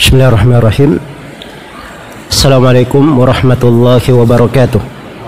Bismillahirrahmanirrahim. Assalamualaikum warahmatullahi wabarakatuh.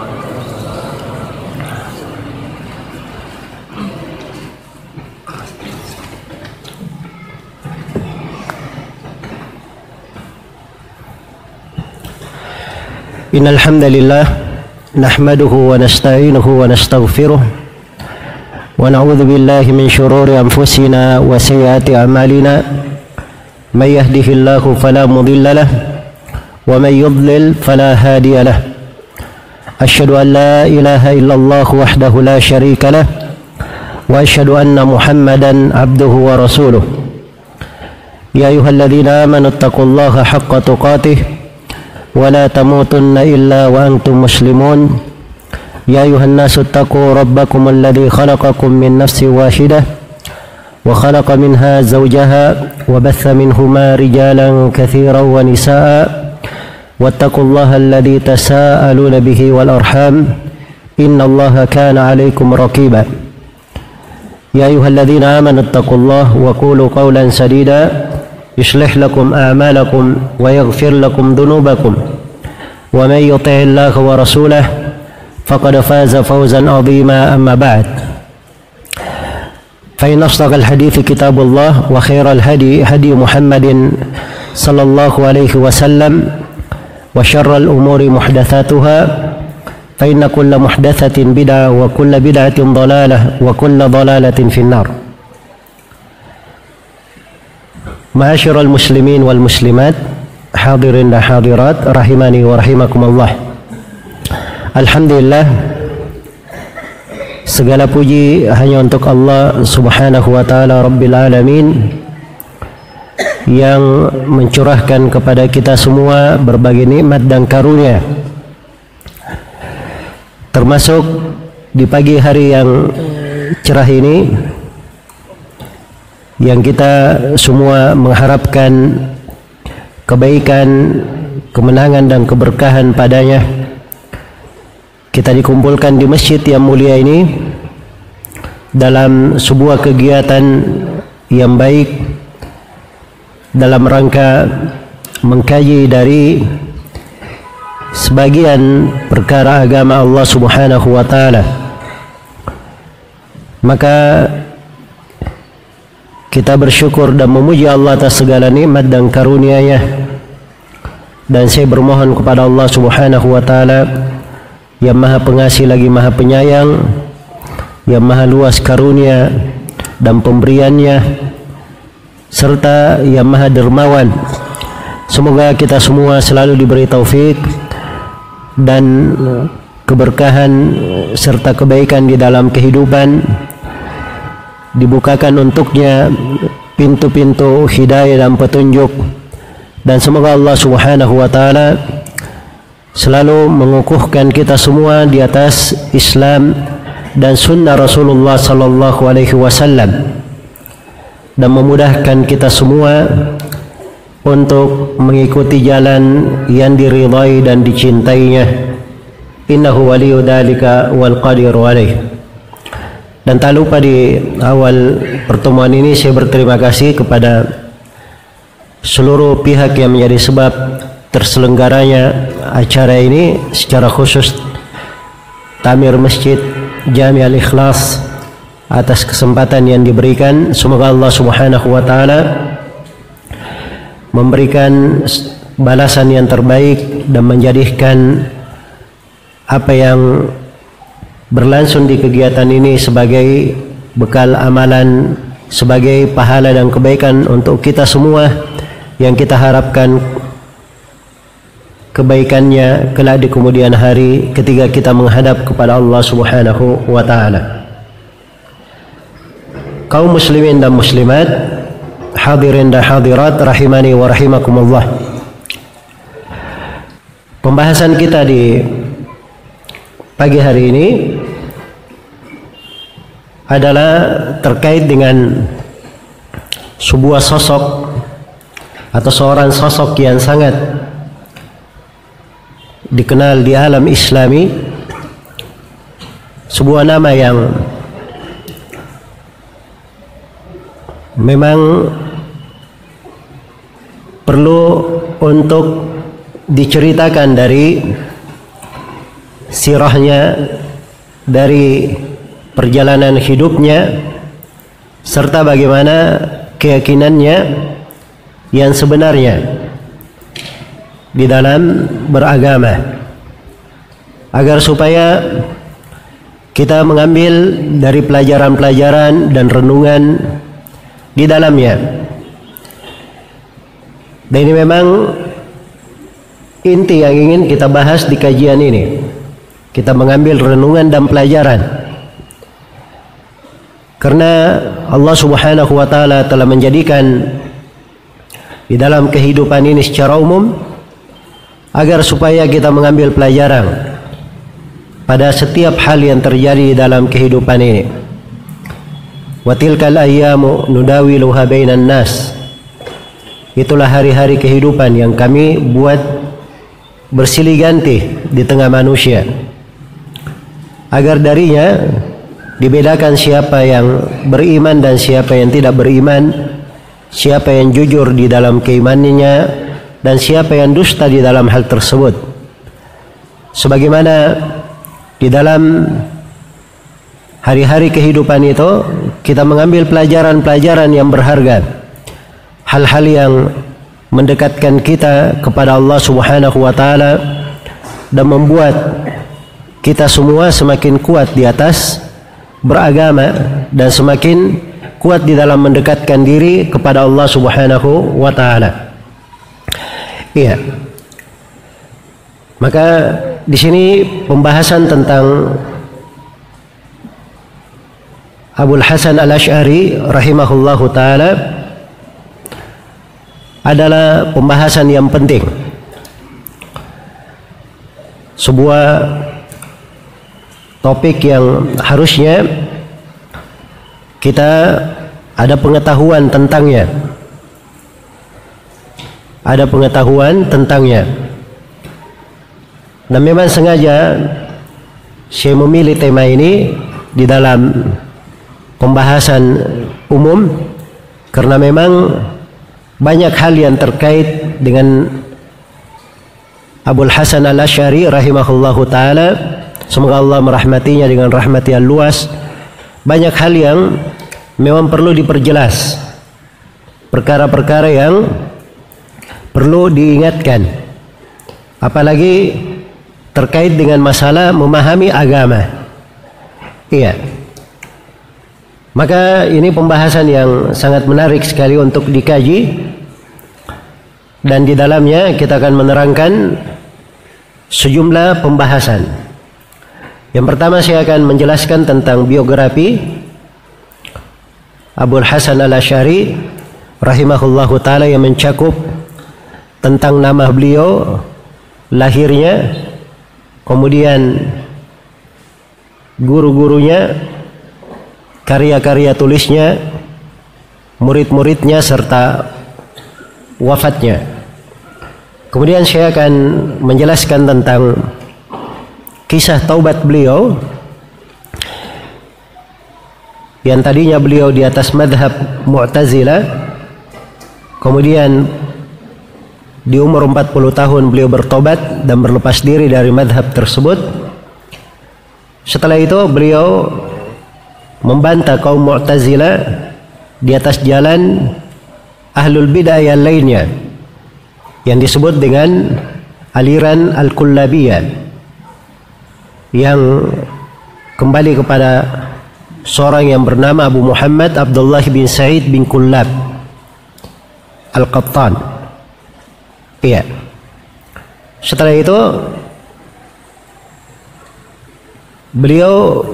Innal hamdalillah nahmaduhu wa nasta'inuhu wa nastaghfiruh wa na'udzu billahi min shururi anfusina wa sayyiati a'malina. من يهده الله فلا مضل له ومن يضلل فلا هادي له أشهد أن لا إله إلا الله وحده لا شريك له وأشهد أن محمدا عبده ورسوله يا أيها الذين آمنوا اتقوا الله حق تقاته ولا تموتن إلا وأنتم مسلمون يا أيها الناس اتقوا ربكم الذي خلقكم من نفس واحدة وخلق منها زوجها وبث منهما رجالا كثيرا ونساء واتقوا الله الذي تساءلون به والأرحام إن الله كان عليكم رقيبا يا أيها الذين آمنوا اتقوا الله وقولوا قولا سديدا يصلح لكم أعمالكم ويغفر لكم ذنوبكم ومن يطع الله ورسوله فقد فاز فوزا عظيما أما بعد فإن أصدق الحديث كتاب الله وخير الهدي هدي محمد صلى الله عليه وسلم وشر الأمور محدثاتها فإن كل محدثة بدعة وكل بدعة ضلالة وكل ضلالة في النار. معاشر المسلمين والمسلمات حاضرين وحاضرات رحمني ورحمكم الله. Alhamdulillah, segala puji hanya untuk Allah Subhanahu wa taala Rabbil alamin yang mencurahkan kepada kita semua berbagai nikmat dan karunia, termasuk di pagi hari yang cerah ini yang kita semua mengharapkan kebaikan, kemenangan dan keberkahan padanya. Kita dikumpulkan di masjid yang mulia ini dalam sebuah kegiatan yang baik dalam rangka mengkaji dari sebagian perkara agama Allah Subhanahu wa taala. Maka kita bersyukur dan memuji Allah atas segala nikmat dan karunia-Nya, dan saya bermohon kepada Allah Subhanahu wa taala yang maha pengasih lagi maha penyayang, yang maha luas karunia dan pemberiannya, serta yang maha dermawan. Semoga kita semua selalu diberi taufik dan keberkahan serta kebaikan di dalam kehidupan, dibukakan untuknya pintu-pintu hidayah dan petunjuk, dan semoga Allah Subhanahu wa taala selalu mengukuhkan kita semua di atas Islam dan sunnah Rasulullah sallallahu alaihi wasallam, dan memudahkan kita semua untuk mengikuti jalan yang diridhai dan dicintainya. Innahu waliyyu dzalika wal qadiru alaih. Dan tak lupa di awal pertemuan ini saya berterima kasih kepada seluruh pihak yang menjadi sebab terselenggaranya acara ini, secara khusus Tamir Masjid Jami Al-Ikhlas atas kesempatan yang diberikan. Semoga Allah Subhanahu wa taala memberikan balasan yang terbaik dan menjadikan apa yang berlangsung di kegiatan ini sebagai bekal amalan, sebagai pahala dan kebaikan untuk kita semua yang kita harapkan kebaikannya kelak di kemudian hari ketika kita menghadap kepada Allah Subhanahu wa taala. Kaum muslimin dan muslimat, hadirin dan hadirat rahimani wa rahimakumullah. Pembahasan kita di pagi hari ini adalah terkait dengan sebuah sosok atau seorang sosok yang sangat dikenal di alam Islami, sebuah nama yang memang perlu untuk diceritakan dari sirahnya, dari perjalanan hidupnya, serta bagaimana keyakinannya yang sebenarnya di dalam beragama, agar supaya kita mengambil dari pelajaran-pelajaran dan renungan di dalamnya. Dan ini memang inti yang ingin kita bahas di kajian ini. Kita mengambil renungan dan pelajaran, karena Allah Subhanahu wa taala telah menjadikan di dalam kehidupan ini secara umum agar supaya kita mengambil pelajaran pada setiap hal yang terjadi dalam kehidupan ini. Wa tilkal ayyamu nudawiluha bainan nas. Itulah hari-hari kehidupan yang kami buat bersilih ganti di tengah manusia, agar darinya dibedakan siapa yang beriman dan siapa yang tidak beriman, siapa yang jujur di dalam keimanannya dan siapa yang dusta di dalam hal tersebut. Sebagaimana di dalam hari-hari kehidupan itu kita mengambil pelajaran-pelajaran yang berharga, hal-hal yang mendekatkan kita kepada Allah Subhanahu wa taala dan membuat kita semua semakin kuat di atas beragama dan semakin kuat di dalam mendekatkan diri kepada Allah Subhanahu wa taala. Iya. Maka di sini pembahasan tentang Abul Hasan Al-Asy'ari rahimahullahu taala adalah pembahasan yang penting. Sebuah topik yang harusnya kita ada pengetahuan tentangnya. Ada pengetahuan tentangnya. Dan memang sengaja saya memilih tema ini di dalam pembahasan umum karena memang banyak hal yang terkait dengan Abul Hasan Al-Asy'ari rahimahullahu taala. Semoga Allah merahmatinya dengan rahmat yang luas. Banyak hal yang memang perlu diperjelas, perkara-perkara yang perlu diingatkan, apalagi terkait dengan masalah memahami agama. Iya. Maka ini pembahasan yang sangat menarik sekali untuk dikaji, dan di dalamnya kita akan menerangkan sejumlah pembahasan. Yang pertama saya akan menjelaskan tentang biografi Abul Hasan Al-Asy'ari rahimahullahu taala yang mencakup tentang nama beliau, lahirnya, kemudian guru-gurunya, karya-karya tulisnya, murid-muridnya, serta wafatnya. Kemudian saya akan menjelaskan tentang kisah taubat beliau yang tadinya beliau di atas madhab Mu'tazilah, kemudian di umur 40 tahun beliau bertobat dan berlepas diri dari madhab tersebut. Setelah itu beliau membantah kaum Mu'tazilah di atas jalan ahlul bid'ah yang lainnya yang disebut dengan aliran Al-Kullabiyah, yang kembali kepada seorang yang bernama Abu Muhammad Abdullah bin Sa'id bin Kullab Al-Qattan. Iya. Setelah itu beliau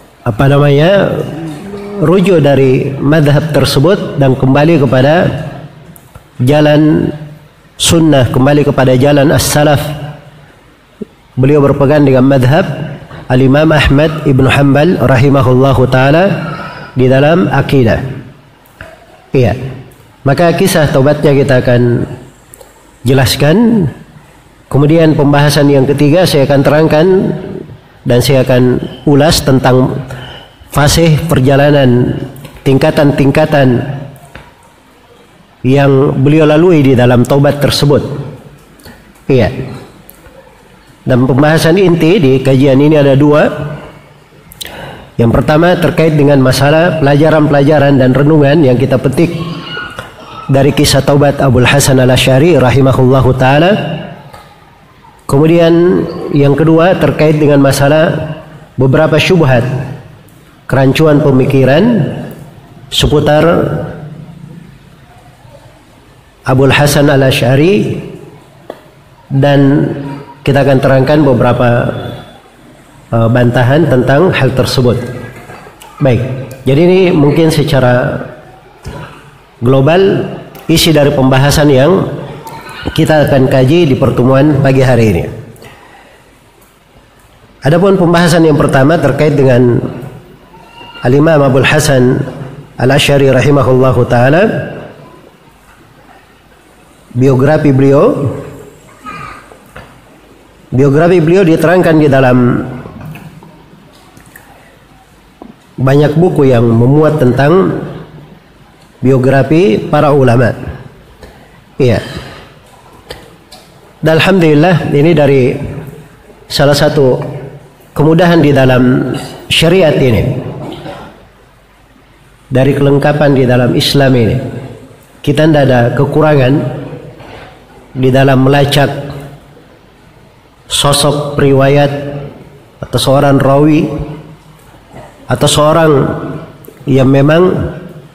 rujuk dari madhab tersebut dan kembali kepada jalan sunnah, kembali kepada jalan as-salaf. Beliau berpegang dengan madhab Al-Imam Ahmad Ibn Hanbal rahimahullahu ta'ala di dalam akidah. Iya. Maka kisah taubatnya kita akan jelaskan. Kemudian pembahasan yang ketiga saya akan terangkan dan saya akan ulas tentang fase perjalanan, tingkatan-tingkatan yang beliau lalui di dalam taubat tersebut. Iya. Dan pembahasan inti di kajian ini ada dua. Yang pertama terkait dengan masalah pelajaran-pelajaran dan renungan yang kita petik dari kisah taubat Abul Hasan Al-Asy'ari rahimahullahu taala. Kemudian yang kedua terkait dengan masalah beberapa syubhat, kerancuan pemikiran seputar Abul Hasan Al-Asy'ari, dan kita akan terangkan beberapa bantahan tentang hal tersebut. Baik, jadi ini mungkin secara global isi dari pembahasan yang kita akan kaji di pertemuan pagi hari ini. Adapun pembahasan yang pertama terkait dengan Al-Imam Abul Hasan Al-Asy'ari rahimahullahu taala, biografi beliau. Biografi beliau diterangkan di dalam banyak buku yang memuat tentang biografi para ulama. Iya. Dan alhamdulillah ini dari salah satu kemudahan di dalam syariat ini, dari kelengkapan di dalam Islam ini, kita tidak ada kekurangan di dalam melacak sosok periwayat atau seorang rawi atau seorang yang memang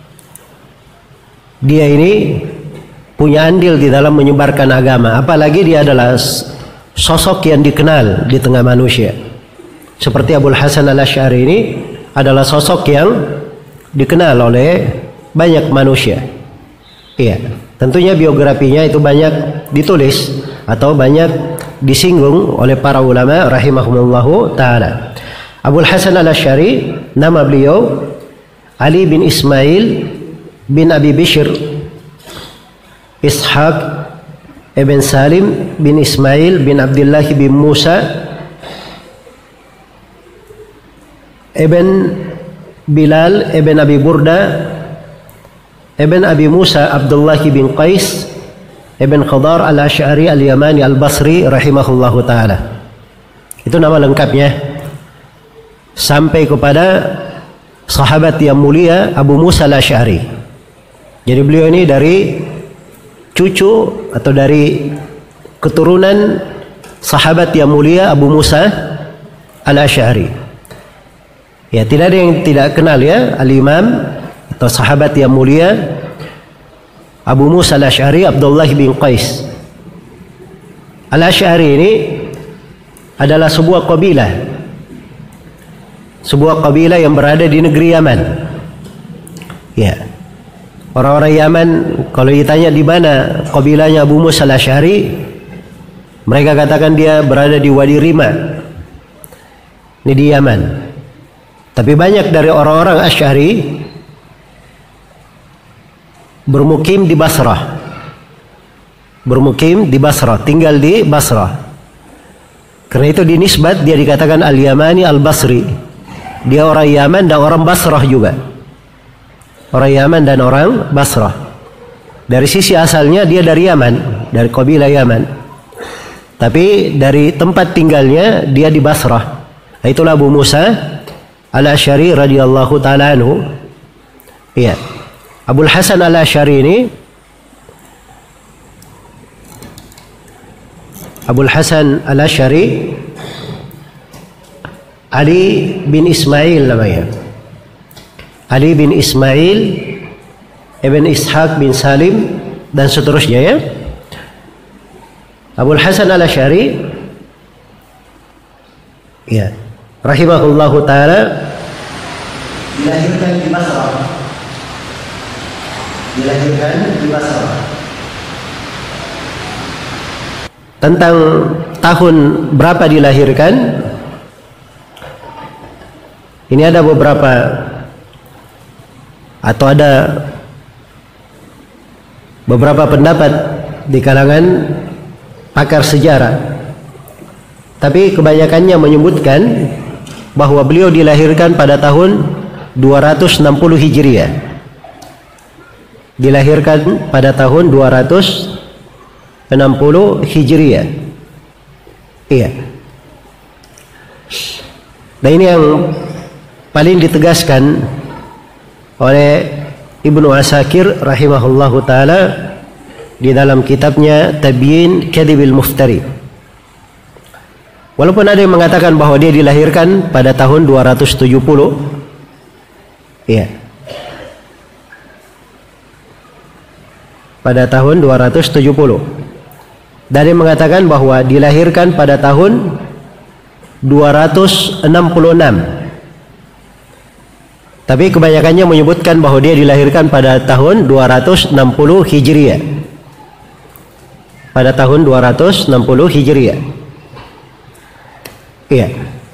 dia ini punya andil di dalam menyebarkan agama, apalagi dia adalah sosok yang dikenal di tengah manusia. Seperti Abul Hasan Al-Asy'ari ini adalah sosok yang dikenal oleh banyak manusia. Iya, tentunya biografinya itu banyak ditulis atau banyak disinggung oleh para ulama rahimahumullahu taala. Abul Hasan Al-Asy'ari, nama beliau Ali bin Ismail bin Abi Bishr Ishaq ibn Salim bin Ismail bin Abdullah bin Musa ibn Bilal ibn Abi Burda ibn Abi Musa Abdullah bin Qais ibn Khadar Al-Asy'ari Al-Yamani Al-Basri rahimahullahu ta'ala. Itu nama lengkapnya, sampai kepada sahabat yang mulia Abu Musa Al-Asy'ari. Jadi beliau ini dari cucu atau dari keturunan sahabat yang mulia Abu Musa Al-Asy'ari. Ya, tidak ada yang tidak kenal ya Al-Imam atau sahabat yang mulia Abu Musa Al-Asy'ari Abdullah bin Qais. Al-Asy'ari ini adalah sebuah kabilah yang berada di negeri Yaman. Ya. Orang-orang Yaman kalau ditanya di mana kabilahnya Abu Musa Al-Asy'ari, mereka katakan dia berada di Wadi Rima. Ini di Yaman. Tapi banyak dari orang-orang Asy'ari bermukim di Basrah. Tinggal di Basrah. Karena itu dinisbat dia dikatakan Al-Yamani Al-Basri. Dia orang Yaman dan orang Basrah juga. Orang Yaman dan orang Basrah. Dari sisi asalnya dia dari Yaman, dari kabilah Yaman. Tapi dari tempat tinggalnya dia di Basrah. Itulah Abu Musa Al-Asy'ari radhiyallahu taala anhu. Iya. Abul Hasan Al-Asy'ari ini, Abul Hasan Al-Asy'ari Ali bin Ismail namanya. Ali bin Ismail ibn Ishaq bin Salim dan seterusnya ya. Abul Hasan Al-Asy'ari ya, rahimahullahu taala, dilahirkan di Basrah. Tentang tahun berapa dilahirkan, ini ada beberapa atau ada beberapa pendapat di kalangan pakar sejarah, tapi kebanyakannya menyebutkan bahwa beliau dilahirkan pada tahun 260 Hijriah. dilahirkan pada tahun 260 Hijriah. Iya. Nah, ini yang paling ditegaskan oleh Ibnu Asakir rahimahullahu taala di dalam kitabnya Tabyin Kadhibil Muftari. Walaupun ada yang mengatakan bahwa dia dilahirkan pada tahun 270. Iya. Pada tahun 270. Dan yang mengatakan bahwa dilahirkan pada tahun 266. Tapi kebanyakannya menyebutkan bahwa dia dilahirkan pada tahun 260 Hijriah. Pada tahun 260 Hijriah. Iya.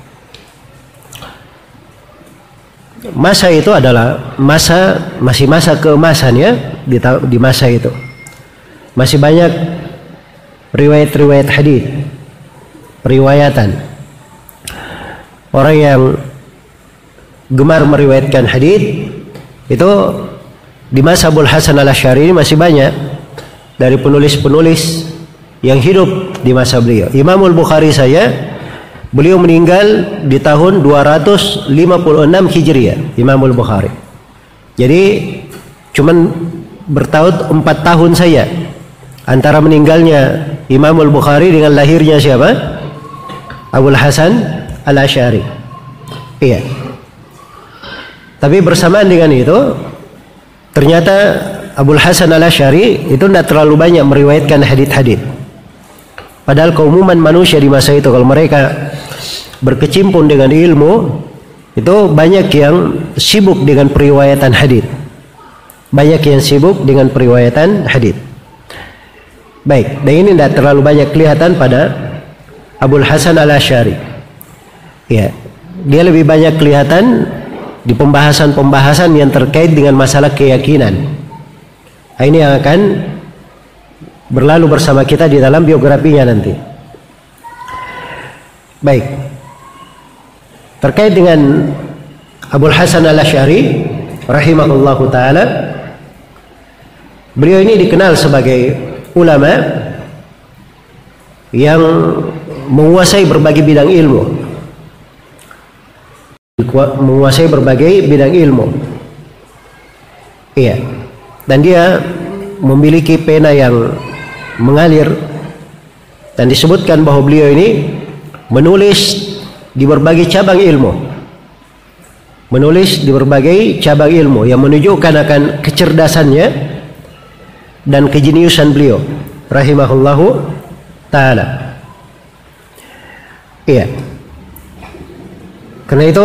Masa itu adalah masih masa keemasan ya, di masa itu. Masih banyak riwayat-riwayat hadis, riwayatan. Orang yang gemar meriwayatkan hadis itu di masa Abul Hasan Al-Asy'ari ini masih banyak dari penulis-penulis yang hidup di masa beliau. Imamul Bukhari saya, beliau meninggal di tahun 256 Hijriah, Imamul Bukhari. Jadi cuman bertaut 4 tahun saya antara meninggalnya Imamul Bukhari dengan lahirnya siapa? Abul Hasan Al-Asy'ari. Iya. Tapi bersamaan dengan itu, ternyata Abul Hasan Al-Asy'ari itu tidak terlalu banyak meriwayatkan hadits-hadits. Padahal keumuman manusia di masa itu, kalau mereka berkecimpung dengan ilmu, itu banyak yang sibuk dengan periwayatan hadits. Banyak yang sibuk dengan periwayatan hadits. Baik, dan ini tidak terlalu banyak kelihatan pada Abul Hasan Al-Asy'ari. Ya, dia lebih banyak kelihatan di pembahasan-pembahasan yang terkait dengan masalah keyakinan. Ini yang akan berlalu bersama kita di dalam biografinya nanti. Baik. Terkait dengan Abul Hasan Al-Asy'ari rahimahullahu taala, beliau ini dikenal sebagai ulama yang menguasai berbagai bidang ilmu. Menguasai berbagai bidang ilmu. Iya. Dan dia memiliki pena yang mengalir, dan disebutkan bahwa beliau ini menulis di berbagai cabang ilmu. Menulis di berbagai cabang ilmu yang menunjukkan akan kecerdasannya dan kejeniusan beliau rahimahullahu taala. Iya. Karena itu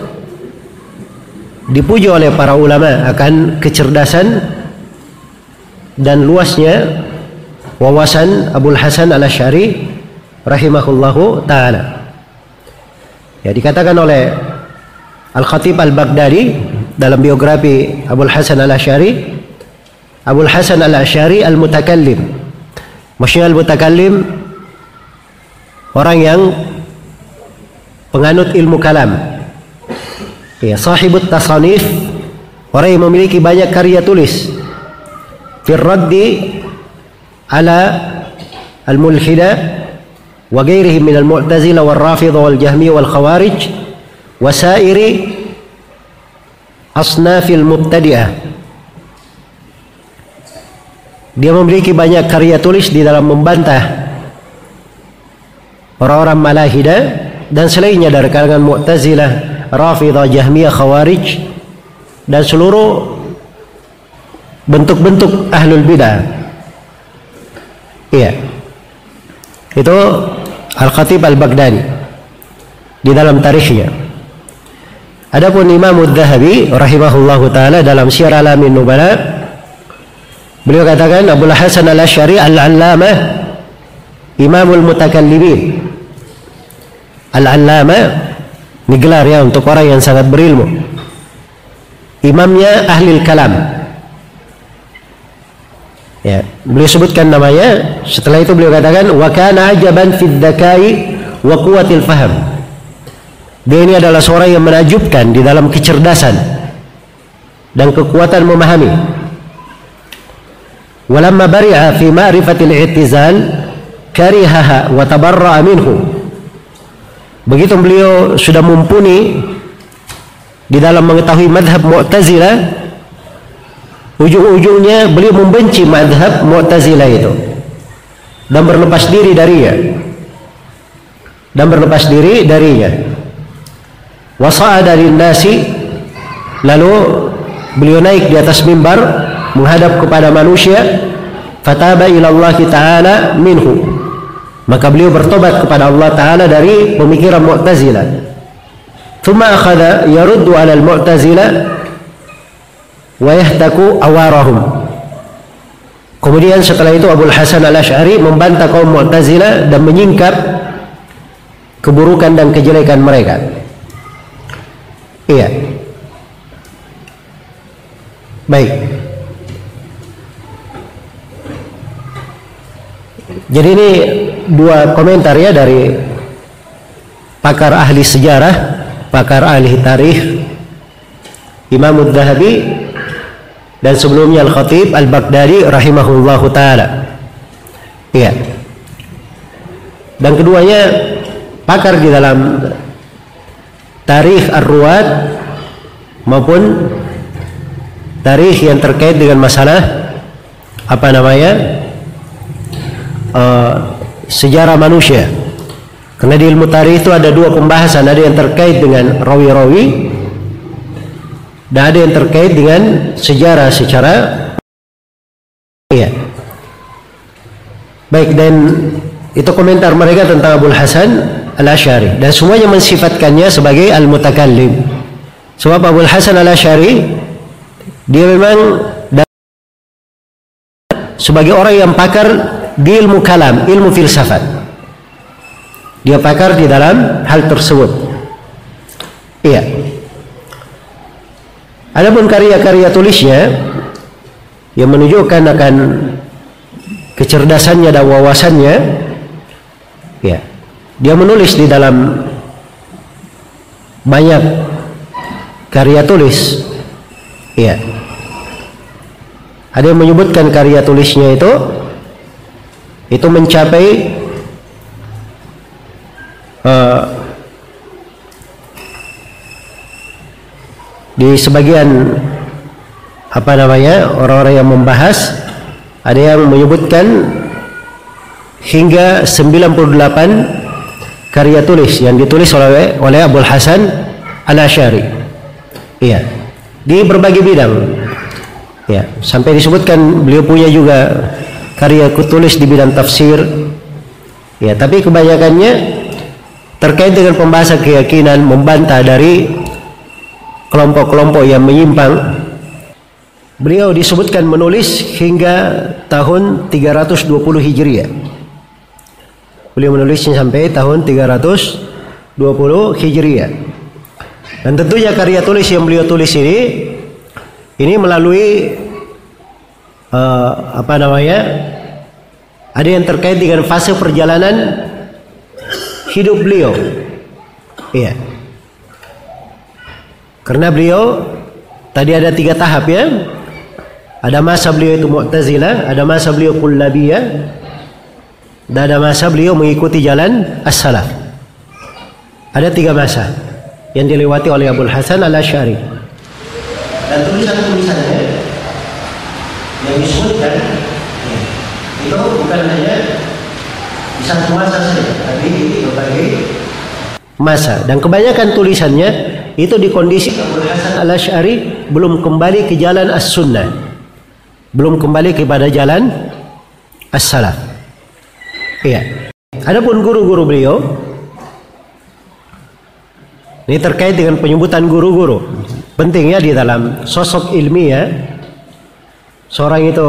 dipuji oleh para ulama akan kecerdasan dan luasnya wawasan Abul Hasan Al-Asy'ari rahimahullahu taala. Ya, dikatakan oleh Al-Khatib Al-Baghdadi dalam biografi Abul Hasan Al-Asy'ari, Abul Hasan Al-Asy'ari al-mutakallim. Maksudnya al-mutakallim orang yang penganut ilmu kalam. Ya, sahibut tasanif, orang yang memiliki banyak karya tulis. Fi raddi ala al-mulhida wa ghairihim min al-mu'tazilah wal rafidhah wal jahmiyah wal khawarij wa sairi asnafil mubtadi'ah. Dia memiliki banyak karya tulis di dalam membantah orang-orang Malahidah dan selainnya dari kalangan Mu'tazilah, Rafidhah, Jahmiyah, Khawarij, dan seluruh bentuk-bentuk ahlul bidah. Iya. Itu Al-Khatib Al-Baghdadi di dalam tarikhnya. Adapun Imam Adz-Dzahabi rahimahullahu taala dalam Syiar Alamin Nubala, beliau katakan Abul Hasan Al-Asy'ari al-Allamah Imamul Mutakallimin. Al-Allamah ini gelar ya untuk orang yang sangat berilmu. Imamnya ahlil kalam. Ya, beliau sebutkan namanya. Setelah itu beliau katakan wa kana ajaban fid dzakai wa quwwatil faham. Dia ini adalah seorang yang menakjubkan di dalam kecerdasan dan kekuatan memahami. Walamma bari'a fi ma'rifatil i'tizal karihaha wa tabarra'a minhu. Begitu beliau sudah mumpuni di dalam mengetahui madhab Mu'tazilah, ujung-ujungnya beliau membenci madhab Mu'tazilah itu dan berlepas diri darinya. Wasa'ada lin-nasi, lalu beliau naik di atas mimbar menghadap kepada manusia. Fataba ila Allah Ta'ala minhu, maka beliau bertobat kepada Allah Ta'ala dari pemikiran Mu'tazilah. Thumma akhadha yaruddu 'ala al-Mu'tazilah wa yahtaku awarahum. Kemudian setelah itu Abul Hasan Al-Asy'ari membantah kaum Mu'tazilah dan menyingkap keburukan dan kejelekan mereka. Iya. Baik. Jadi ini dua komentar ya dari pakar ahli sejarah, pakar ahli tarikh, Imam Adz-Dzahabi, dan sebelumnya Al-Khatib Al-Baghdadi rahimahullahu ta'ala. Iya. Dan keduanya pakar di dalam tarikh ar-ruwat maupun tarikh yang terkait dengan masalah sejarah manusia. Karena di ilmu tarikh itu ada dua pembahasan, ada yang terkait dengan rawi-rawi dan ada yang terkait dengan sejarah secara baik. Dan itu komentar mereka tentang Abul Hasan Al-Asy'ari, dan semuanya mensifatkannya sebagai al-mutakallim. Sebab Abul Hasan Al-Asy'ari dia memang sebagai orang yang pakar di ilmu kalam, ilmu filsafat. Dia pakar di dalam hal tersebut. Iya. Adapun karya-karya tulisnya yang menunjukkan akan kecerdasannya dan wawasannya, ya, dia menulis di dalam banyak karya tulis. Ya. Ada yang menyebutkan karya tulisnya itu mencapai di sebagian orang-orang yang membahas, ada yang menyebutkan hingga 98 karya tulis yang ditulis oleh Abul Hasan Al-Asy'ari. Iya, di berbagai bidang. Ya, sampai disebutkan beliau punya juga karya tulis di bidang tafsir. Ya, tapi kebanyakannya terkait dengan pembahasan keyakinan, membantah dari kelompok-kelompok yang menyimpang. Beliau disebutkan menulis hingga tahun 320 Hijriah. Beliau menulisnya sampai tahun 320 Hijriah. Dan tentunya karya tulis yang beliau tulis ini melalui ada yang terkait dengan fase perjalanan hidup beliau. Iya. Karena beliau tadi ada 3 tahap ya. Ada masa beliau itu Mu'tazilah, ada masa beliau Kullabiyah, dan ada masa beliau mengikuti jalan as-salaf. Ada 3 masa yang dilewati oleh Abul Hasan Al-Asy'ari. Dan tulisan-tulisannya yang disebutkan itu bukan hanya di satu masa saja, tapi di berbagai masa. Dan kebanyakan tulisannya itu di kondisi Abul Hasan Al-Asy'ari belum kembali ke jalan as-sunnah, belum kembali kepada jalan as-salaf. Iya. Adapun guru-guru beliau, ini terkait dengan penyebutan guru-guru. Pentingnya di dalam sosok ilmiah, seorang itu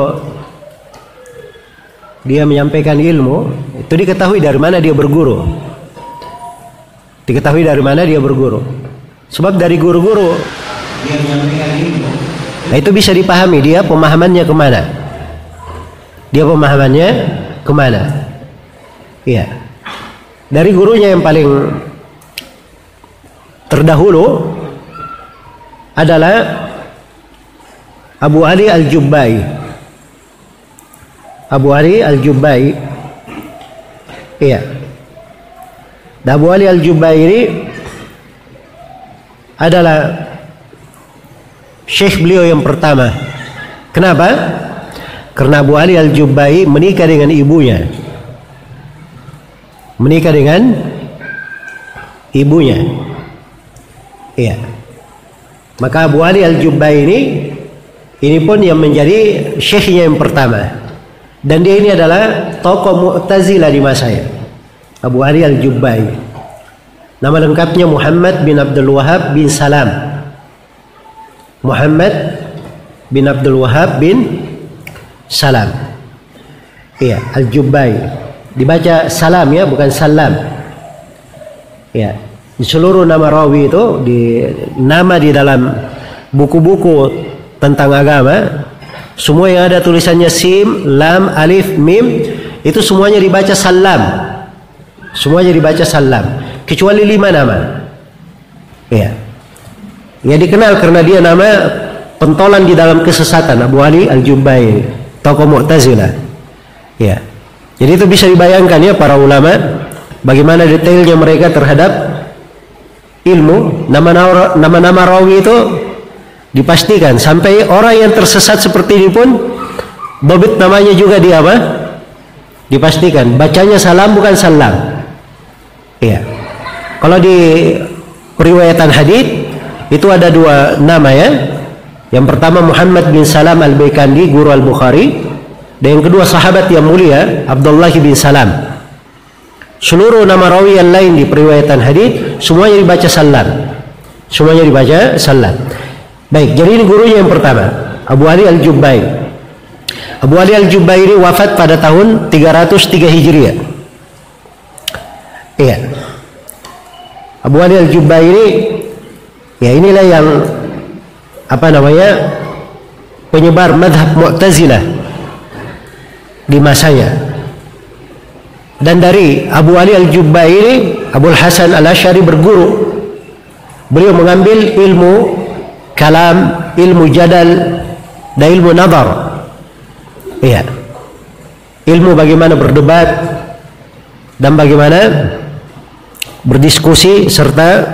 dia menyampaikan ilmu, itu diketahui dari mana dia berguru. Diketahui dari mana dia berguru. Sebab dari guru-guru dia menyampaikan ilmu, nah itu bisa dipahami dia pemahamannya kemana. Dia pemahamannya kemana. Iya. Dari gurunya yang paling terdahulu adalah Abu Ali Al-Jubbai. Abu Ali Al-Jubbai. Iya. Abu Ali Al-Jubbai ini adalah syekh beliau yang pertama. Kenapa? Karena Abu Ali Al-Jubbai menikah dengan ibunya. Menikah dengan ibunya. Iya. Maka Abu Ali Al-Jubbai ini pun yang menjadi syekhnya yang pertama. Dan dia ini adalah tokoh Mu'tazilah di masanya. Abu Ali Al-Jubbai. Nama lengkapnya Muhammad bin Abdul Wahab bin Salam. Muhammad bin Abdul Wahab bin Salam. Iya, Al-Jubbai. Dibaca Salam ya, bukan Salam. Ya, di seluruh nama rawi itu nama di dalam buku-buku tentang agama, semua yang ada tulisannya sim, lam, alif, mim, itu semuanya dibaca Salam. Semuanya dibaca Salam, kecuali 5 nama. Ya. Ya dikenal karena dia nama pentolan di dalam kesesatan, Abu Ali Al-Jubbai, tokoh Mu'tazilah. Ya. Jadi itu bisa dibayangkan ya para ulama bagaimana detailnya mereka terhadap ilmu. Nama-nama rawi itu dipastikan sampai orang yang tersesat seperti ini pun dobit namanya juga dipastikan. Bacanya Salam bukan Salam. Iya. Kalau di periwayatan hadits itu ada 2 nama ya. Yang pertama Muhammad bin Salam Al-Baikandi, guru Al-Bukhari, dan yang kedua sahabat yang mulia Abdullah bin Salam. Seluruh nama rawi yang lain di periwayatan hadits semuanya dibaca Salam. Semuanya dibaca Salam. Baik, jadi ini gurunya yang pertama, Abu Ali Al-Jubbai. Abu Ali Al-Jubbai ini wafat pada tahun 303 Hijriah. Iya. Abu Ali Al-Jubbai ini ya inilah yang penyebar mazhab Mu'tazilah di masanya. Dan dari Abu Ali Al-Jubbai ini Abul Hasan Al-Asy'ari berguru. Beliau mengambil ilmu kalam, ilmu jadal, dan ilmu nazar. Iya. Ilmu bagaimana berdebat dan bagaimana berdiskusi serta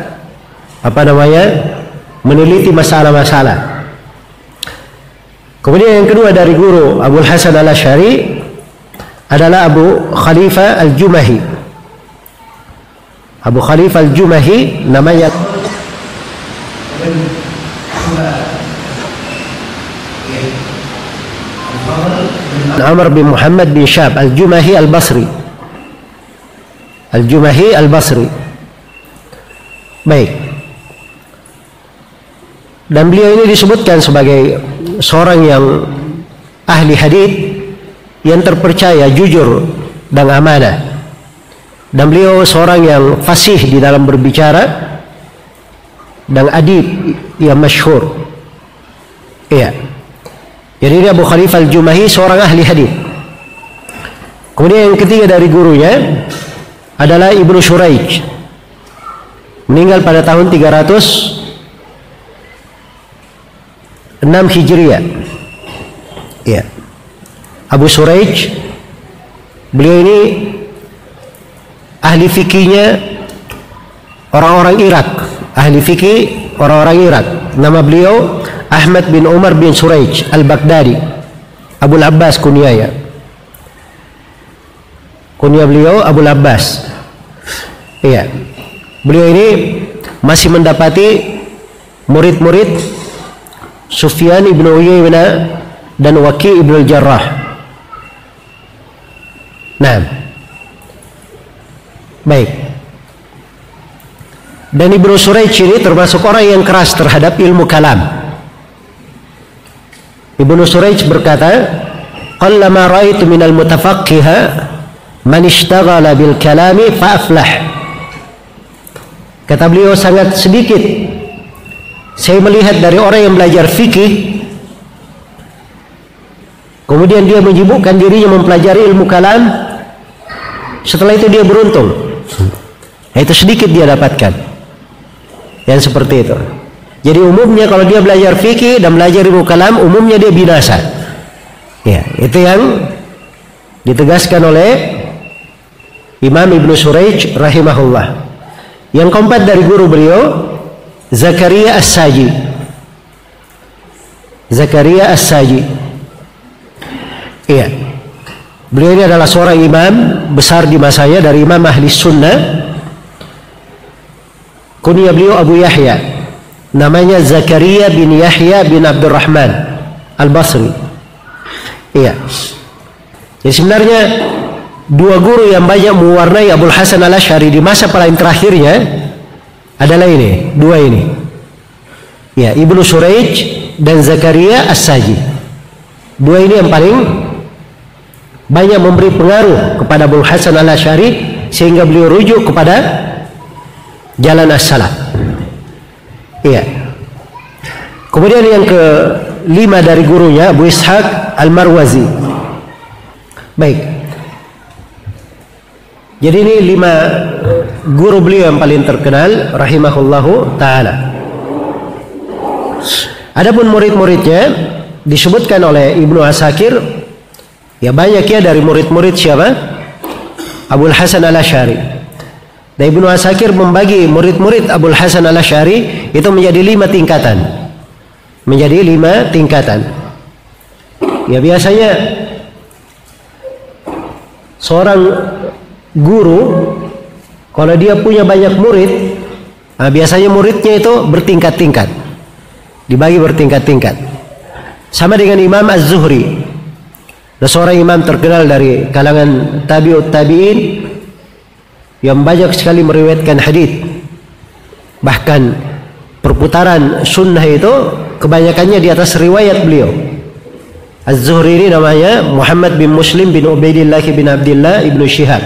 meneliti masalah-masalah. Kemudian yang kedua dari guru Abul Hasan Al-Asy'ari adalah Abu Khalifah Al-Jumahi. Abu Khalifah Al-Jumahi namanya Amr bin Muhammad bin Syab Al-Jumahi Al-Basri. Al-Jumahi Al-Basri. Baik. Dan beliau ini disebutkan sebagai seorang yang ahli hadits yang terpercaya, jujur dan amanah. Dan beliau seorang yang fasih di dalam berbicara dan adib yang masyhur. Iya. Jadi ini Abu Khalifah Al-Jumahi seorang ahli hadits. Kemudian yang ketiga dari gurunya adalah Ibnu Shuraij. Meninggal pada tahun 306 Hijriah. Ya. Abu Shuraij, beliau ini ahli fikihnya orang-orang Irak. Ahli fikih orang-orang Irak. Nama beliau Ahmad bin Umar bin Shuraij Al-Baghdadi. Abul Abbas kunyanya. Kunyah beliau Abul Abbas. Iya. Beliau ini masih mendapati murid-murid Sufyan ibn Uyainah dan Waki' ibn Jarrah. Nah, baik. Dan Ibnu Shuraij ini termasuk orang yang keras terhadap ilmu kalam. Ibnu Shuraij berkata, "Qallama ra'aitu minal mutafaqqiha man ishtaghala bil kalami fa aflah." Kata beliau, sangat sedikit saya melihat dari orang yang belajar fikih kemudian dia menyibukkan dirinya mempelajari ilmu kalam, setelah itu dia beruntung. Itu sedikit dia dapatkan yang seperti itu. Jadi umumnya kalau dia belajar fikih dan belajar ilmu kalam, umumnya dia binasa. Ya, itu yang ditegaskan oleh Imam Ibnu Suraij rahimahullah. Yang keempat dari guru beliau Zakaria As-Saji. Zakaria As-Saji. Iya. Beliau ini adalah seorang imam besar di masanya dari imam ahli sunnah. Kunyah beliau Abu Yahya. Namanya Zakaria bin Yahya bin Abdurrahman Al-Basri. Iya. Jadi sebenarnya dua guru yang banyak mewarnai Abul Hasan Al-Asy'ari di masa paling terakhirnya adalah ini, dua ini. Ya, Ibnu Suraij dan Zakaria As-Saji. Dua ini yang paling banyak memberi pengaruh kepada Abul Hasan Al-Asy'ari sehingga beliau rujuk kepada jalan as-salaf. Iya. Kemudian yang kelima dari gurunya Abu Ishaq Al-Marwazi. Baik. Jadi ini 5 guru beliau yang paling terkenal rahimahullahu taala. Adapun murid-muridnya disebutkan oleh Ibnu Asakir, ya banyak ya dari murid-murid siapa? Abul Hasan Al-Asy'ari. Dan Ibnu Asakir membagi murid-murid Abul Hasan Al-Asy'ari itu menjadi 5 tingkatan. Menjadi 5 tingkatan. Ya biasanya seorang guru kalau dia punya banyak murid, biasanya muridnya itu bertingkat-tingkat, dibagi bertingkat-tingkat. Sama dengan Imam Az-Zuhri, seorang imam terkenal dari kalangan tabi'ut tabi'in yang banyak sekali meriwayatkan hadis. Bahkan perputaran sunnah itu kebanyakannya di atas riwayat beliau. Az-Zuhri ini namanya Muhammad bin Muslim bin Ubaidillah bin Abdullah ibnu Syihab.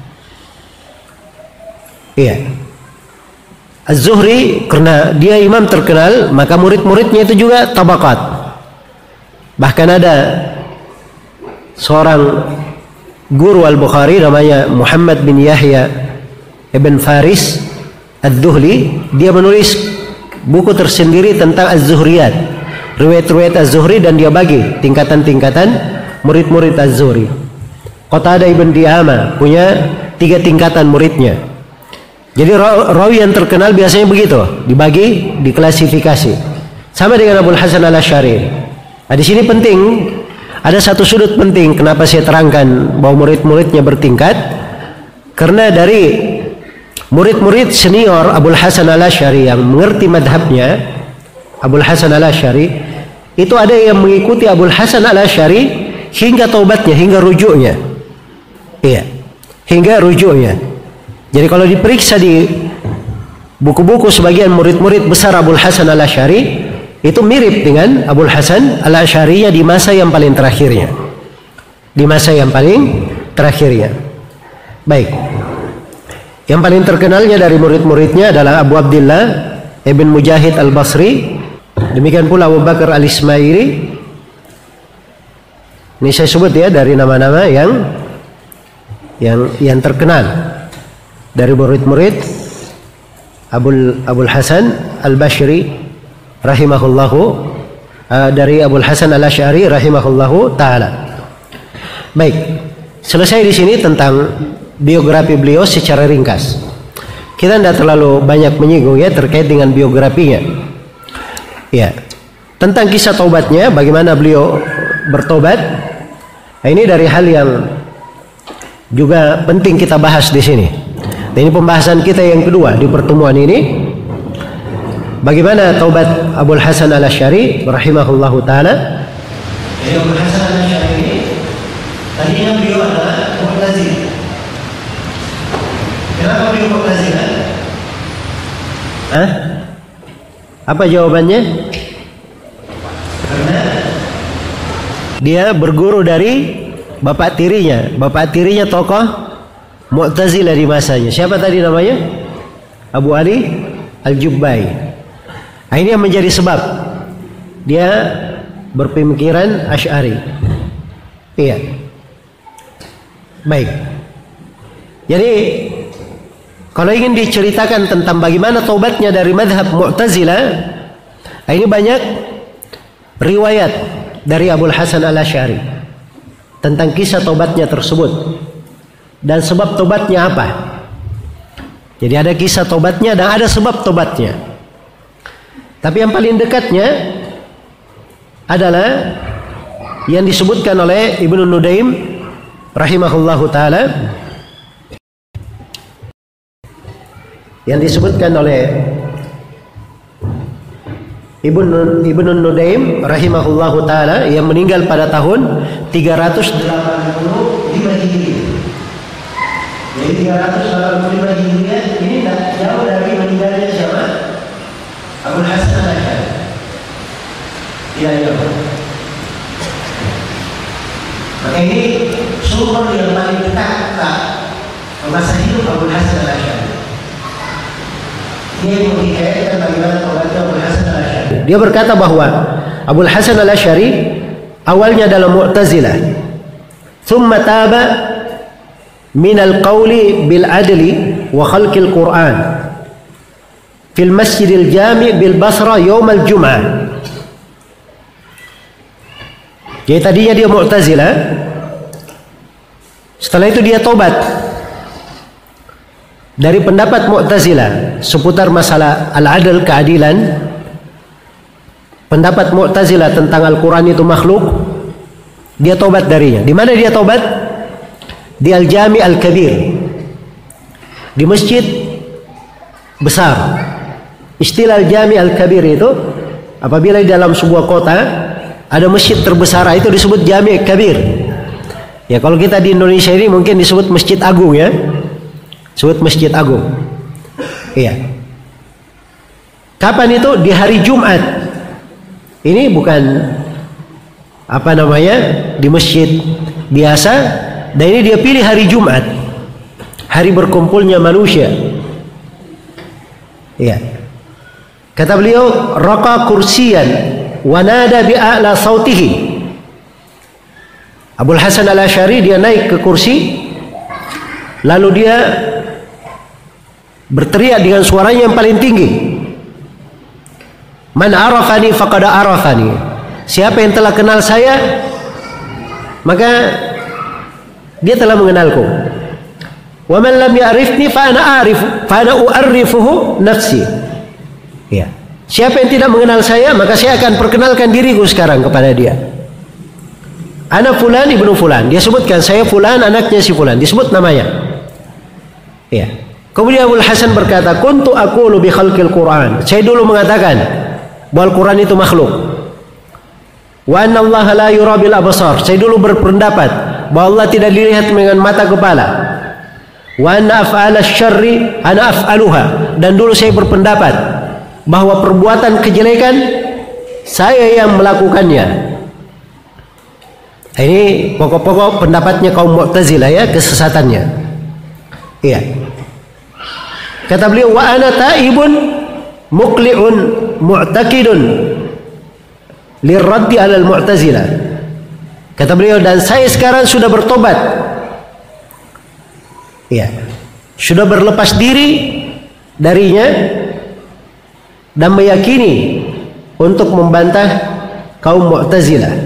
Iya. Az-Zuhri karena dia imam terkenal, maka murid-muridnya itu juga tabaqat. Bahkan ada seorang guru Al-Bukhari namanya Muhammad bin Yahya ibn Faris Az-Zuhli, dia menulis buku tersendiri tentang Az-Zuhriyat, riwayat-riwayat Az-Zuhri, dan dia bagi tingkatan-tingkatan murid-murid Az-Zuhri. Qatadah ibn Di'amah punya 3 tingkatan muridnya. Jadi rawi yang terkenal biasanya begitu, dibagi, diklasifikasi. Sama dengan Abul Hasan Al-Asy'ari. Nah, di sini penting, ada satu sudut penting kenapa saya terangkan bahwa murid-muridnya bertingkat. Karena dari murid-murid senior Abul Hasan Al-Asy'ari yang mengerti madhabnya Abul Hasan Al-Asy'ari, itu ada yang mengikuti Abul Hasan Al-Asy'ari hingga taubatnya, hingga rujuknya. Iya, hingga rujuknya. Jadi kalau diperiksa di buku-buku sebagian murid-murid besar Abul Hasan Al-Asy'ari, itu mirip dengan Abul Hasan Al-Asy'ari di masa yang paling terakhirnya. Di masa yang paling terakhirnya. Baik. Yang paling terkenalnya dari murid-muridnya adalah Abu Abdullah Ibn Mujahid Al-Basri. Demikian pula Abu Bakar Al-Ismaili. Ini saya sebut ya dari nama-nama yang terkenal dari murid-murid Abul Hasan Al-Bashri rahimahullahu, dari Abul Hasan Al-Asy'ari rahimahullahu taala. Baik, selesai di sini tentang biografi beliau secara ringkas. Kita tidak terlalu banyak menyinggung ya terkait dengan biografinya. Ya, tentang kisah taubatnya, bagaimana beliau bertobat. Nah, ini dari hal yang juga penting kita bahas di sini. Dan ini pembahasan kita yang kedua di pertemuan ini. Bagaimana taubat Abul Hasan Al-Asy'ari rahimahullahu taala. Jadi Abul Hasan Al-Asy'ari ini tadinya beliau adalah Mu'tazilah. Kenapa beliau Mu'tazilah? Apa jawabannya? Karena dia berguru dari bapak tirinya. Bapak tirinya tokoh Mu'tazilah di masanya. Siapa tadi namanya? Abu Ali Al-Jubbai. Nah, ini yang menjadi sebab dia berpemikiran Asy'ari. Iya. Baik. Jadi kalau ingin diceritakan tentang bagaimana taubatnya dari madhab Mu'tazilah, ini banyak riwayat dari Abul Hasan Al-Asy'ari. tentang kisah tobatnya tersebut dan sebab tobatnya apa. Jadi ada kisah tobatnya dan ada sebab tobatnya. Tapi yang paling dekatnya adalah yang disebutkan oleh Ibnu Nudaim rahimahullahu taala, yang disebutkan oleh Ibnu Nudaim rahimahullahu taala yang meninggal pada tahun 385 Hijriah. Jadi 385 Hijriah ini tak jauh dari meninggalnya siapa? Abul Hasan al-Asy'ari. Iya, iya. Maka ini sumber yang paling dekat ke masa hidup Abul Hasan al-Asy'ari. Dia menghikayatkan bagaimana tobatnya Abul Hasan al-Asy'ari. Dia berkata bahwa Abul Hasan al-Asy'ari awalnya dalam Mu'tazilah, thumma taba min al-qawli bil adli wa khalqil Qur'an fil masjidil jami' bil Basra yawm al-Jum'ah. Jadi tadinya dia Mu'tazilah, setelah itu dia tobat dari pendapat Mu'tazilah seputar masalah al-adl, keadilan. Pendapat Mu'tazilah tentang Al-Quran itu makhluk, dia tobat darinya. Di mana dia tobat? Di Al-Jami' Al-Kabir, di masjid besar. Istilah Al-Jami' Al-Kabir itu apabila di dalam sebuah kota ada masjid terbesar, itu disebut Jami' Kabir. Ya, kalau kita di Indonesia ini mungkin disebut Masjid Agung, ya. Disebut Masjid Agung. Iya. Kapan itu? Di hari Jumat. Ini bukan apa namanya, di masjid biasa, dan ini dia pilih hari Jumat, hari berkumpulnya manusia. Iya. Kata beliau, raqa kursiyan wa nada bi a'la sautihi. Abul Hasan al-Asy'ari dia naik ke kursi, lalu dia berteriak dengan suaranya yang paling tinggi. Man arafani faqad arafani. Siapa yang telah kenal saya, maka dia telah mengenalku. Wa man lam ya'rifni fa ana u'arrifuhu nafsi. Ya. Siapa yang tidak mengenal saya, maka saya akan perkenalkan diriku sekarang kepada dia. Ana fulan ibnu fulan. Dia sebutkan, saya fulan anaknya si fulan. Disebut namanya. Ya. Kemudian Abul Hasan berkata, kuntu aqulu bi khalqil Quran. Saya dulu mengatakan bahwa Al-Quran itu makhluk. Wa anna Allah la yura bil absar. Saya dulu berpendapat bahwa Allah tidak dilihat dengan mata kepala. Wa anna af'ala syarri ana af'aluha. Dan dulu saya berpendapat bahwa perbuatan kejelekan saya yang melakukannya. Ini pokok-pokok pendapatnya kaum Mu'tazilah, ya, kesesatannya. Iya. Kata beliau, wa ana taibun muqli'un mu'taqidun lirraddi 'alal Mu'tazilah. Kata beliau, dan saya sekarang sudah bertobat. Iya. Sudah berlepas diri darinya dan meyakini untuk membantah kaum Mu'tazilah.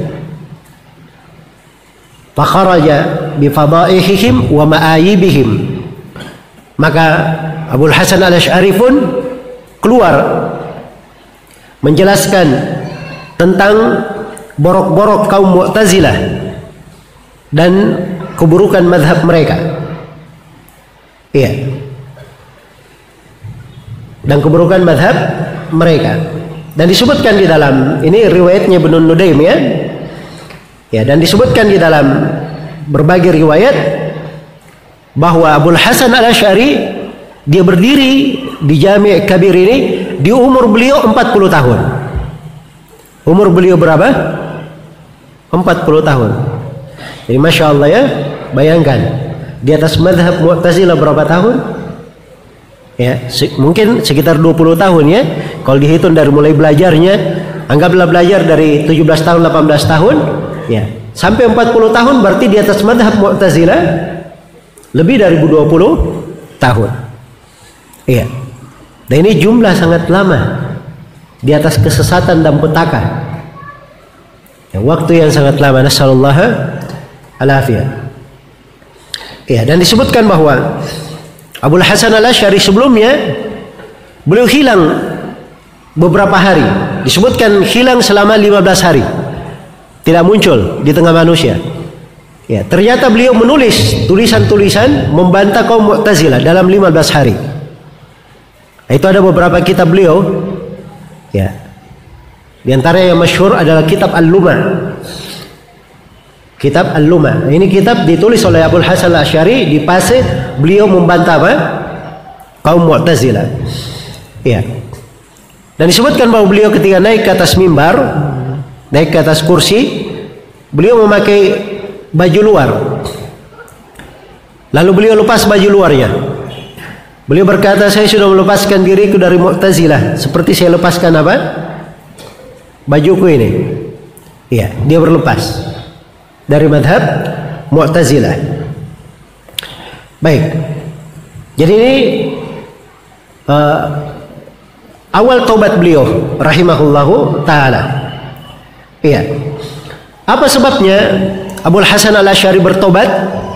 Fakharaja bi fadaihihim wa ma'ayibihim. Maka Abul Hasan al-Asy'ari pun keluar menjelaskan tentang borok-borok kaum Mu'tazilah dan keburukan mazhab mereka. Iya. Dan keburukan mazhab mereka. Dan disebutkan di dalam ini riwayatnya Ibnu Nudaim, ya. Ya, dan disebutkan di dalam berbagai riwayat bahwa Abul Hasan al-Asy'ari dia berdiri di Jami' Kabir ini di umur beliau 40 tahun. Umur beliau berapa? 40 tahun. Jadi Masya Allah, ya, bayangkan di atas mazhab Mu'tazilah berapa tahun? Ya, mungkin sekitar 20 tahun, ya. Kalau dihitung dari mulai belajarnya, anggaplah belajar dari 17 tahun, 18 tahun, ya, sampai 40 tahun, berarti di atas mazhab Mu'tazilah lebih dari 20 tahun. Iya. Dan ini jumlah sangat lama di atas kesesatan dan petaka. Ya, waktu yang sangat lama. Nasallallahu al-afiyah. Ya, dan disebutkan bahwa Abul Hasan al-Asy'ari sebelumnya beliau hilang beberapa hari. Disebutkan hilang selama 15 hari. Tidak muncul di tengah manusia. Ya, ternyata beliau menulis tulisan-tulisan membantah kaum Mu'tazilah dalam 15 hari. Itu ada beberapa kitab beliau. Ya. Di antara yang masyhur adalah kitab Al-Luma. Kitab Al-Luma. Ini kitab ditulis oleh Abul Hasan al-Asy'ari di fase beliau membantah apa? Kaum Mu'tazilah. Ya. Dan disebutkan bahwa beliau ketika naik ke atas mimbar, naik ke atas kursi, beliau memakai baju luar. Lalu beliau lepas baju luarnya. Beliau berkata, saya sudah melepaskan diriku dari Mu'tazilah seperti saya lepaskan apa? Bajuku ini. Iya, dia berlepas dari madhab Mu'tazilah. Baik. Jadi ini awal taubat beliau rahimahullahu taala. Iya. Apa sebabnya Abul Hasan al-Asy'ari bertobat?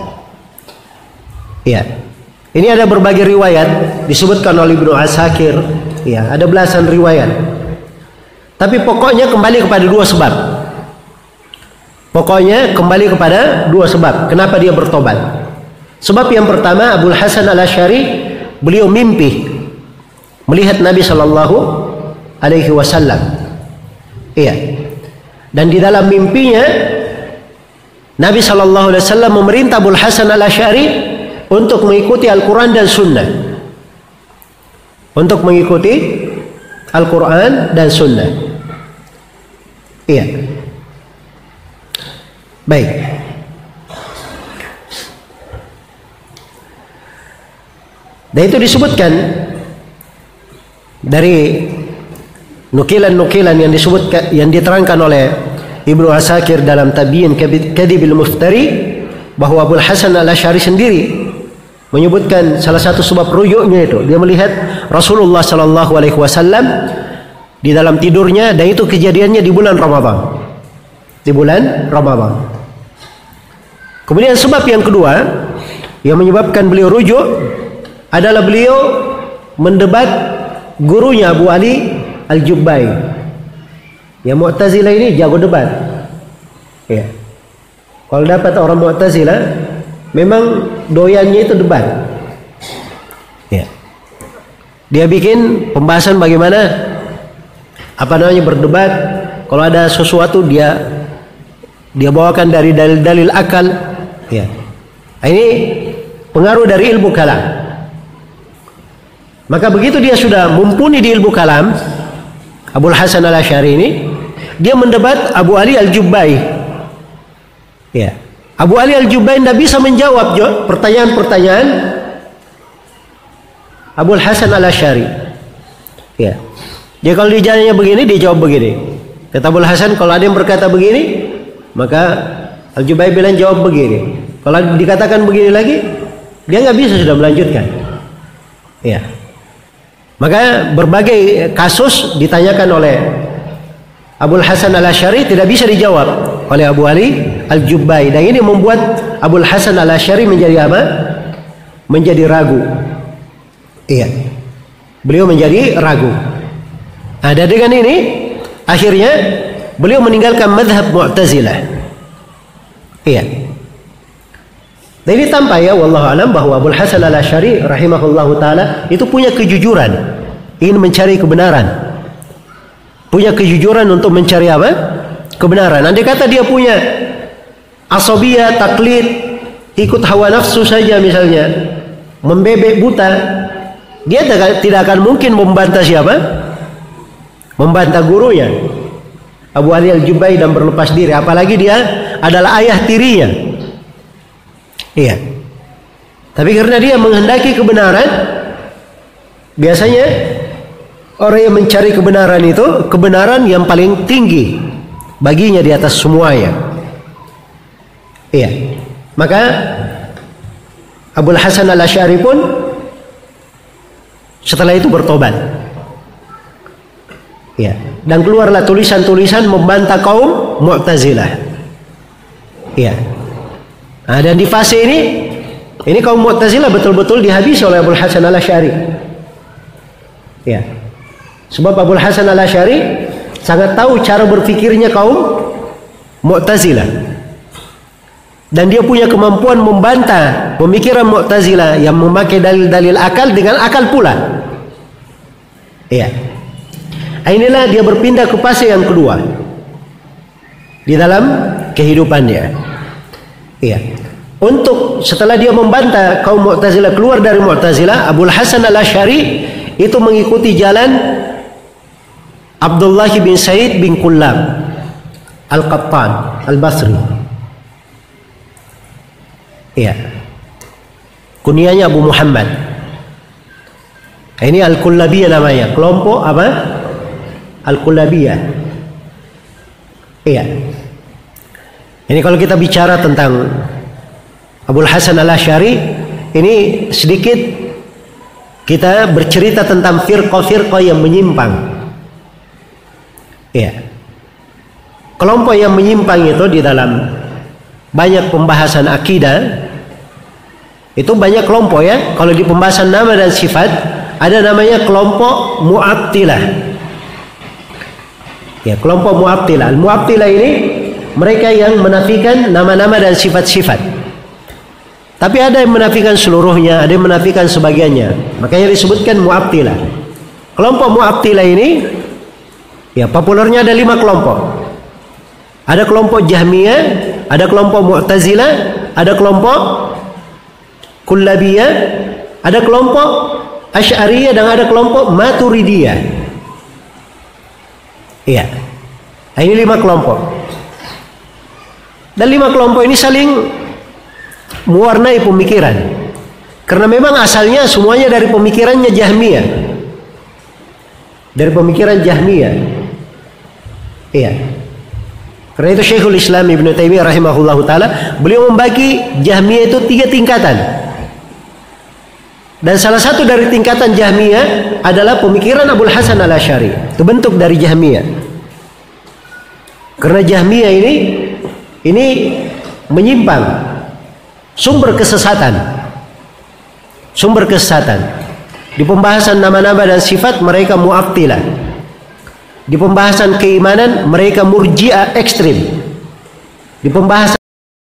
Iya. Ini ada berbagai riwayat disebutkan oleh Ibnu Asakir. Ya, ada belasan riwayat. Tapi pokoknya kembali kepada dua sebab. Pokoknya kembali kepada dua sebab. Kenapa dia bertobat? Sebab yang pertama, Abul Hasan al-Asy'ari beliau mimpi melihat Nabi Shallallahu Alaihi Wasallam. Iya. Dan di dalam mimpinya Nabi Shallallahu Alaihi Wasallam memerintah Abul Hasan al-Asy'ari untuk mengikuti Al-Quran dan Sunnah. Untuk mengikuti Al-Quran dan Sunnah. Iya. Baik. Dan itu disebutkan dari nukilan-nukilan yang disebutkan, yang diterangkan oleh Ibnu Asakir dalam Tabyin Kadhibil Muftari, bahwa Abul Hasan al-Asy'ari sendiri menyebutkan salah satu sebab rujuknya itu dia melihat Rasulullah Shallallahu Alaihi Wasallam di dalam tidurnya, dan itu kejadiannya di bulan Ramadan. Di bulan Ramadan. Kemudian sebab yang kedua yang menyebabkan beliau rujuk adalah beliau mendebat gurunya Abu Ali Al-Jubbai. Yang Mu'tazilah ini jago debat. Ya. Kalau dapat orang Mu'tazilah memang doyannya itu debat. Ya. Dia bikin pembahasan bagaimana berdebat. Kalau ada sesuatu dia bawakan dari dalil-dalil akal. Ya. Ini pengaruh dari ilmu kalam. Maka begitu dia sudah mumpuni di ilmu kalam, Abul Hasan al-Asy'ari ini, dia mendebat Abu Ali Al-Jubbai. Ya. Abu Ali Al-Jubbai tidak bisa menjawab pertanyaan-pertanyaan Abul Hasan al-Asy'ari. Ya. Jadi kalau dijawabnya begini, dia jawab begini. Kata Abul Hasan, kalau ada yang berkata begini, maka Al-Jubbai bilang jawab begini. Kalau dikatakan begini lagi, dia nggak bisa sudah melanjutkan. Ya. Maka berbagai kasus ditanyakan oleh Abul Hasan al-Asy'ari tidak bisa dijawab oleh Abu Ali Al-Jubbai, dan ini membuat Abul Hasan al-Asy'ari menjadi apa? Menjadi ragu. Iya. Beliau menjadi ragu. Ada dengan ini akhirnya beliau meninggalkan mazhab Mu'tazilah. Iya. Dan ini tampak ya wallahu alam bahwa Abul Hasan al-Asy'ari rahimahullahu taala itu punya kejujuran, ingin mencari kebenaran. Punya kejujuran untuk mencari apa? Kebenaran. Andai kata dia punya asabiyah, taklid, ikut hawa nafsu saja misalnya, membebek buta, dia tidak akan mungkin membantah siapa? Membantah gurunya Abu Ali Al-Jubbai dan berlepas diri, apalagi dia adalah ayah tirinya. Iya. Tapi karena dia menghendaki kebenaran, biasanya orang yang mencari kebenaran itu kebenaran yang paling tinggi baginya di atas semuanya. Iya. Maka Abul Hasan al-Asy'ari pun setelah itu bertobat. Ya, dan keluarlah tulisan-tulisan membantah kaum Mu'tazilah. Ya. Nah, dan di fase ini kaum Mu'tazilah betul-betul dihabisi oleh Abul Hasan Al-Asy'ari. Ya. Sebab Abul Hasan Al-Asy'ari sangat tahu cara berpikirnya kaum Mu'tazilah. Dan dia punya kemampuan membantah pemikiran Mu'tazilah yang memakai dalil-dalil akal dengan akal pula. Iya. Inilah dia berpindah ke fase yang kedua di dalam kehidupannya. Iya. Untuk setelah dia membantah kaum Mu'tazilah keluar dari Mu'tazilah, Abul Hasan Al-Asy'ari itu mengikuti jalan Abdullah bin Said bin Kullab Al-Qattan Al-Basri. Iya. Kunyahnya Abu Muhammad. Ini Al-Kullabiyah namanya. Kelompok apa? Al-Kullabiyah. Iya. Ini kalau kita bicara tentang Abul Hasan Al-Asy'ari, ini sedikit kita bercerita tentang firqah-firqah yang menyimpang. Iya. Kelompok yang menyimpang itu di dalam banyak pembahasan akidah, itu banyak kelompok ya. Kalau di pembahasan nama dan sifat, ada namanya kelompok Mu'attilah. Ya, kelompok Mu'attilah. Mu'attilah ini mereka yang menafikan nama-nama dan sifat-sifat. Tapi ada yang menafikan seluruhnya, ada yang menafikan sebagiannya. Makanya disebutkan Mu'attilah. Kelompok Mu'attilah ini, ya populernya ada 5 kelompok. Ada kelompok Jahmiyah, ada kelompok Mu'tazilah, ada kelompok Kullabiyah, ada kelompok Asy'ariyah, dan ada kelompok Maturidiyah. Iya. Nah, ini 5 kelompok. Dan 5 kelompok ini saling mewarnai pemikiran. Karena memang asalnya semuanya dari pemikirannya Jahmiyah. Dari pemikiran Jahmiyah. Iya. Karena itu Syekhul Islam Ibnu Taimiyah rahimahullahu taala, beliau membagi Jahmiyah itu 3 tingkatan. Dan salah satu dari tingkatan Jahmiyah adalah pemikiran Abul Hasan Al-Asy'ari. Itu bentuk dari Jahmiyah. Karena Jahmiyah ini menyimpang, sumber kesesatan. Sumber kesesatan. Di pembahasan nama-nama dan sifat mereka Mu'attilah. Di pembahasan keimanan mereka Murji'ah ekstrim. Di pembahasan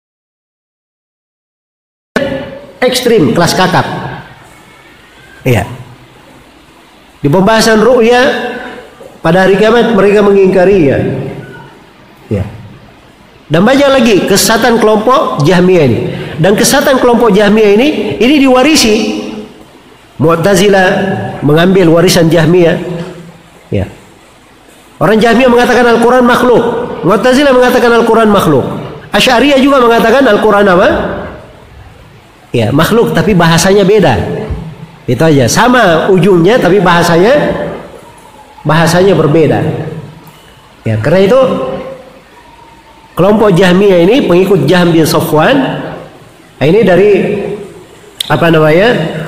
ekstrim kelas kakap. Iya. Di pembahasan ru'ya pada hari kiamat mereka mengingkarinya. Ya. Dan banyak lagi kesesatan kelompok Jahmiyah ini. Dan kesesatan kelompok Jahmiyah ini diwarisi. Mu'tazilah mengambil warisan Jahmiyah. Ya. Orang Jahmiyah mengatakan Al-Quran makhluk. Mu'tazilah mengatakan Al-Quran makhluk. Asy'ariyah juga mengatakan Al-Quran apa? Ya, makhluk tapi bahasanya beda. Itu aja. Sama ujungnya tapi bahasanya berbeda. Ya, karena itu kelompok Jahmiyah ini pengikut Jahm bin Safwan. Nah, ini dari apa namanya?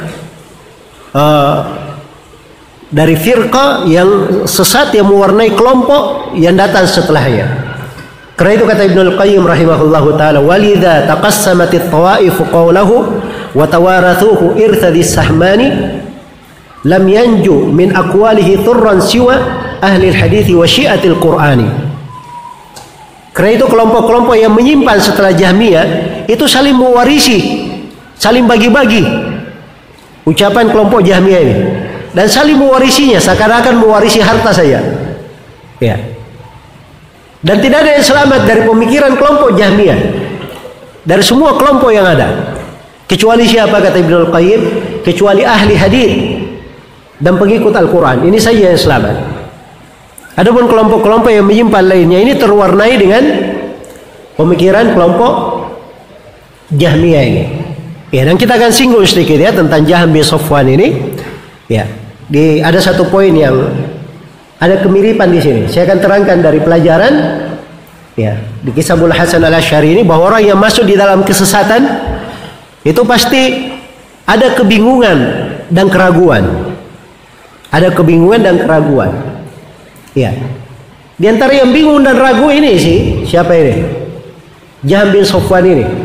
Dari firqah yang sesat yang mewarnai kelompok yang datang setelahnya. Karena itu kata Ibnul Qayyim rahimahullahu taala, walidha taqassamatit tawaif qawlahu wa tawarathuhu irthadis sahmani lam yanju min aqwalihi turran siwa ahli al-hadits wa syi'atil qur'ani. Karena itu kelompok-kelompok yang menyimpan setelah Jahmiyah itu saling mewarisi, saling bagi-bagi ucapan kelompok Jahmiyah ini. Dan saling mewarisinya seakan-akan mewarisi harta saja. Ya. Dan tidak ada yang selamat dari pemikiran kelompok Jahmiyah. Dari semua kelompok yang ada. Kecuali siapa kata Ibnul Qayyim? Kecuali ahli hadits dan pengikut Al-Quran. Ini saja yang selamat. Adapun kelompok-kelompok yang menyimpan lainnya ini terwarnai dengan pemikiran kelompok Jahmiyah ini. Ya, dan kita akan singgung sedikit ya tentang Jahm bin Safwan ini. Ya. Ada satu poin yang ada kemiripan di sini. Saya akan terangkan dari pelajaran ya di kisah Abul Hasan Al-Asy'ari ini bahwa orang yang masuk di dalam kesesatan itu pasti ada kebingungan dan keraguan. Ada kebingungan dan keraguan. Ya. Di antara yang bingung dan ragu ini siapa ini? Jahm bin Safwan ini.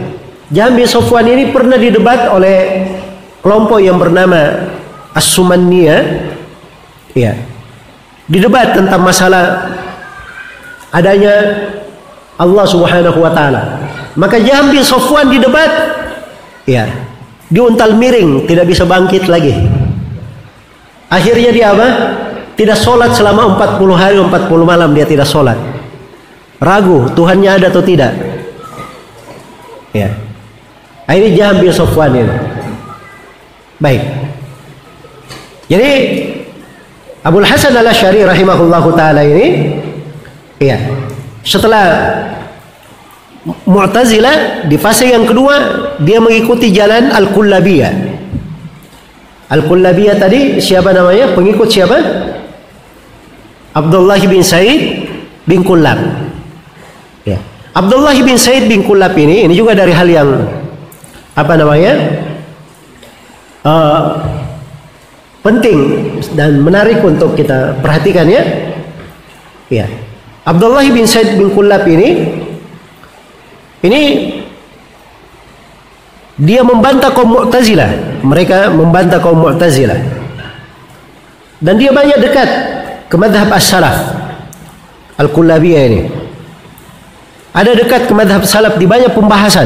Jahm bin Safwan ini pernah didebat oleh kelompok yang bernama As-Sumanniyah. Ya. Didebat tentang masalah adanya Allah Subhanahu wa taala. Maka Jahm bin Safwan didebat, ya, diuntal miring, tidak bisa bangkit lagi. Akhirnya dia apa? Tidak sholat selama 40 hari 40 malam, dia tidak sholat. Ragu Tuhannya ada atau tidak. Ya. Ini Jahm bin Safwan ini. Baik. Jadi Abul Hasan Al-Asy'ari rahimahullahu taala ini, ya, setelah Mu'tazilah di fase yang kedua dia mengikuti jalan Al-Kullabiyah. Al-Kullabiyah tadi siapa namanya? Pengikut siapa? Abdullah bin Said bin Kullab. Ya. Abdullah bin Said bin Kullab ini juga dari hal yang apa namanya? Penting dan menarik untuk kita perhatikan, ya. Ya. Abdullah bin Said bin Kullab ini dia membantah kaum Mu'tazilah. Mereka membantah kaum Mu'tazilah. Dan dia banyak dekat ke mazhab as-salaf. Al-Kullabiyah ini ada dekat ke mazhab salaf di banyak pembahasan.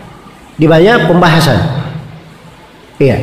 Iya.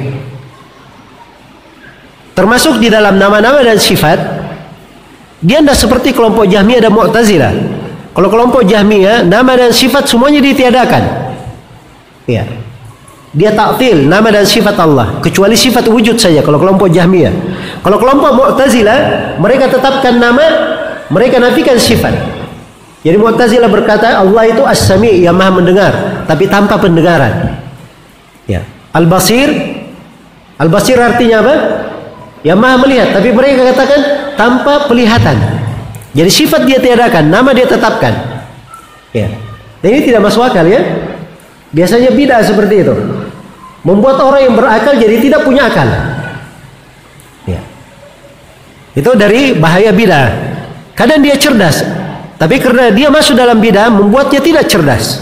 Termasuk di dalam nama-nama dan sifat. Dia tidak seperti kelompok Jahmiyah dan Mu'tazilah. Kalau kelompok Jahmiyah, nama dan sifat semuanya ditiadakan. Iya. Dia ta'til nama dan sifat Allah, kecuali sifat wujud saja kalau kelompok Jahmiyah. Kalau kelompok Mu'tazilah, mereka tetapkan nama, mereka nafikan sifat. Jadi Mu'tazilah berkata Allah itu As-Sami', yang maha mendengar, tapi tanpa pendengaran. Ya. Al-Basir artinya apa? Yang maha melihat, tapi mereka katakan tanpa pelihatan. Jadi sifat dia tiadakan, nama dia tetapkan. Ya. Dan ini tidak masuk akal, ya. Biasanya bid'ah seperti itu, membuat orang yang berakal jadi tidak punya akal. Ya. Itu dari bahaya bid'ah. Kadang dia cerdas, tapi karena dia masuk dalam bid'ah membuatnya tidak cerdas.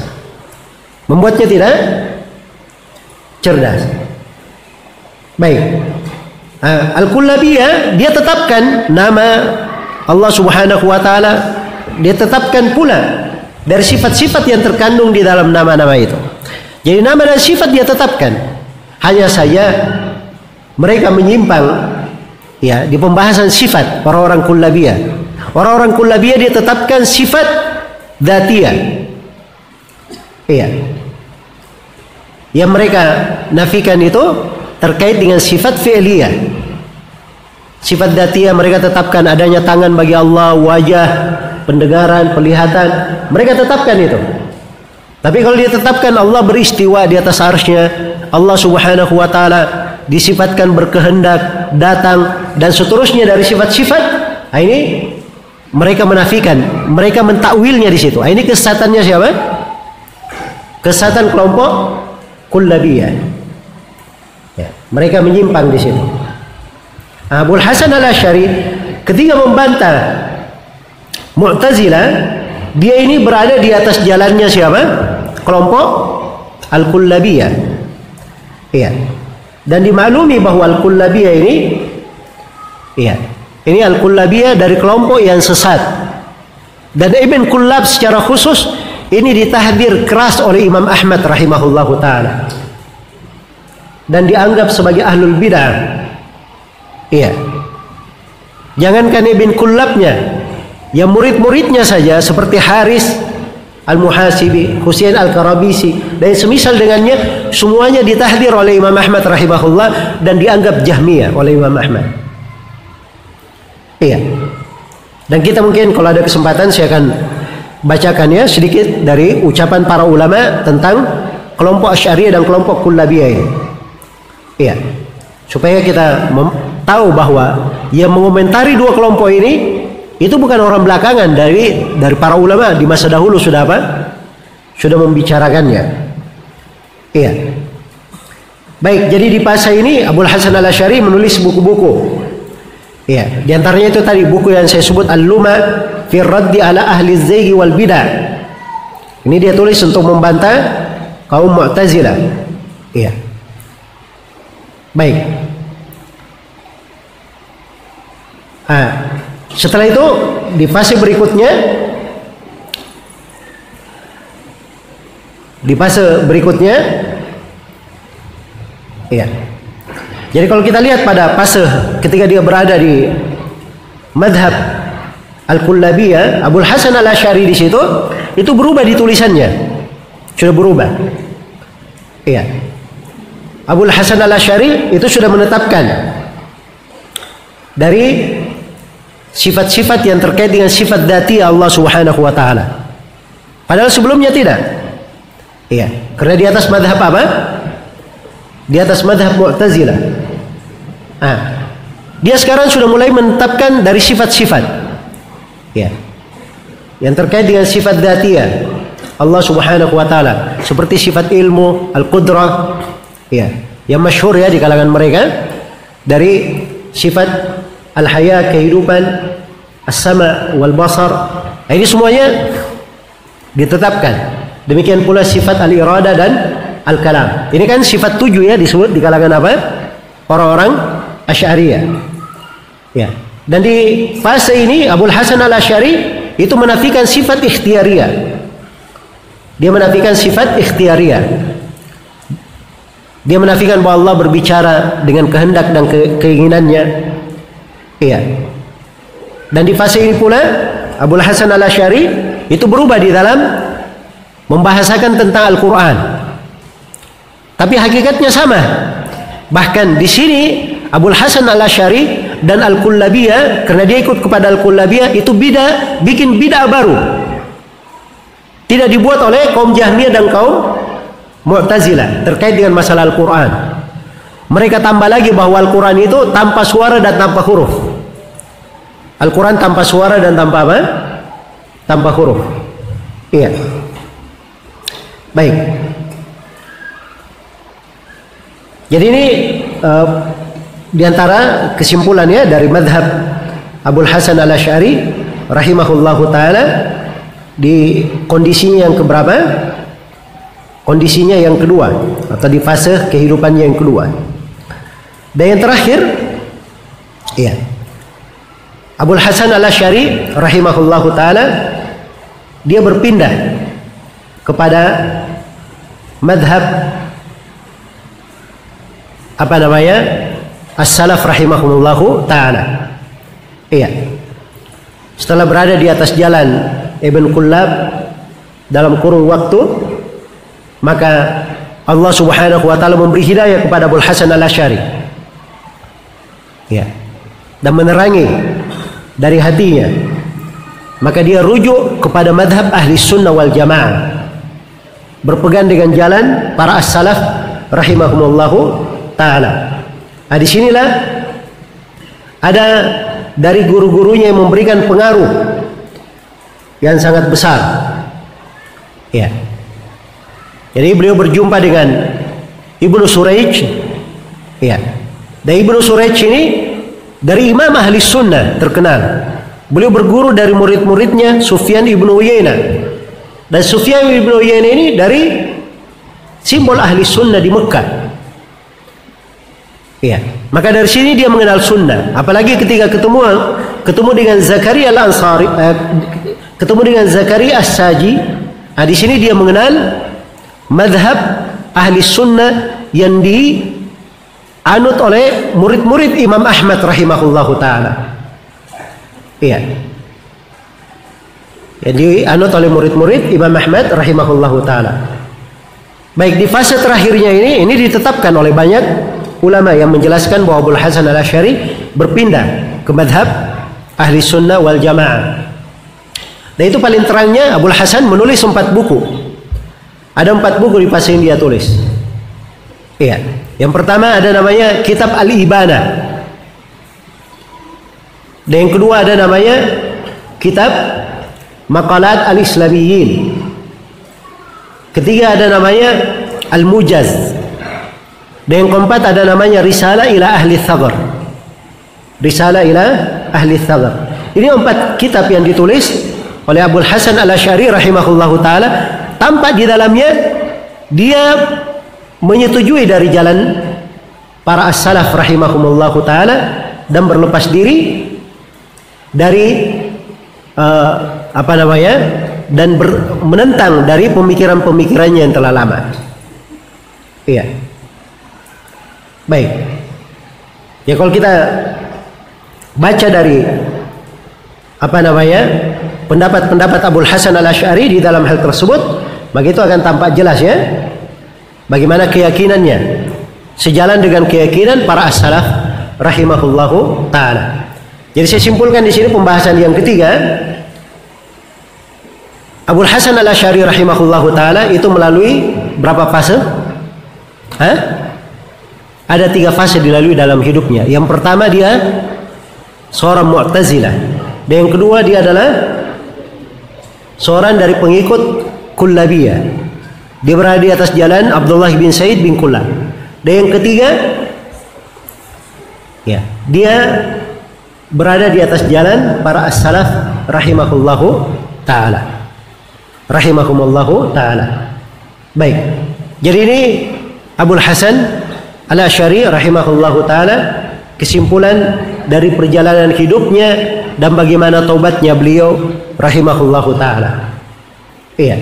Baik. Al-Kullabiyah dia tetapkan nama Allah Subhanahu wa taala, dia tetapkan pula dari sifat-sifat yang terkandung di dalam nama-nama itu. Jadi nama dan sifat dia tetapkan. Hanya saja mereka menyimpang, ya, di pembahasan sifat orang-orang Kullabiyah. Orang-orang Kullabiyah dia tetapkan sifat dzatiyah. Iya. Yang mereka nafikan itu terkait dengan sifat fi'liyah. Sifat dzatiyah mereka tetapkan adanya tangan bagi Allah, wajah, pendengaran, penglihatan, mereka tetapkan itu. Tapi kalau dia tetapkan Allah beristiwa di atas arsy-Nya, Allah Subhanahu wa taala disifatkan berkehendak, datang, dan seterusnya dari sifat-sifat, ini mereka menafikan, mereka mentakwilnya di situ. Ini kesesatannya siapa? Kesesatan kelompok Kullabiyah. Ya, mereka menyimpang di situ. Abul Hasan Al-Asy'ari ketika membantah Mu'tazilah, dia ini berada di atas jalannya siapa? Kelompok Al-Kullabiyah. Iya. Dan dimaklumi bahwa Al-Kullabiyah ini, iya, ini Al-Kullabiyah dari kelompok yang sesat. Dan Ibn Kullab secara khusus ini ditahdir keras oleh Imam Ahmad rahimahullahu taala. Dan dianggap sebagai ahlul bid'ah. Iya. Jangankan Ibn Kullabnya, yang murid-muridnya saja seperti Haris Al-Muhasibi, Husain Al-Karabisi, dan semisal dengannya, semuanya ditahdir oleh Imam Ahmad rahimahullah dan dianggap Jahmiyah oleh Imam Ahmad. Iya. Dan kita mungkin kalau ada kesempatan saya akan bacakan ya sedikit dari ucapan para ulama tentang kelompok Asy'ariyah dan kelompok Kullabiyah ini. Iya. Supaya kita tahu bahwa yang mengomentari dua kelompok ini itu bukan orang belakangan, dari para ulama di masa dahulu sudah apa? Sudah membicarakannya. Iya. Baik, jadi di fase ini Abul Hasan Al-Asy'ari menulis buku-buku. Iya, di antaranya itu tadi buku yang saya sebut Al-Luma fi Raddi ala Ahli Zayghi wal Bid'ah. Ini dia tulis untuk membantah kaum Mu'tazilah. Iya. Baik. Setelah itu di fase berikutnya, iya. Jadi kalau kita lihat pada fase ketika dia berada di madhab Al-Kullabiyah, Abul Hasan Al-Asy'ari di situ itu berubah di tulisannya, sudah berubah. Iya. Abul Hasan Al-Asy'ari itu sudah menetapkan dari sifat-sifat yang terkait dengan sifat dzati Allah Subhanahu wa taala. Padahal sebelumnya tidak. Iya, karena di atas madhab apa? Di atas madhab Mu'tazilah. Dia sekarang sudah mulai menetapkan dari sifat-sifat, ya, yang terkait dengan sifat dzatiyah Allah Subhanahu wa taala, seperti sifat ilmu, al-qudrah, ya, yang masyhur ya di kalangan mereka, dari sifat al-haya, kehidupan, as-sama' wal basar. Ini semuanya ditetapkan. Demikian pula sifat al-irada dan al-kalam. Ini kan sifat 7 ya, disebut di kalangan apa? Orang-orang Asy'ariyah. Ya. Dan di fase ini Abul Hasan Al-Asy'ari itu menafikan sifat ikhtiyariyah. Dia menafikan sifat ikhtiyariyah. Dia menafikan bahwa Allah berbicara dengan kehendak dan keinginannya. Iya. Dan di fase ini pula Abul Hasan Al-Asy'ari itu berubah di dalam membahasakan tentang Al-Quran. Tapi hakikatnya sama. Bahkan di sini Abul Hasan Al-Asy'ari dan Al-Kullabiyah, karena dia ikut kepada Al-Kullabiyah, itu bikin bid'ah baru. Tidak dibuat oleh kaum Jahmiyah dan kaum Mu'tazilah terkait dengan masalah Al-Quran. Mereka tambah lagi bahwa Al-Quran itu tanpa suara dan tanpa huruf. Al-Quran tanpa suara dan tanpa apa? Tanpa huruf. Iya. Baik. Jadi ini di antara kesimpulannya dari madhab Abul Hasan Al-Asy'ari rahimahullahu ta'ala di kondisinya yang keberapa? Kondisinya yang kedua, atau di fase kehidupannya yang kedua. Dan yang terakhir, iya, Abul Hasan Al-Asy'ari rahimahullahu ta'ala dia berpindah kepada madhab apa namanya? As-Salaf rahimahumullahu ta'ala. Iya. Setelah berada di atas jalan Ibn Kullab dalam kurun waktu, maka Allah Subhanahu wa taala memberi hidayah kepada Abul Hasan Al-Asy'ari. Ya. Dan menerangi dari hatinya. Maka dia rujuk kepada madhab ahli sunnah wal jamaah. Berpegang dengan jalan para as-salaf rahimahumullahu ta'ala. Nah, disinilah ada dari guru-gurunya yang memberikan pengaruh yang sangat besar. Ya. Jadi beliau berjumpa dengan Ibnu Surayj. Ya. Dan Ibnu Surayj ini dari imam ahli sunnah terkenal. Beliau berguru dari murid-muridnya Sufyan ibnu Uyainah. Dan Sufyan ibnu Uyainah ini dari simbol ahli sunnah di Mekah. Ya. Maka dari sini dia mengenal sunnah. Apalagi ketika ketemu dengan Zakaria Al-Ansari, ketemu dengan Zakaria As-Saji. Nah, di sini dia mengenal madhab ahli sunnah yang dianut oleh murid-murid Imam Ahmad rahimahullahu ta'ala. Iya. Yang dianut oleh murid-murid Imam Ahmad rahimahullahu ta'ala. Baik, di fase terakhirnya ini ditetapkan oleh banyak ulama yang menjelaskan bahwa Abul Hasan Al-Asy'ari berpindah ke madhab ahli sunnah wal jamaah. Dan itu paling terangnya Abul Hasan menulis 4 buku. Ada 4 buku di fase ini dia tulis. Iya. Yang pertama ada namanya Kitab Al-Ibana. Dan yang kedua ada namanya Kitab Maqalat Al-Islamiyyin. Ketiga ada namanya Al-Mujaz. Dan yang keempat ada namanya Risalah ila Ahli Thagr. Risalah ila Ahli Thagr. Ini 4 kitab yang ditulis oleh Abul Hasan Al-Asy'ari rahimahullahu ta'ala. Tampak di dalamnya dia menyetujui dari jalan para as-salaf rahimahumullahu taala dan berlepas diri dari dan menentang dari pemikiran-pemikirannya yang telah lama. Iya. Baik. Ya, kalau kita baca dari pendapat-pendapat Abul Hasan Al-Asy'ari di dalam hal tersebut, maka itu akan tampak jelas ya bagaimana keyakinannya sejalan dengan keyakinan para as-salaf rahimahullahu taala. Jadi saya simpulkan di sini pembahasan yang ketiga, Abul Hasan Al-Asy'ari rahimahullahu taala itu melalui berapa fase? Ada 3 fase dilalui dalam hidupnya. Yang pertama dia seorang Mu'tazilah. Dan yang kedua dia adalah seorang dari pengikut Kullabiyah. Dia berada di atas jalan Abdullah bin Said bin Kullab. Dan yang ketiga, ya, dia berada di atas jalan para as-salaf rahimahullahu taala. Rahimahumullahu taala. Baik. Jadi ini Abul Hasan Al-Asy'ari rahimahullahu taala, kesimpulan dari perjalanan hidupnya dan bagaimana taubatnya beliau rahimahullahu taala. Iya.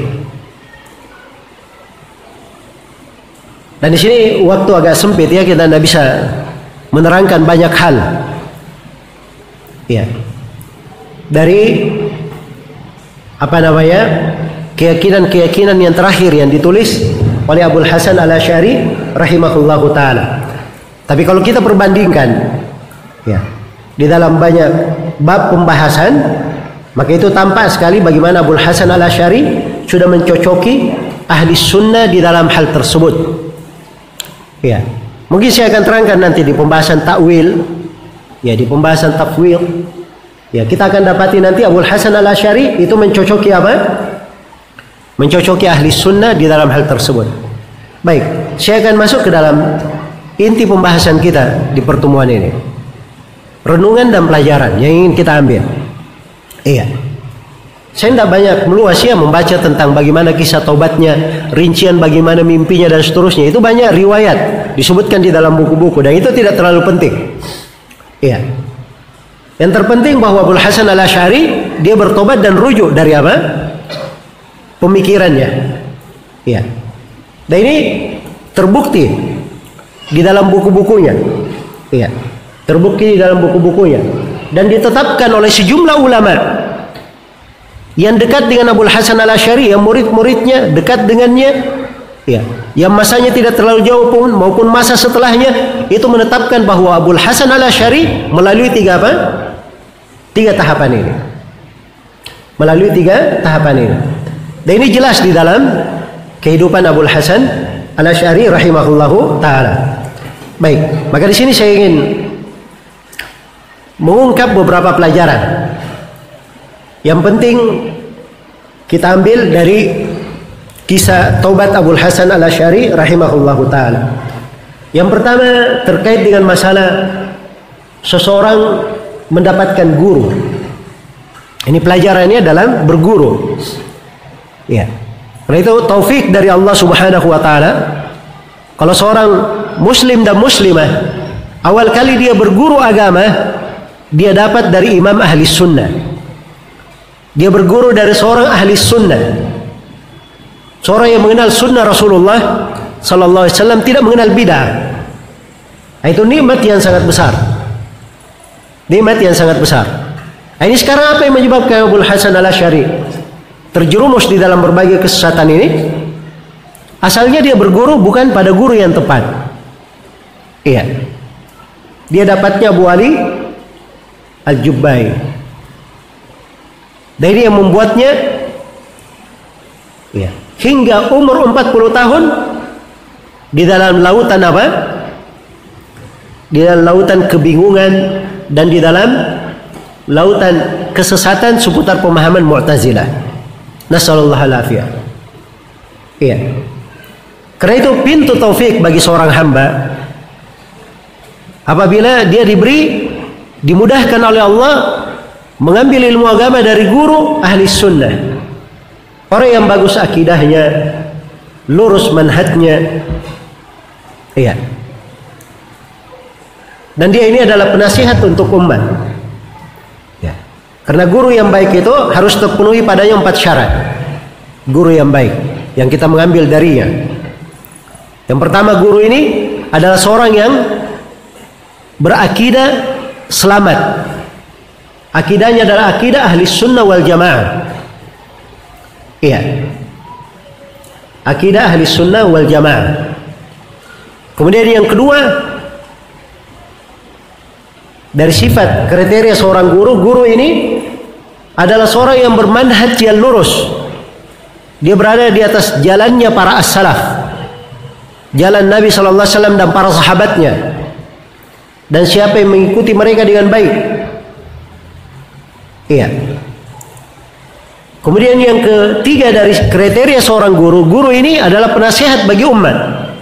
Dan di sini waktu agak sempit ya, kita tidak bisa menerangkan banyak hal. Iya. Dari keyakinan-keyakinan yang terakhir yang ditulis oleh Abul Hasan Al-Asy'ari rahimahullahu taala. Tapi kalau kita perbandingkan ya di dalam banyak bab pembahasan, maka itu tampak sekali bagaimana Abul Hasan Al-Asy'ari sudah mencocoki ahli sunnah di dalam hal tersebut. Ya, mungkin saya akan terangkan nanti di pembahasan takwil, ya, di pembahasan tafwid. Ya, kita akan dapati nanti Abul Hasan Al-Asy'ari itu mencocoki apa? Mencocoki ahli sunnah di dalam hal tersebut. Baik, saya akan masuk ke dalam inti pembahasan kita di pertemuan ini. Renungan dan pelajaran yang ingin kita ambil. Iya. Saya tidak banyak meluas ya membaca tentang bagaimana kisah taubatnya, rincian bagaimana mimpinya dan seterusnya. Itu banyak riwayat disebutkan di dalam buku-buku dan itu tidak terlalu penting. Iya. Yang terpenting bahwa Abul Hasan Al-Asy'ari dia bertobat dan rujuk dari apa? Pemikirannya. Iya. Dan ini terbukti di dalam buku-bukunya. Iya. Terbukti di dalam buku-bukunya dan ditetapkan oleh sejumlah ulama yang dekat dengan Abul Hasan Al-Asy'ari, yang murid-muridnya dekat dengannya, ya, yang masanya tidak terlalu jauh pun maupun masa setelahnya, itu menetapkan bahwa Abul Hasan Al-Asy'ari melalui 3 tahapan ini. Melalui 3 tahapan ini. Dan ini jelas di dalam kehidupan Abul Hasan Al-Asy'ari rahimahullahu taala. Baik, maka di sini saya ingin mengungkap beberapa pelajaran yang penting kita ambil dari kisah taubat Abul Hasan Al-Asy'ari rahimahullahu taala. Yang pertama terkait dengan masalah seseorang mendapatkan guru. Ini pelajarannya dalam berguru. Ya. Karena itu taufik dari Allah Subhanahu wa taala. Kalau seorang muslim dan muslimah awal kali dia berguru agama, dia dapat dari imam ahli sunnah. Dia berguru dari seorang ahli sunnah, seorang yang mengenal sunnah Rasulullah sallallahu alaihi wasallam, tidak mengenal bid'ah. Itu nikmat yang sangat besar. Nikmat yang sangat besar. Ini sekarang apa yang menyebabkan Abul Hasan Al-Asy'ari terjerumus di dalam berbagai kesesatan ini? Asalnya dia berguru bukan pada guru yang tepat. Iya. Dia dapatnya Abu Ali Al-Jubbai. Dan ini yang membuatnya ya, hingga umur 40 tahun di dalam lautan apa? Di dalam lautan kebingungan dan di dalam lautan kesesatan seputar pemahaman Mu'tazilah. Nasallallahu alaihi. Iya. Karena itu pintu taufik bagi seorang hamba apabila dia dimudahkan oleh Allah mengambil ilmu agama dari guru ahli sunnah, orang yang bagus akidahnya, lurus manhajnya. Iya. Dan dia ini adalah penasihat untuk umat. Ya. Karena guru yang baik itu harus terpenuhi padanya 4 syarat. Guru yang baik yang kita mengambil darinya. Yang pertama, guru ini adalah seorang yang berakidah selamat. Akidahnya adalah akidah ahli sunnah wal jamaah. Iya. Akidah ahli sunnah wal jamaah. Kemudian yang kedua, dari sifat kriteria seorang guru, guru ini adalah seorang yang bermanhaj yang lurus. Dia berada di atas jalannya para as-salaf, jalan Nabi SAW dan para sahabatnya, dan siapa yang mengikuti mereka dengan baik. Iya. Kemudian yang ketiga dari kriteria seorang guru, guru ini adalah penasihat bagi umat.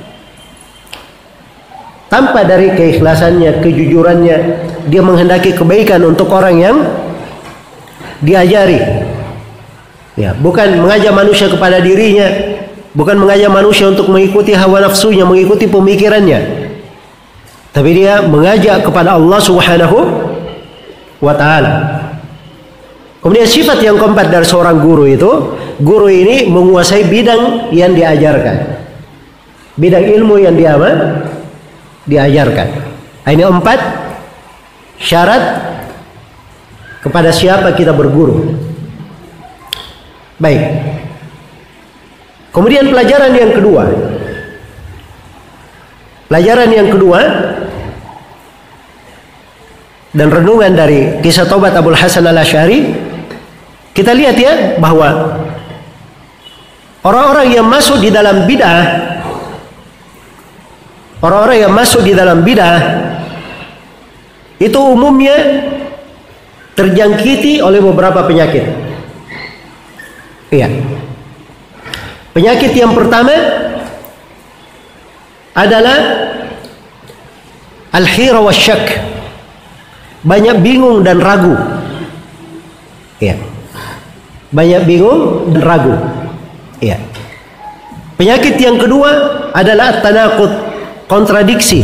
Tanpa dari keikhlasannya, kejujurannya, dia menghendaki kebaikan untuk orang yang diajari. Ya, bukan mengajak manusia kepada dirinya, bukan mengajak manusia untuk mengikuti hawa nafsunya, mengikuti pemikirannya. Tapi dia mengajak kepada Allah Subhanahu wa ta'ala. Kemudian sifat yang keempat dari seorang guru itu, guru ini menguasai bidang yang diajarkan, bidang ilmu yang diajarkan. Ini 4 syarat kepada siapa kita berguru. Baik. Kemudian pelajaran yang kedua. Pelajaran yang kedua dan renungan dari kisah taubat Abul Hasan Al-Asy'ari, kita lihat ya bahwa orang-orang yang masuk di dalam bid'ah, orang-orang yang masuk di dalam bid'ah itu umumnya terjangkiti oleh beberapa penyakit. Iya. Penyakit yang pertama adalah al-hira wa syak. Banyak bingung dan ragu. Iya. Banyak bingung dan ragu. Iya. Penyakit yang kedua adalah tanaqud, kontradiksi.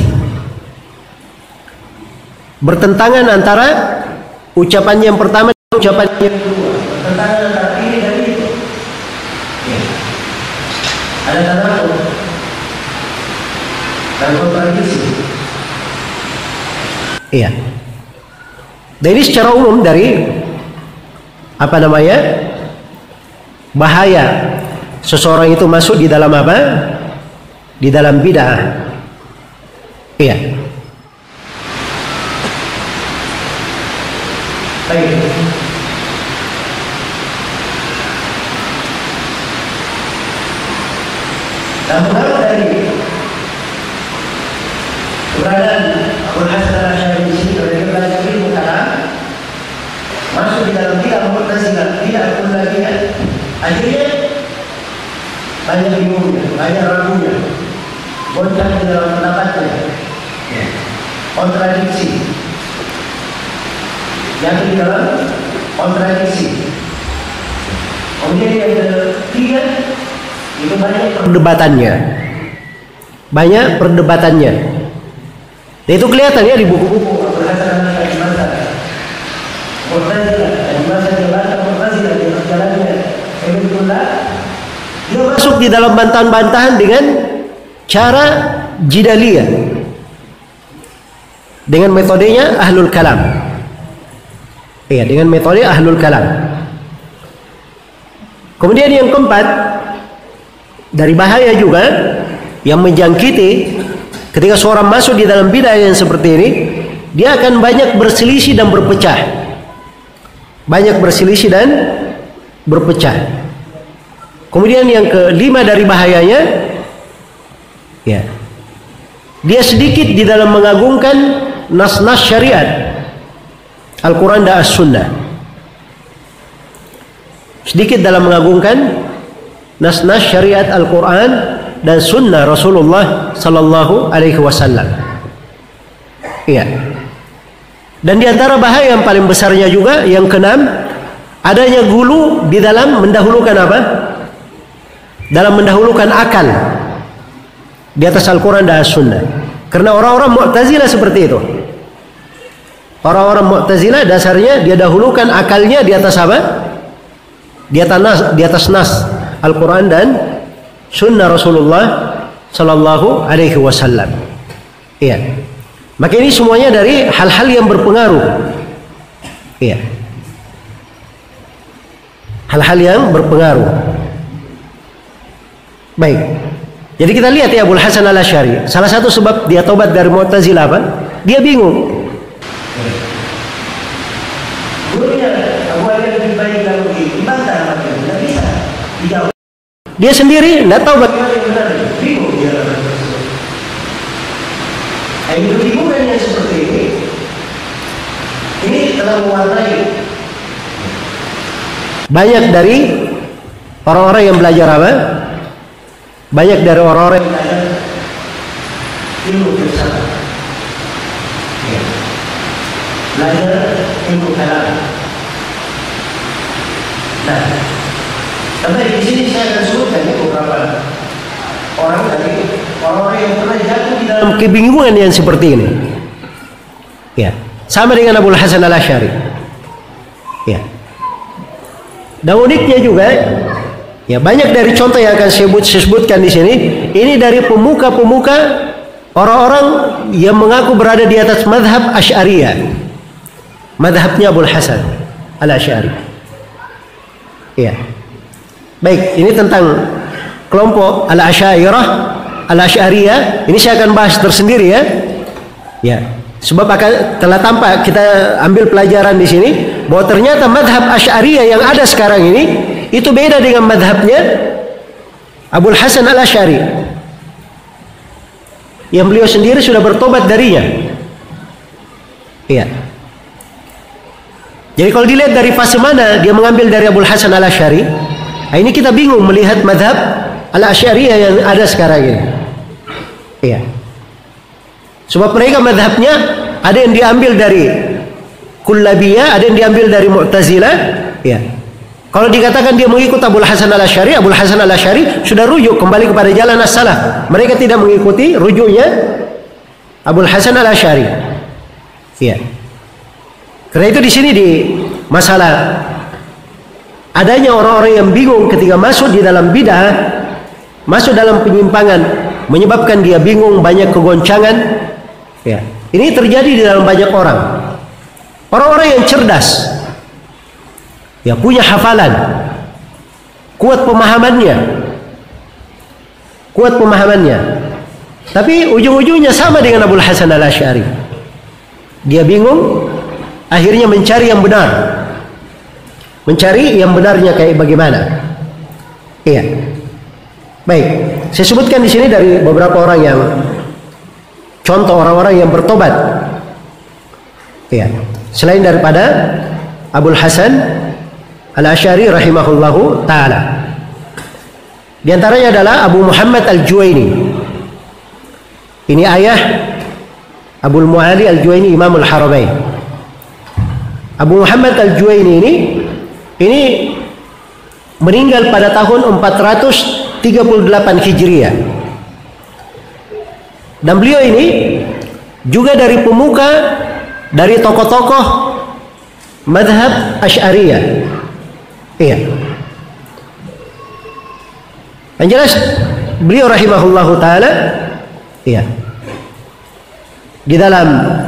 Bertentangan antara ucapan yang pertama dan ucapan yang kedua. Bertentangan antara ini dan itu. Ada tanaqud dan kontradiksi. Iya. Dan ini secara umum dari bahaya seseorang itu masuk di dalam apa? Di dalam bid'ah. Iya. Baik. Namun dari keberadaan Abul Hasan Al-Asy'ari di sini, mereka belajar ilmu kalam, masuk di dalam bid'ah Mu'tazilah, bid'ah Kullabiyah, akhirnya banyak bingungnya, banyak ragunya, goncang di dalam pendapatnya, kontradiksi, jatuh di dalam kontradiksi. Kemudian yang ketiga, itu banyak perdebatannya. Dan itu kelihatan ya di buku-buku berdasarkan dia masuk di dalam bantahan-bantahan dengan cara jidaliyah, dengan metodenya ahlul kalam. Iya, dengan metode ahlul kalam. Kemudian yang keempat, dari bahaya juga yang menjangkiti ketika seorang masuk di dalam bid'ah yang seperti ini, dia akan banyak berselisih dan berpecah. Banyak berselisih dan berpecah. Kemudian yang kelima dari bahayanya, ya, dia sedikit di dalam mengagungkan nas-nas syariat Al-Quran dan As-Sunnah. Sedikit dalam mengagungkan nas-nas syariat Al-Quran dan Sunnah Rasulullah Sallallahu Alaihi Wasallam. Iya. Dan di antara bahaya yang paling besarnya juga, yang keenam, adanya gulu di dalam mendahulukan apa? dalam mendahulukan akal di atas Al-Quran dan As-Sunnah. Karena orang-orang Mu'tazilah seperti itu. Orang-orang Mu'tazilah dasarnya dia dahulukan akalnya di atas apa? Di atas nas Al-Quran dan Sunnah Rasulullah Sallallahu Alaihi Wasallam. Iya. Maka ini semuanya dari hal-hal yang berpengaruh. Iya. Hal-hal yang berpengaruh. Baik. Jadi kita lihat ya Abul Hasan Al-Asy'ari. Salah satu sebab dia tobat dari Mu'tazilah apa? Dia bingung. Dia sendiri tidak tahu bagaimana yang benar. Bingung dia. Kebingungan yang seperti ini telah mewarnai banyak dari orang-orang yang belajar apa? Banyak dari orang-orang yang belajar ilmu filsafat, belajar ilmu kalam. Nah, karena di sini saya akan sebutkan beberapa orang-orang yang pernah jatuh di dalam kebingungan yang seperti ini. Ya, sama dengan Abul Hasan Al-Asy'ari. Ya. Dan uniknya juga, ya banyak dari contoh yang akan saya sebutkan di sini. Ini dari pemuka-pemuka orang-orang yang mengaku berada di atas mazhab Asy'ariyah, mazhabnya Abul Hasan Al-Asy'ari. Ya. Baik, ini tentang kelompok Al-Asy'ariyah, Al-Asy'ariyah. Ini saya akan bahas tersendiri ya. Ya. Sebab telah tampak kita ambil pelajaran di sini bahwa ternyata madhab Asy'ariyah yang ada sekarang ini itu beda dengan madhabnya Abul Hasan Al-Asy'ari yang beliau sendiri sudah bertobat darinya. Iya. Jadi kalau dilihat dari fase mana dia mengambil dari Abul Hasan Al-Asy'ari, ini kita bingung melihat madhab Al-Asy'ariyah yang ada sekarang ini. Iya. Sebab mereka madhabnya ada yang diambil dari Kullabiyah, ada yang diambil dari Mu'tazilah. Ya. Kalau dikatakan dia mengikut Abul Hasan Al-Asy'ari, Abul Hasan Al-Asy'ari sudah rujuk kembali kepada jalan as-salaf. Mereka tidak mengikuti rujuknya Abul Hasan Al-Asy'ari. Ya. Karena itu di sini di masalah adanya orang-orang yang bingung ketika masuk di dalam bid'ah, masuk dalam penyimpangan, menyebabkan dia bingung, banyak kegoncangan. Ya, ini terjadi di dalam banyak orang. Orang-orang yang cerdas, ya punya hafalan, kuat pemahamannya, tapi ujung-ujungnya sama dengan Abul Hasan Al-Asy'ari. Dia bingung, akhirnya mencari yang benar, mencari yang benarnya kayak bagaimana. Iya. Baik, saya sebutkan di sini dari beberapa orang yang contoh orang-orang yang bertobat. Ya. Selain daripada Abul Hasan Al-Asy'ari rahimahullahu taala. Di antaranya adalah Abu Muhammad Al-Juwaini. Ini ayah Abul Mu'ali Al-Juwaini Imamul Haramain. Abu Muhammad Al-Juwaini ini meninggal pada tahun 438 Hijriah. Dan beliau ini juga dari pemuka, dari tokoh-tokoh madhab Asy'ariyah. Iya. Yang jelas beliau rahimahullahu taala, iya, di dalam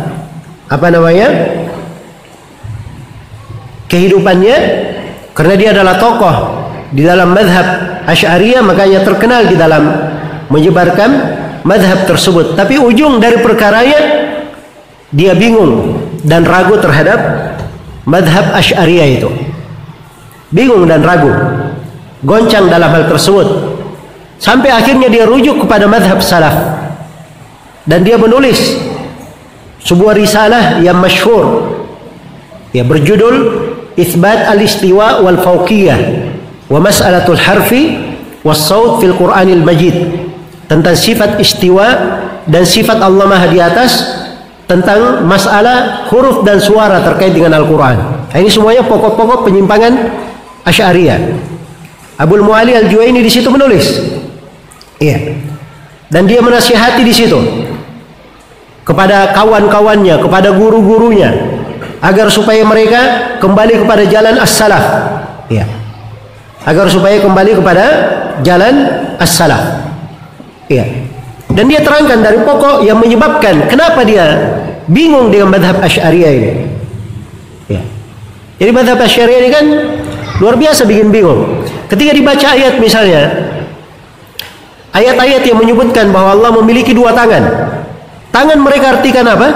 kehidupannya, karena dia adalah tokoh di dalam madhab Asy'ariyah, makanya terkenal di dalam menyebarkan madhab tersebut. Tapi ujung dari perkaranya dia bingung dan ragu terhadap madhab Asy'ariyah itu. Bingung dan ragu, goncang dalam hal tersebut, sampai akhirnya dia rujuk kepada madhab salaf. Dan dia menulis sebuah risalah yang masyhur, ya, berjudul Itsbat al-Istiwa wal Fawqiyah wa Mas'alatul Harfi was Saut fil Qur'anil Majid, tentang sifat istiwa dan sifat Allah Maha di atas, tentang masalah huruf dan suara terkait dengan Al-Quran. Ini semuanya pokok-pokok penyimpangan Asy'ariyah. Abul Mu'ali Al-Juwaini di situ menulis. Iya. Dan dia menasihati di situ kepada kawan-kawannya, kepada guru-gurunya, agar supaya mereka kembali kepada jalan as-salaf. Iya. Agar supaya kembali kepada jalan as-salaf. Iya. Dan dia terangkan dari pokok yang menyebabkan kenapa dia bingung dengan mazhab Asy'ariyah ini. Ya. Jadi mazhab Asy'ariyah ini kan luar biasa bikin bingung. Ketika dibaca ayat misalnya, ayat-ayat yang menyebutkan bahwa Allah memiliki dua tangan. Tangan mereka artikan apa?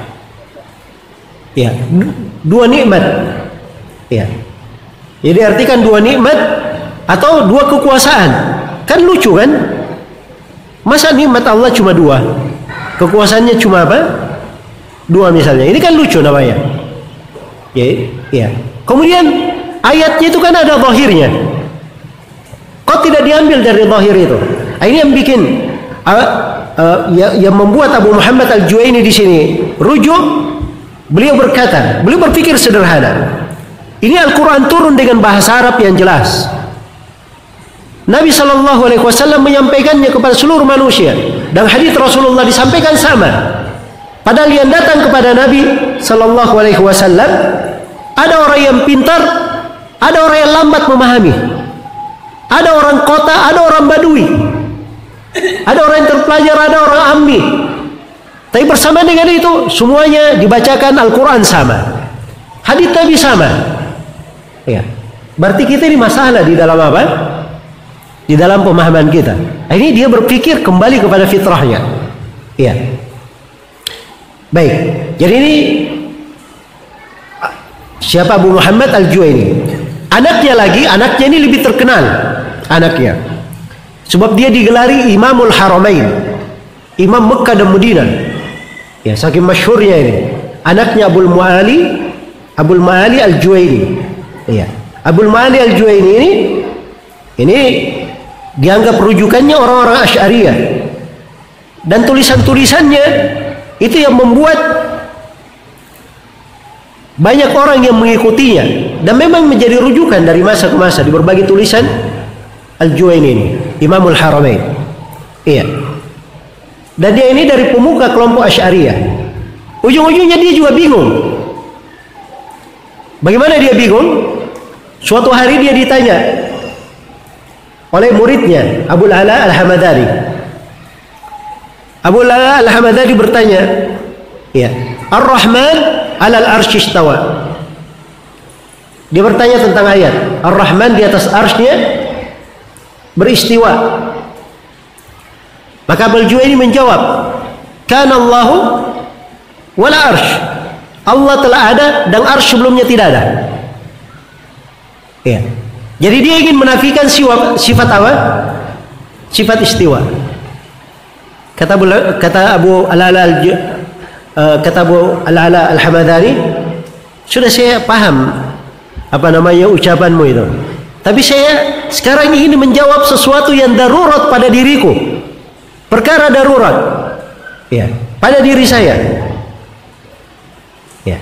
Ya, dua nikmat. Ya. Jadi artikan dua nikmat atau dua kekuasaan. Kan lucu kan? Masa nikmat Allah cuma dua? Kekuasaannya cuma apa? Dua misalnya. Ini kan lucu namanya. Ya. Kemudian ayatnya itu kan ada zahirnya. Kok tidak diambil dari zahir itu? Ini yang bikin yang membuat Abu Muhammad Al-Juwaini di sini rujuk. Beliau berkata, beliau berpikir sederhana. Ini Al-Quran turun dengan bahasa Arab yang jelas. Nabi SAW menyampaikannya kepada seluruh manusia, dan hadits Rasulullah disampaikan sama. Padahal yang datang kepada Nabi SAW ada orang yang pintar, ada orang yang lambat memahami, ada orang kota, ada orang badui, ada orang yang terpelajar, ada orang ambi. Tapi bersama dengan itu semuanya dibacakan Al-Quran sama, hadits Nabi sama. Ya, berarti kita ini masalah di dalam apa? Di dalam pemahaman kita. Ini dia berpikir kembali kepada fitrahnya. Iya. Baik. Jadi ini siapa Abu Muhammad Al-Juwaini? Anaknya ini lebih terkenal. Anaknya. Sebab dia digelari Imamul Haramain. Imam Mekah dan Madinah. Ya, saking masyhurnya ini. Anaknya Abul Ma'ali Al-Juwaini. Iya. Abul Ma'ali Al-Juwaini ini dianggap rujukannya orang-orang Asy'ariyah, dan tulisan-tulisannya itu yang membuat banyak orang yang mengikutinya, dan memang menjadi rujukan dari masa ke masa di berbagai tulisan Al-Juwaini ini, Imamul Haramain. Iya. Dan dia ini dari pemuka kelompok Asy'ariyah. Ujung-ujungnya dia juga bingung. Bagaimana dia bingung? Suatu hari dia ditanya oleh muridnya Abul Ala Al-Hamadani. Abul Ala Al-Hamadani bertanya, ya, Ar-Rahman 'alal arsy istawa. Dia bertanya tentang ayat Ar-Rahman di atas arsy-Nya beristiwa. Maka Abul Juwaini menjawab, Kana Allahu wala arsy. Allah telah ada dan arsy sebelumnya tidak ada. Ya. Jadi dia ingin menafikan sifat apa? Sifat istiwa. Kata Abu Al-Ala Al-Hamadani, sudah saya paham apa namanya ucapanmu itu. Tapi saya sekarang ingin menjawab sesuatu yang darurat pada diriku. Perkara darurat. Ya, pada diri saya. Ya.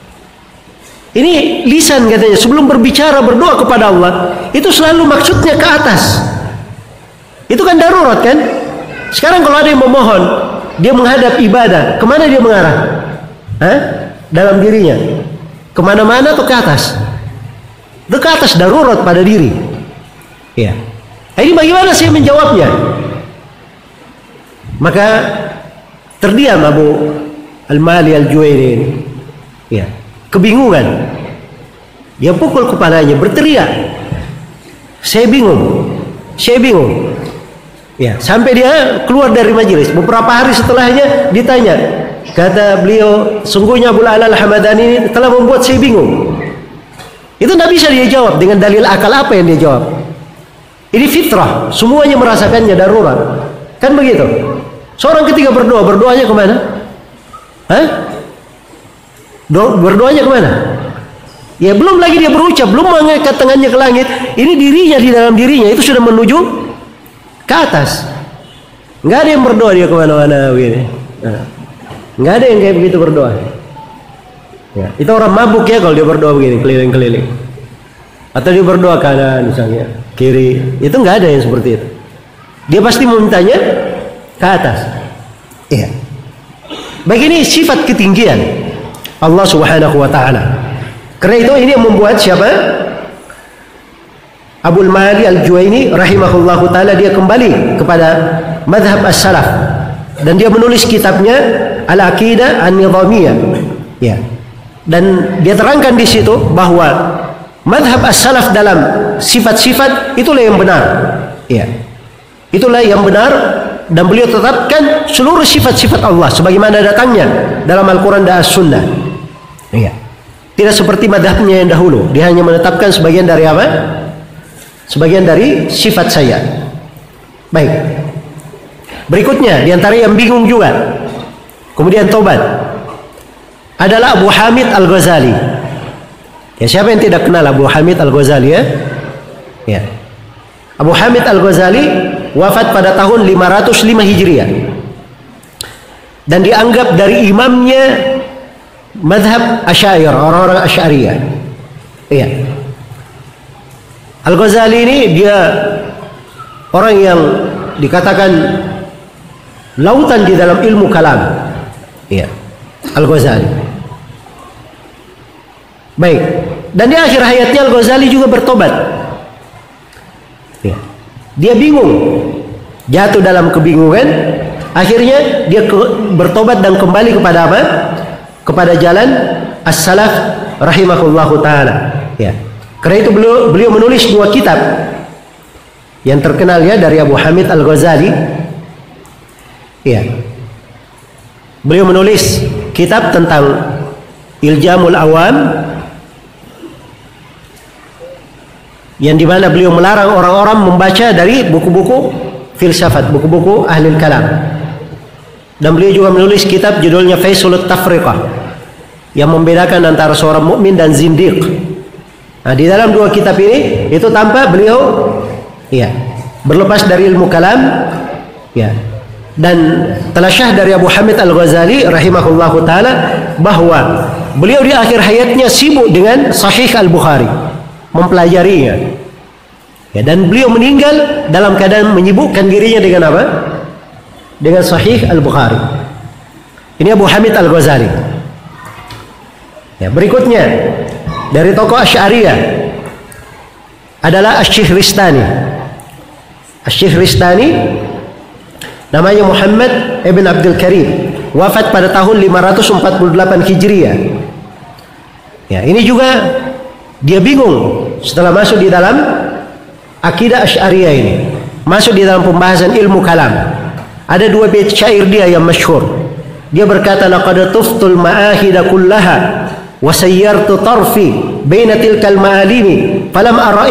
Ini lisan katanya, sebelum berbicara berdoa kepada Allah itu selalu maksudnya ke atas. Itu kan darurat kan? Sekarang kalau ada yang memohon, dia menghadap ibadah, kemana dia mengarah? Dalam dirinya, kemana-mana atau ke atas? Itu ke atas, darurat pada diri. Ya. Ini bagaimana saya menjawabnya? Maka terdiam Abu Al-Ma'ali Al-Juwaini. Ya. Kebingungan. Dia pukul kepalanya, berteriak, saya bingung. Ya, sampai dia keluar dari majelis. Beberapa hari setelahnya ditanya, kata beliau, sungguhnya Abu Ala Al-Hamadani ini telah membuat saya bingung. Itu tidak bisa dia jawab dengan dalil akal. Apa yang dia jawab? Ini fitrah, semuanya merasakannya darurat. Kan begitu? Seorang ketika berdoa, berdoanya kemana? Berdoanya kemana? Ya belum lagi dia berucap, belum mengangkat tangannya ke langit. Ini dirinya, di dalam dirinya itu sudah menuju ke atas. Nggak ada yang berdoa dia kemana-mana begini. Nggak ada yang kayak begitu berdoa. Ya, itu orang mabuk ya kalau dia berdoa begini, keliling-keliling. Atau dia berdoa kanan misalnya, kiri. Itu nggak ada yang seperti itu. Dia pasti memintanya ke atas. Iya. Begini sifat ketinggian Allah Subhanahu wa taala. Karena itu ini yang membuat siapa? Abul Ma'ali Al-Juwaini rahimahullahu taala dia kembali kepada mazhab as-salaf dan dia menulis kitabnya Al-Aqidah An-Nizamiyah. Ya. Dan dia terangkan di situ bahwa mazhab as-salaf dalam sifat-sifat itulah yang benar. Ya. Itulah yang benar dan beliau tetapkan seluruh sifat-sifat Allah sebagaimana datangnya dalam Al-Quran dan As-Sunnah. Ya. Tidak seperti mazhabnya yang dahulu, dia hanya menetapkan sebagian dari apa? Sebagian dari sifat saya. Baik. Berikutnya, diantara yang bingung juga, kemudian tobat, adalah Abu Hamid Al-Ghazali. Ya, siapa yang tidak kenal Abu Hamid Al-Ghazali ya? Ya. Abu Hamid Al-Ghazali wafat pada tahun 505 Hijriah. Dan dianggap dari imamnya mazhab Asy'ariyah, orang-orang Asy'ariyah. Iya. Al-Ghazali ini dia orang yang dikatakan lautan di dalam ilmu kalam. Iya. Al-Ghazali. Baik. Dan di akhir hayatnya Al-Ghazali juga bertobat. Ya. Dia bingung, jatuh dalam kebingungan, akhirnya dia bertobat dan kembali kepada apa? Kepada jalan as-salaf rahimahullahu taala. Ya. Karena itu beliau menulis dua kitab yang terkenal ya dari Abu Hamid Al-Ghazali. Ya. Beliau menulis kitab tentang Iljamul Awam, yang dimana beliau melarang orang-orang membaca dari buku-buku filsafat, buku-buku ahli kalam. Dan beliau juga menulis kitab judulnya Faisulut Tafriqah, yang membedakan antara seorang mukmin dan zindiq. Nah, di dalam dua kitab ini itu tampak beliau ya berlepas dari ilmu kalam ya, dan telah syah dari Abu Hamid Al-Ghazali rahimahullahu taala bahwa beliau di akhir hayatnya sibuk dengan Sahih Al-Bukhari, mempelajarinya. Ya, dan beliau meninggal dalam keadaan menyibukkan dirinya dengan apa? Dengan Sahih Al-Bukhari. Ini Abu Hamid Al-Ghazali. Ya, berikutnya dari tokoh Asy'ariyah adalah Asy-Syihristani. Asy-Syihristani namanya Muhammad ibn Abdul Karim, wafat pada tahun 548 Hijriah. Ya, ini juga dia bingung setelah masuk di dalam akidah Asy'ariyah ini, masuk di dalam pembahasan ilmu kalam. Ada dua bait syair dia yang masyhur. Dia berkata, laqad tuftul ma'ahida kullaha wa sayyartu tarfi baina tilkal ma'alimi falam ara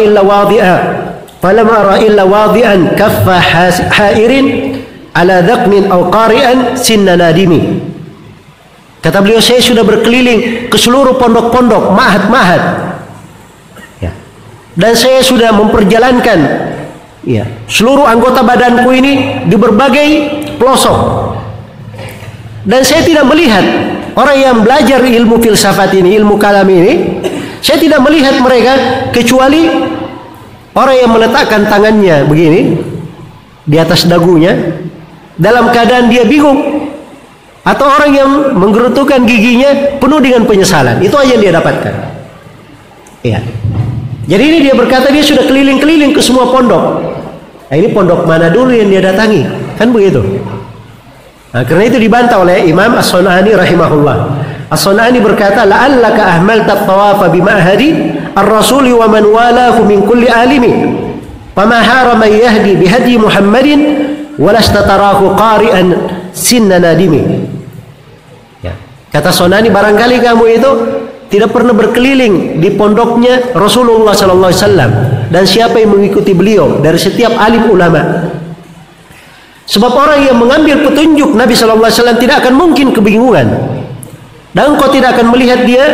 illa wadi'an kaffa hairin ala dhaqnin aw qari'an sinna nadimi. Kata beliau, saya sudah berkeliling ke seluruh pondok-pondok, ma'had-ma'had ya, dan saya sudah memperjalankan ya seluruh anggota badanku ini di berbagai pelosok, dan saya tidak melihat orang yang belajar ilmu filsafat ini, ilmu kalam ini, saya tidak melihat mereka kecuali orang yang meletakkan tangannya begini di atas dagunya dalam keadaan dia bingung, atau orang yang menggerutukan giginya penuh dengan penyesalan. Itu aja yang dia dapatkan. Ya. Jadi ini dia berkata dia sudah keliling-keliling ke semua pondok. Nah, ini pondok mana dulu yang dia datangi? Kan begitu. Nah, karena itu dibantah oleh Imam As-Sun'ani rahimahullah. As-Sun'ani berkata, la'allaka ahmalta at-tawafa bima'hadi ar-rasuli wa man walahu min kulli alimi fama harama yahdi bihadi Muhammadin walasta tarahu qari'an sinna nadimi. Ya. Kata Sun'ani, barangkali kamu itu tidak pernah berkeliling di pondoknya Rasulullah sallallahu alaihi wasallam dan siapa yang mengikuti beliau dari setiap alim ulama. Sebab orang yang mengambil petunjuk Nabi sallallahu alaihi wasallam tidak akan mungkin kebingungan. Dan engkau tidak akan melihat dia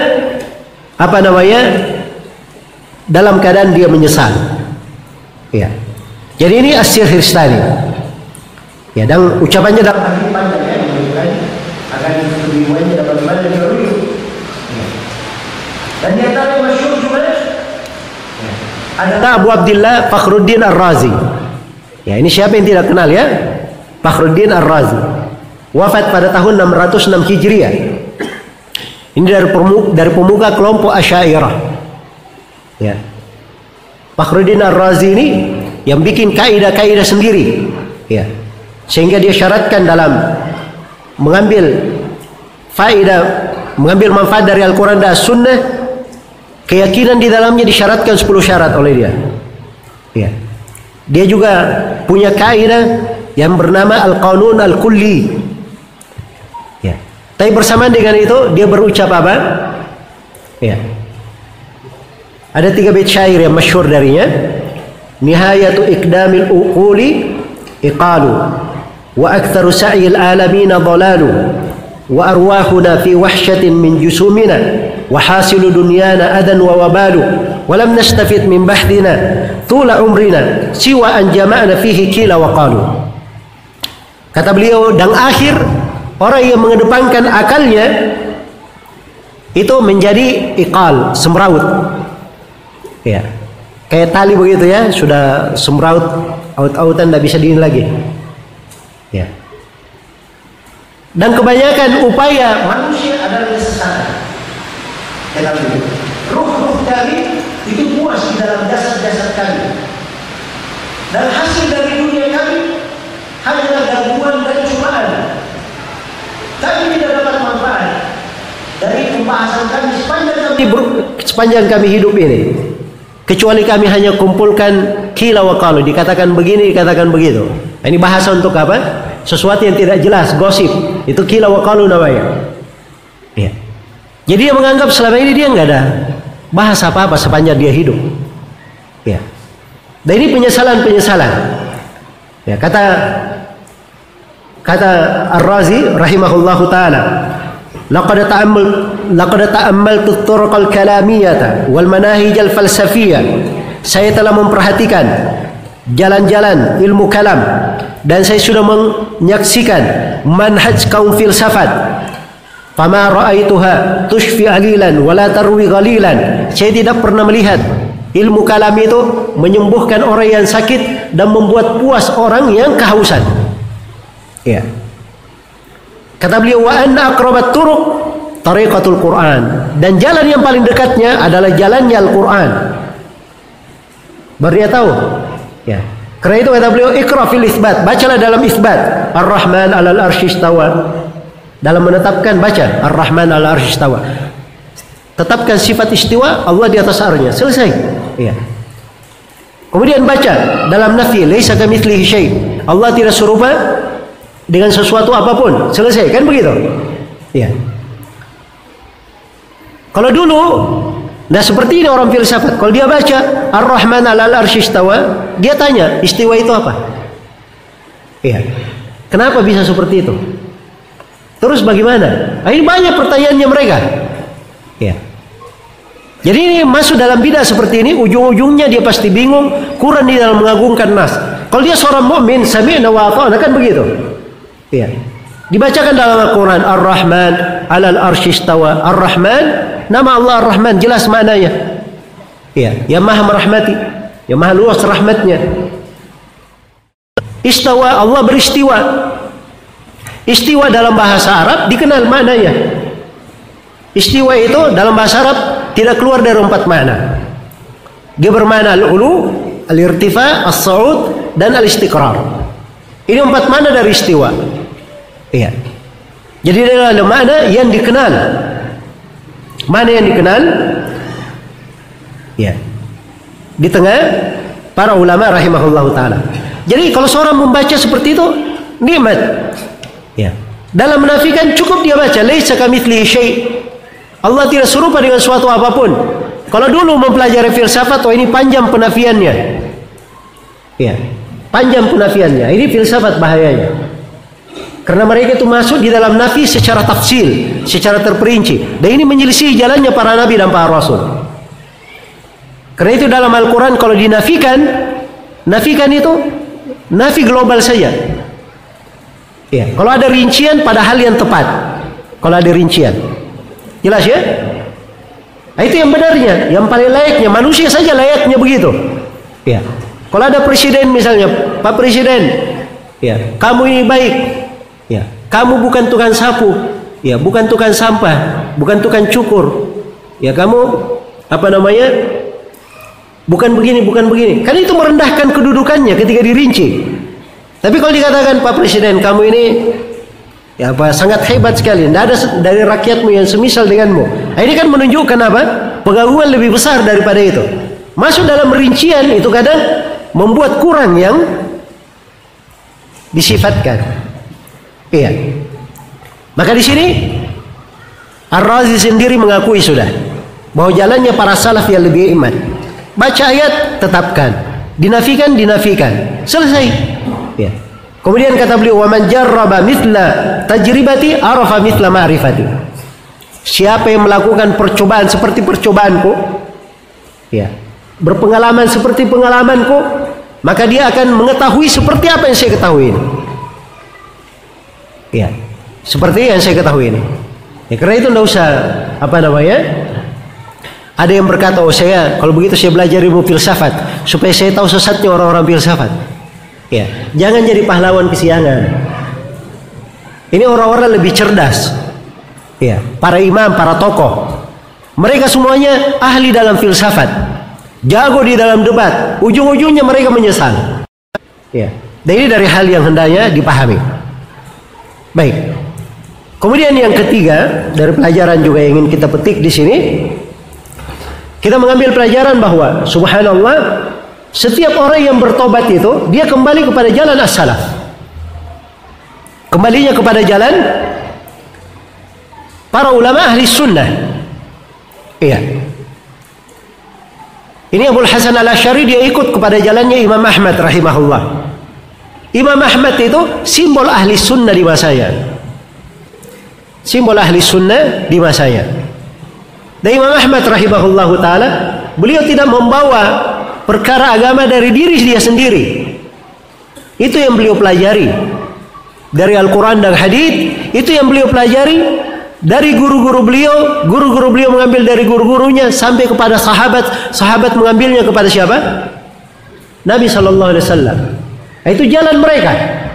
dalam keadaan dia menyesal. Ya. Jadi ini Asy-Syihristani. Ya, dan ucapannya dalam hadis panjang ya, akan kebingungannya dapat banyak teori. Dan di antara yang masyhur juga adalah Abu Abdillah Fakhruddin Ar-Razi. Ya, ini siapa yang tidak kenal ya? Fakhruddin Ar-Razi. Wafat pada tahun 606 Hijriah. Ini dari pemuka kelompok Asy'ariyah. Ya. Fakhruddin Ar-Razi ini yang bikin kaidah-kaidah sendiri. Ya. Sehingga dia syaratkan dalam mengambil manfaat dari Al-Quran dan Sunnah, keyakinan di dalamnya disyaratkan 10 syarat oleh dia. Ya. Dia juga punya kaidah yang bernama Al-Qanun Al-Kulli. Ya. Tapi bersamaan dengan itu dia berucap apa? Ya. Ada 3 bait syair yang masyhur darinya. Nihayatu iqdamil uquli iqalu wa aktsaru sa'il alamin dhalalu wa arwahuna fi wahsyatin min jusumina wa hasilu dunyana adan wa wabalu wa lam nastafid min bahdina tula umrina siwa an jama'na fihi kila wa qalu. Kata beliau, dan akhir orang yang mengedepankan akalnya itu menjadi iqal, semraut. Ya. Kayak tali begitu ya, sudah semraut, aut-autan, tidak bisa diin lagi. Ya. Dan kebanyakan upaya manusia adalah kesesatan. Ruh-ruh kami itu puas di dalam jasad-jasad kami. Dan hasil dari dunia kami hanyalah gangguan dan cobaan. Kami tidak dapat manfaat dari pembahasan kami sepanjang kami hidup ini. Kecuali kami hanya kumpulkan kila wa qalu, dikatakan begini, dikatakan begitu. Ini bahasa untuk apa? Sesuatu yang tidak jelas, gosip. Itu kila wa qalu namanya. Ya. Jadi dia menganggap selama ini dia nggak ada bahasa apa-apa sepanjang dia hidup. Ya. Dan ini penyesalan-penyesalan. Ya, kata Ar-Razi rahimahullahu taala, laqad ta'ammaltu turuq al-kalamiyata wal manahij al-falsafiyah. Saya telah memperhatikan jalan-jalan ilmu kalam dan saya sudah menyaksikan manhaj kaum filsafat. Fama ra'aituha tushfi alilan wala tarwi ghalilan. Saya tidak pernah melihat ilmu kalam itu menyembuhkan orang yang sakit dan membuat puas orang yang kehausan. Ya. Kata beliau, wa anna aqrabat turuq tariqatul Quran, dan jalan yang paling dekatnya adalah jalannya Al-Quran. Baru dia tahu. Ya. Karena itu kata beliau, iqra fil isbat, bacalah dalam isbat. Ar-Rahman 'alal arsy istawa. Dalam menetapkan, baca Ar-Rahman 'alal arsy istawa. Tetapkan sifat istiwa, Allah di atas arsy-Nya. Selesai. Ya. Kemudian baca dalam nafi, laisa kamitslihi syai'. Allah tidak serupa dengan sesuatu apapun. Selesai, kan begitu? Ya. Kalau dulu, nah seperti ini orang filsafat. Kalau dia baca Ar-Rahman 'alal arsy istawa, dia tanya, istiwa itu apa? Iya. Kenapa bisa seperti itu? Terus bagaimana? Nah, ini banyak pertanyaannya mereka. Iya. Jadi ini masuk dalam bidah seperti ini, ujung-ujungnya dia pasti bingung, kurang di dalam mengagungkan nas. Kalau dia seorang mukmin, sami'na wa ata'na, kan begitu. Iya. Dibacakan dalam Al-Quran, Ar-Rahman 'alal arsy istawa. Ar-Rahman, nama Allah Ar-Rahman, jelas maknanya. Iya, yang maha merahmati, yang maha luas rahmatnya. Istawa, Allah beristiwa. Istiwa dalam bahasa Arab dikenal maknanya. Istiwa itu dalam bahasa Arab tidak keluar dari 4 makna. Dia bermakna al-ulu, al-irtifa, as-sa'ud, dan al-istiqrar. Ini 4 makna dari istiwa. Iya. Jadi adalah makna yang dikenal. Mana yang dikenal? Ya. Di tengah para ulama rahimahullahu taala. Jadi kalau seorang membaca seperti itu, nikmat. Ya. Dalam menafikan cukup dia baca laisa kamitslihi syai'. Allah tidak serupa dengan suatu apapun. Kalau dulu mempelajari filsafat, ini panjang penafiannya. Ya. Panjang penafiannya. Ini filsafat bahayanya. Karena mereka itu masuk di dalam nafi secara tafsil, secara terperinci. Dan ini menyelisih jalannya para nabi dan para rasul. Karena itu dalam Al-Quran kalau dinafikan, nafikan itu nafi global saja. Ya, kalau ada rincian pada hal yang tepat. Kalau ada rincian, jelas ya? Nah, itu yang benarnya, yang paling layaknya. Manusia saja layaknya begitu. Ya. Kalau ada presiden misalnya, Pak Presiden, ya, kamu ini baik, ya, kamu bukan tukang sapu, ya, bukan tukang sampah, bukan tukang cukur, ya, kamu apa namanya, bukan begini, bukan begini. Kan itu merendahkan kedudukannya ketika dirinci. Tapi kalau dikatakan Pak Presiden, kamu ini ya apa sangat hebat sekali, tidak ada dari rakyatmu yang semisal denganmu. Nah, ini kan menunjukkan apa? Pengagungan lebih besar daripada itu. Masuk dalam rincian itu kadang membuat kurang yang disifatkan. Iya. Maka di sini Ar-Razi sendiri mengakui sudah bahwa jalannya para salaf yang lebih iman. Baca ayat, tetapkan. Dinafikan, dinafikan. Selesai. Ya. Kemudian kata beliau, "Wa man jarraba mithla tajribati arafa mithla ma'rifati." Siapa yang melakukan percobaan seperti percobaanku, ya, berpengalaman seperti pengalamanku, maka dia akan mengetahui seperti apa yang saya ketahui ini. Ya, seperti yang saya ketahui ini. Ya, karena itu tidak usah apa namanya. Ada yang berkata, oh saya kalau begitu saya belajar ilmu filsafat supaya saya tahu sesatnya orang-orang filsafat. Ya, jangan jadi pahlawan kesiangan. Ini orang-orang lebih cerdas. Ya, para imam, para tokoh, mereka semuanya ahli dalam filsafat, jago di dalam debat. Ujung-ujungnya mereka menyesal. Ya, dan ini dari hal yang hendaknya dipahami. Baik. Kemudian yang ketiga dari pelajaran juga yang ingin kita petik di sini, kita mengambil pelajaran bahwa subhanallah, setiap orang yang bertobat itu dia kembali kepada jalan as-salaf. Kembalinya kepada jalan para ulama ahli sunnah. Iya. Ini Abul Hasan Al-Asy'ari, dia ikut kepada jalannya Imam Ahmad rahimahullah. Imam Ahmad itu simbol ahli sunnah di masanya. Simbol ahli sunnah di masanya. Dan Imam Ahmad rahimahullah ta'ala, beliau tidak membawa perkara agama dari diri dia sendiri. Itu yang beliau pelajari dari Al-Quran dan Hadits. Itu yang beliau pelajari dari guru-guru beliau. Guru-guru beliau mengambil dari guru-gurunya sampai kepada sahabat. Sahabat mengambilnya kepada siapa? Nabi SAW. Itu jalan mereka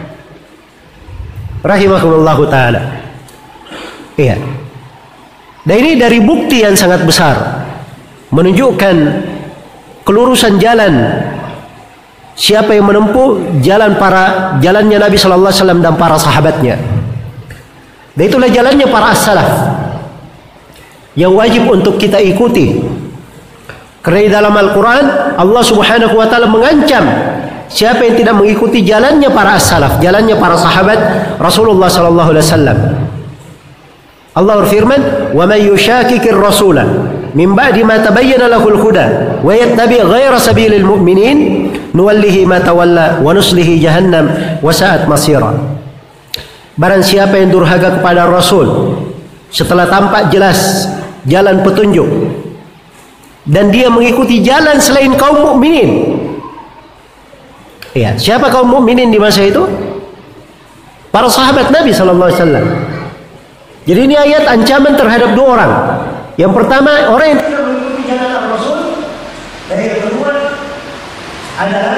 rahimahullahu ta'ala. Iya. Dan ini dari bukti yang sangat besar menunjukkan kelurusan jalan siapa yang menempuh jalannya Nabi sallallahu alaihi wasallam dan para sahabatnya. Dan itulah jalannya para as-salaf yang wajib untuk kita ikuti. Karena di dalam Al-Quran Allah Subhanahu wa ta'ala mengancam siapa yang tidak mengikuti jalannya para as-salaf, jalannya para sahabat Rasulullah sallallahu alaihi wasallam. Allah berfirman, "Wa may yushakikir rasula min ba'di ma tabayyana lahul huda wa yattabi' ghayra sabilil mu'minin nuwallihi ma tawalla wa nuslihi jahannam wa sa'at masira." Barang siapa yang durhaka kepada Rasul setelah tampak jelas jalan petunjuk dan dia mengikuti jalan selain kaum mukminin. Ya, siapa kaum mukminin di masa itu? Para sahabat Nabi sallallahu alaihi wasallam. Jadi ini ayat ancaman terhadap dua orang. Yang pertama, orang yang tidak mengikuti jalan Rasul, dan yang kedua adalah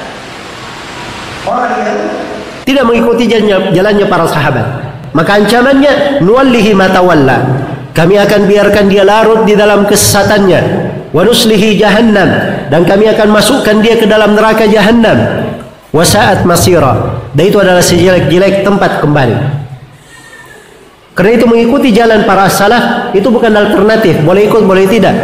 orang yang tidak mengikuti jalannya para sahabat. Maka ancamannya, nuwallihi ma tawalla. Kami akan biarkan dia larut di dalam kesesatannya. Wa nuslihi jahannam, dan kami akan masukkan dia ke dalam neraka jahannam. Wa sa'at masira, dan itu adalah sejelek-jelek tempat kembali. Karena itu mengikuti jalan para salaf itu bukan alternatif, boleh ikut boleh tidak.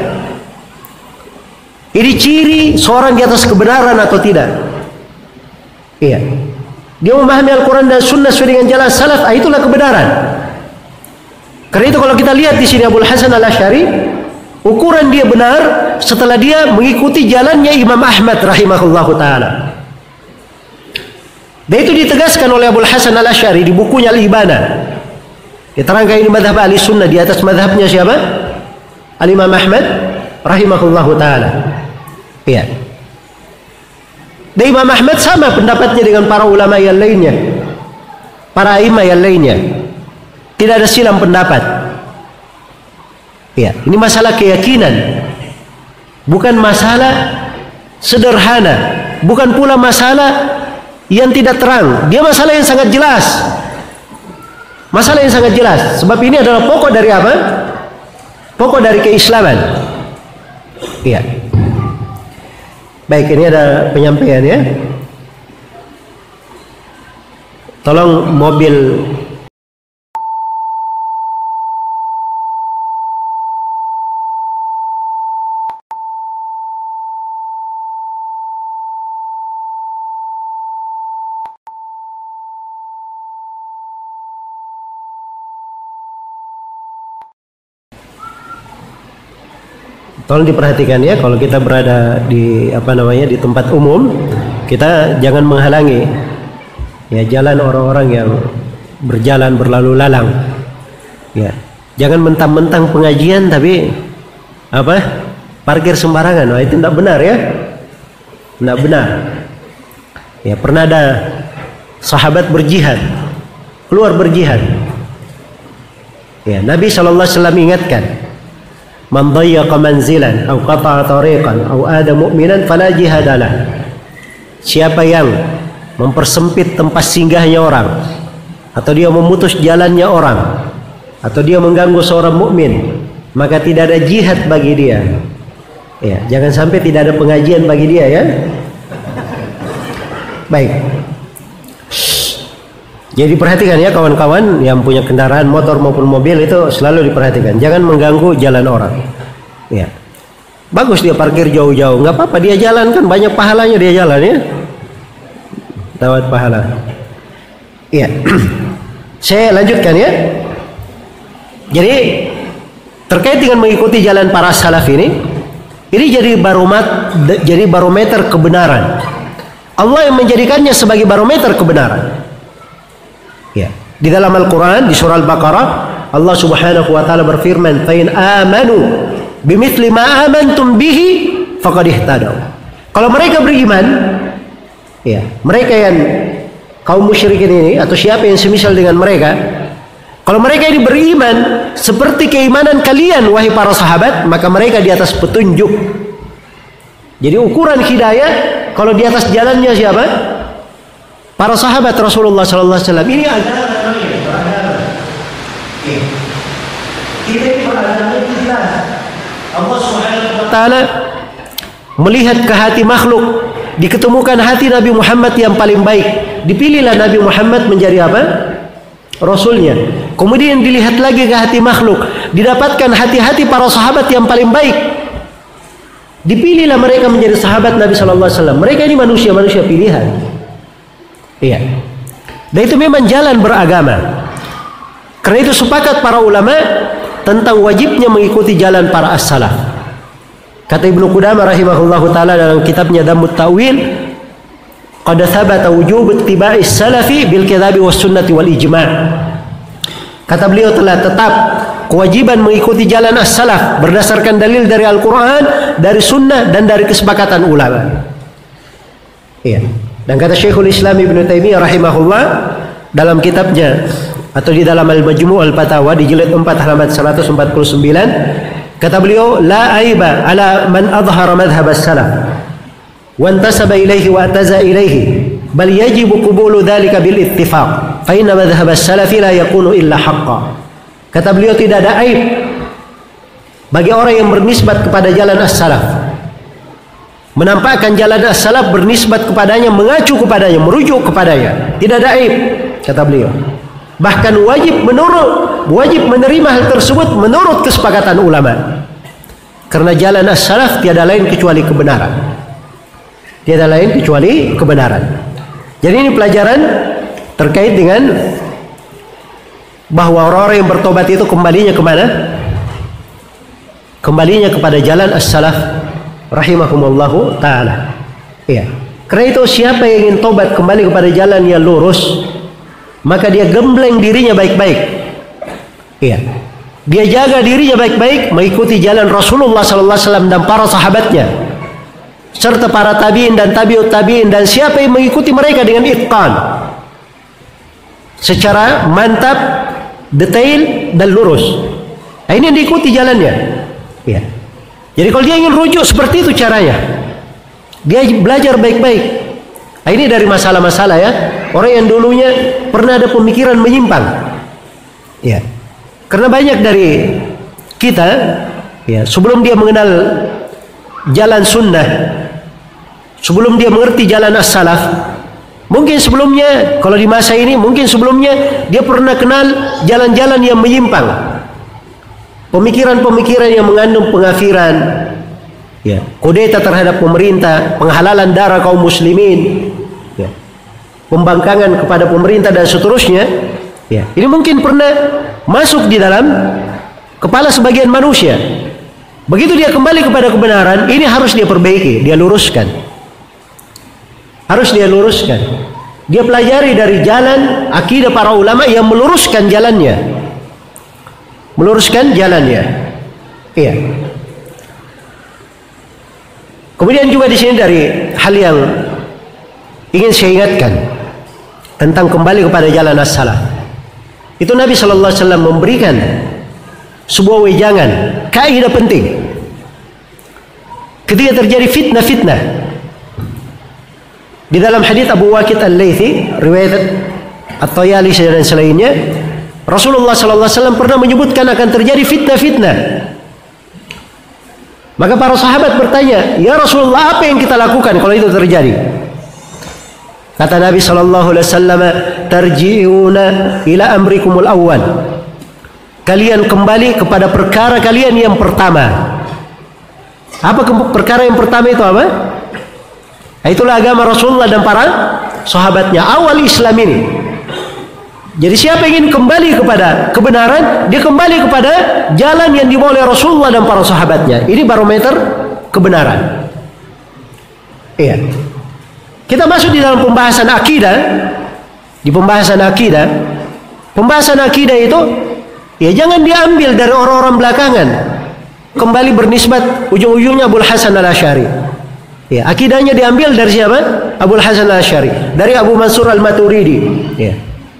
Ini ciri seorang di atas kebenaran atau tidak. Iya. Dia memahami Al-Quran dan Sunnah sesuai dengan jalan salaf, itulah kebenaran. Karena itu kalau kita lihat di sini Abul Hasan Al-Asy'ari, ukuran dia benar setelah dia mengikuti jalannya Imam Ahmad rahimahullahu ta'ala. Dan itu ditegaskan oleh Abul Hasan Al-Asy'ari di bukunya Al-Ibana. Diterangkan ini madhab ahli sunnah di atas madhabnya siapa? Al-Imam Ahmad rahimahullahu ta'ala. Iya. Dan Imam Ahmad sama pendapatnya dengan para ulama yang lainnya, para imam yang lainnya. Tidak ada silang pendapat. Iya. Ini masalah keyakinan, bukan masalah sederhana, bukan pula masalah yang tidak terang. Dia masalah yang sangat jelas. Masalah yang sangat jelas. Sebab ini adalah pokok dari apa? Pokok dari keislaman. Iya. Baik, ini ada penyampaian ya. Tolong mobil tolong diperhatikan ya, kalau kita berada di di tempat umum, kita jangan menghalangi ya jalan orang-orang yang berjalan berlalu lalang. Ya, jangan mentang-mentang pengajian tapi parkir sembarangan. Wah, itu tidak benar ya. Tidak benar. Ya, pernah ada sahabat berjihad, keluar berjihad. Ya, Nabi SAW ingatkan, man dayyaqa manzilan aw qata'a tariqan aw ada mu'minan fala jihadalah. Siapa yang mempersempit tempat singgahnya orang, atau dia memutus jalannya orang, atau dia mengganggu seorang mukmin, maka tidak ada jihad bagi dia. Ya, jangan sampai tidak ada pengajian bagi dia ya. Baik. Jadi perhatikan ya kawan-kawan yang punya kendaraan motor maupun mobil, itu selalu diperhatikan. Jangan mengganggu jalan orang. Ya. Bagus dia parkir jauh-jauh, nggak apa-apa, dia jalan, kan banyak pahalanya dia jalan ya. Dapat pahala. Iya. Saya lanjutkan ya. Jadi terkait dengan mengikuti jalan para salaf ini jadi barometer kebenaran. Allah yang menjadikannya sebagai barometer kebenaran. Ya. Di dalam Al-Quran, di surah Al-Baqarah, Allah Subhanahu wa Ta'ala berfirman, "Fa in amanu bimithli ma amantum bihi faqad ihtadaw." Kalau mereka beriman, ya, mereka yang kaum musyrikin ini atau siapa yang semisal dengan mereka, kalau mereka ini beriman seperti keimanan kalian wahai para sahabat, maka mereka di atas petunjuk. Jadi ukuran hidayah kalau di atas jalannya siapa? Para sahabat Rasulullah sallallahu alaihi wasallam. Ini adalah beragama. Kita ini beragama Islam. Allah Subhanahu wa Ta'ala melihat ke hati makhluk, diketemukan hati Nabi Muhammad yang paling baik. Dipilihlah Nabi Muhammad menjadi apa? Rasulnya. Kemudian dilihat lagi ke hati makhluk, didapatkan hati-hati para sahabat yang paling baik. Dipilihlah mereka menjadi sahabat Nabi sallallahu alaihi wasallam. Mereka ini manusia pilihan. Iya. Dan itu memang jalan beragama. Karena itu sepakat para ulama tentang wajibnya mengikuti jalan para as-salaf. Kata Ibnu Qudamah rahimahullahu taala dalam kitabnya Dhammut Ta'wil, qad thabata wujub ittiba'i salafi bil kitabi was sunnati wal ijma'. Kata beliau telah tetap kewajiban mengikuti jalan as-salaf berdasarkan dalil dari Al-Qur'an, dari sunnah, dan dari kesepakatan ulama. Iya. Dan kata Syekhul Islam Ibnu Taimiyah rahimahullah dalam kitabnya atau di dalam Al-Majmu' Al-Fatawa di jilid 4 halaman 149, kata beliau, la aiba ala man adhara madhhab as-salaf wa intasaba ilaihi wa ataza ilaihi, bal yajibu qubulu dhalika bil ittifaq fa inna madhhab as-salaf la yakunu illa haqqan. Kata beliau, tidak ada aib bagi orang yang bernisbat kepada jalan as-salaf, menampakkan jalan as-salaf, bernisbat kepadanya, mengacu kepadanya, merujuk kepadanya. Tidak ada aib, kata beliau. Bahkan wajib menerima hal tersebut menurut kesepakatan ulama. Karena jalan as-salaf tiada lain kecuali kebenaran. Tiada lain kecuali kebenaran. Jadi ini pelajaran terkait dengan bahwa orang-orang yang bertobat itu kembalinya kemana? Kembalinya kepada jalan as-salaf rahimahumullahu ta'ala. Iya. Karena itu siapa yang ingin tobat kembali kepada jalan yang lurus, maka dia gembleng dirinya baik-baik. Iya. Dia jaga dirinya baik-baik, mengikuti jalan Rasulullah sallallahu alaihi wasallam dan para sahabatnya, serta para tabi'in dan tabi'ut tabi'in, dan siapa yang mengikuti mereka dengan itqan, secara mantap, detail dan lurus. Nah, ini yang diikuti jalannya. Iya. Jadi kalau dia ingin rujuk, seperti itu caranya. Dia belajar baik-baik. Nah, ini dari masalah-masalah ya. Orang yang dulunya pernah ada pemikiran menyimpang. Ya. Karena banyak dari kita ya, sebelum dia mengenal jalan sunnah, sebelum dia mengerti jalan as-salaf, mungkin sebelumnya, kalau di masa ini, mungkin sebelumnya dia pernah kenal jalan-jalan yang menyimpang, pemikiran-pemikiran yang mengandung pengafiran, ya, kudeta terhadap pemerintah, penghalalan darah kaum muslimin, ya, pembangkangan kepada pemerintah dan seterusnya. Ya, ini mungkin pernah masuk di dalam kepala sebagian manusia. Begitu dia kembali kepada kebenaran, ini harus dia perbaiki, dia luruskan. Harus dia luruskan. Dia pelajari dari jalan akidah para ulama yang meluruskan jalannya. Meluruskan jalannya. Iya. Kemudian juga di sini dari hal yang ingin saya ingatkan tentang kembali kepada jalan as-salaf. Itu Nabi sallallahu alaihi wasallam memberikan sebuah wejangan, kaidah penting. Ketika terjadi fitnah-fitnah. Di dalam hadis Abu Waqid Al-Laythi, riwayat At-Tayalisi dan selainnya, Rasulullah sallallahu alaihi wasallam pernah menyebutkan akan terjadi fitnah-fitnah. Maka para sahabat bertanya, "Ya Rasulullah, apa yang kita lakukan kalau itu terjadi?" Kata Nabi sallallahu alaihi wasallam, "Tarji'una ila amrikumul awwal." Kalian kembali kepada perkara kalian yang pertama. Apa perkara yang pertama itu apa? Itulah agama Rasulullah dan para sahabatnya, awal Islam ini. Jadi siapa yang ingin kembali kepada kebenaran, dia kembali kepada jalan yang dibawa oleh Rasulullah dan para sahabatnya. Ini barometer kebenaran. Iya. Kita masuk di dalam pembahasan akidah. Di pembahasan akidah itu ya jangan diambil dari orang-orang belakangan. Kembali bernisbat ujung-ujungnya Abul Hasan Al-Asy'ari. Ya, akidahnya diambil dari siapa? Abul Hasan Al-Asy'ari, dari Abu Mansur Al-Maturidi. Ya.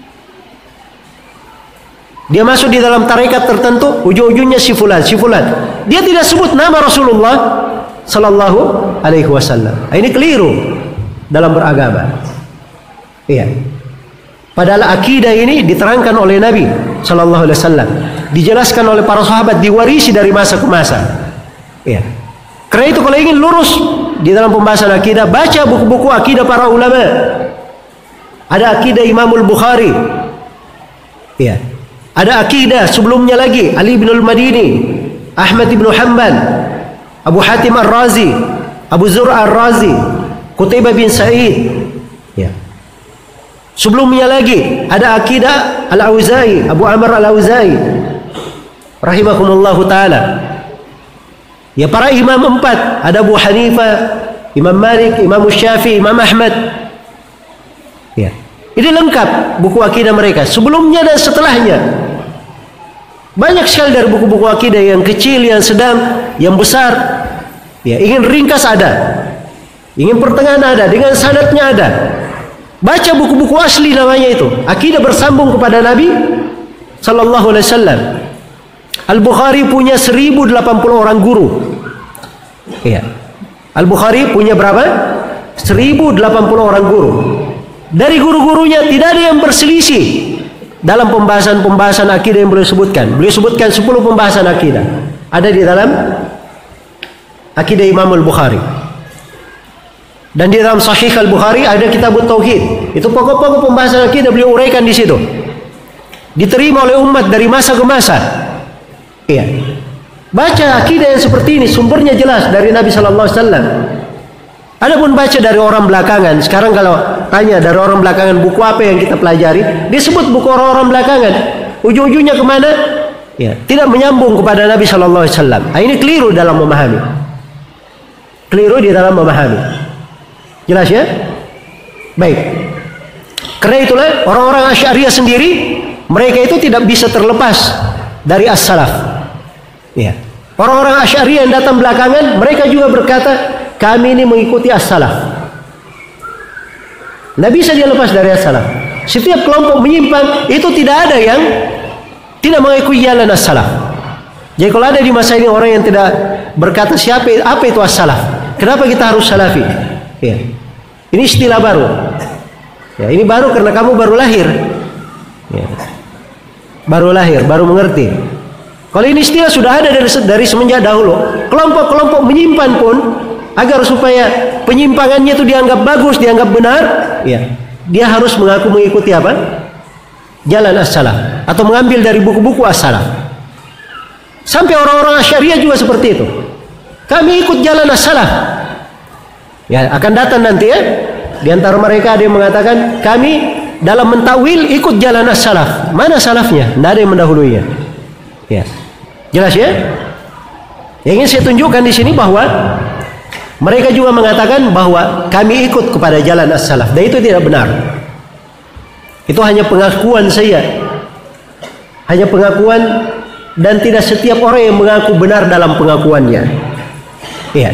Dia masuk di dalam tarekat tertentu, ujung-ujungnya si fulan. Dia tidak sebut nama Rasulullah sallallahu alaihi wasallam. Ini keliru dalam beragama. Iya. Padahal akidah ini diterangkan oleh Nabi sallallahu alaihi wasallam, dijelaskan oleh para sahabat, diwarisi dari masa ke masa. Iya. Karena itu kalau ingin lurus di dalam pembahasan akidah, baca buku-buku akidah para ulama. Ada akidah Imamul Bukhari. Iya. Ada akidah sebelumnya lagi Ali bin al-Madini, Ahmad bin Hanbal, Abu Hatim Ar-Razi, Abu Zur'a Ar-Razi, Qutaibah bin Sa'id. Ya. Sebelumnya lagi ada akidah Al-Auza'i, Abu Amr Al-Auza'i rahimahumullahu taala. Ya, para imam empat, ada Abu Hanifah, Imam Malik, Imam Syafi'i, Imam Ahmad. Ya. Ini lengkap buku akidah mereka sebelumnya dan setelahnya. Banyak sekali dari buku-buku akidah, yang kecil, yang sedang, yang besar. Ya, ingin ringkas ada, ingin pertengahan ada, dengan sanadnya ada. Baca buku-buku asli namanya itu. Akidah bersambung kepada Nabi sallallahu alaihi wasallam. Al-Bukhari punya 1080 orang guru. Iya. Al-Bukhari punya berapa? 1080 orang guru. Dari guru-gurunya tidak ada yang berselisih dalam pembahasan-pembahasan akidah yang beliau sebutkan. Beliau sebutkan 10 pembahasan akidah. Ada di dalam akidah Imam Al-Bukhari. Dan di dalam Sahih Al-Bukhari ada Kitab Tauhid. Itu pokok-pokok pembahasan akidah beliau uraikan di situ. Diterima oleh umat dari masa ke masa. Iya. Baca akidah yang seperti ini, sumbernya jelas dari Nabi sallallahu alaihi wasallam. Adapun baca dari orang belakangan, sekarang kalau tanya dari orang belakangan buku apa yang kita pelajari, disebut buku orang-orang belakangan. Ujung-ujungnya kemana? Ya, tidak menyambung kepada Nabi sallallahu alaihi wasallam. Ini keliru dalam memahami. Keliru di dalam memahami. Jelas ya? Baik. Karena itulah orang-orang Asy'ariyah sendiri, mereka itu tidak bisa terlepas dari as-salaf. Ya. Orang-orang Asy'ariyah yang datang belakangan, mereka juga berkata, kami ini mengikuti as-salaf. Tidak bisa dia lepas dari as-salaf. Setiap kelompok menyimpang itu tidak ada yang tidak mengikuti jalan as-salaf. Jadi kalau ada di masa ini orang yang tidak berkata apa itu as-salaf, kenapa kita harus salafi? Ya. Ini istilah baru. Ya, ini baru karena kamu baru lahir. Ya. Baru lahir, baru mengerti. Kalau ini istilah sudah ada dari semenjak dahulu. Kelompok-kelompok menyimpan pun agar supaya penyimpangannya itu dianggap bagus, dianggap benar, ya. Dia harus mengaku mengikuti apa? Jalan as-salaf atau mengambil dari buku-buku as-salaf. Sampai orang-orang Asy'ariyah juga seperti itu. Kami ikut jalan as-salaf. Ya, akan datang nanti ya. Di antara mereka ada yang mengatakan kami dalam mentakwil ikut jalan as-salaf. Mana salafnya? Tidak ada yang mendahulunya. Ya. Jelas ya? Yang ingin saya tunjukkan di sini bahwa mereka juga mengatakan bahwa kami ikut kepada jalan as-salaf. Dan itu tidak benar. Itu hanya pengakuan saya. Hanya pengakuan, dan tidak setiap orang yang mengaku benar dalam pengakuannya. Iya.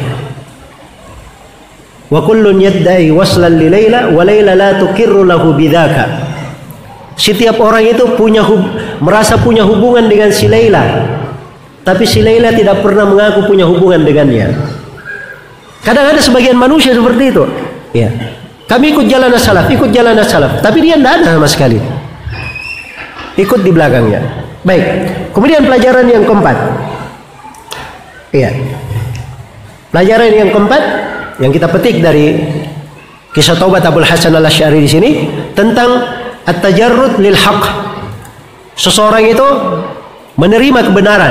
Wa kullun yadda'i waslan li Laila wa Laila la tuqirru lahu bidzaka. Setiap orang itu merasa punya hubungan dengan si Laila, tapi si Laila tidak pernah mengaku punya hubungan dengannya. Kadang ada sebagian manusia seperti itu. Ya. Kami ikut jalan as-salaf, ikut jalan as-salaf, tapi dia tidak ada sama sekali. Ikut di belakangnya. Baik. Kemudian pelajaran yang keempat. Iya. Pelajaran yang keempat yang kita petik dari kisah taubat Abul Hasan al-Asy'ari di sini tentang at-tajarrud lil haqq. Seseorang itu menerima kebenaran.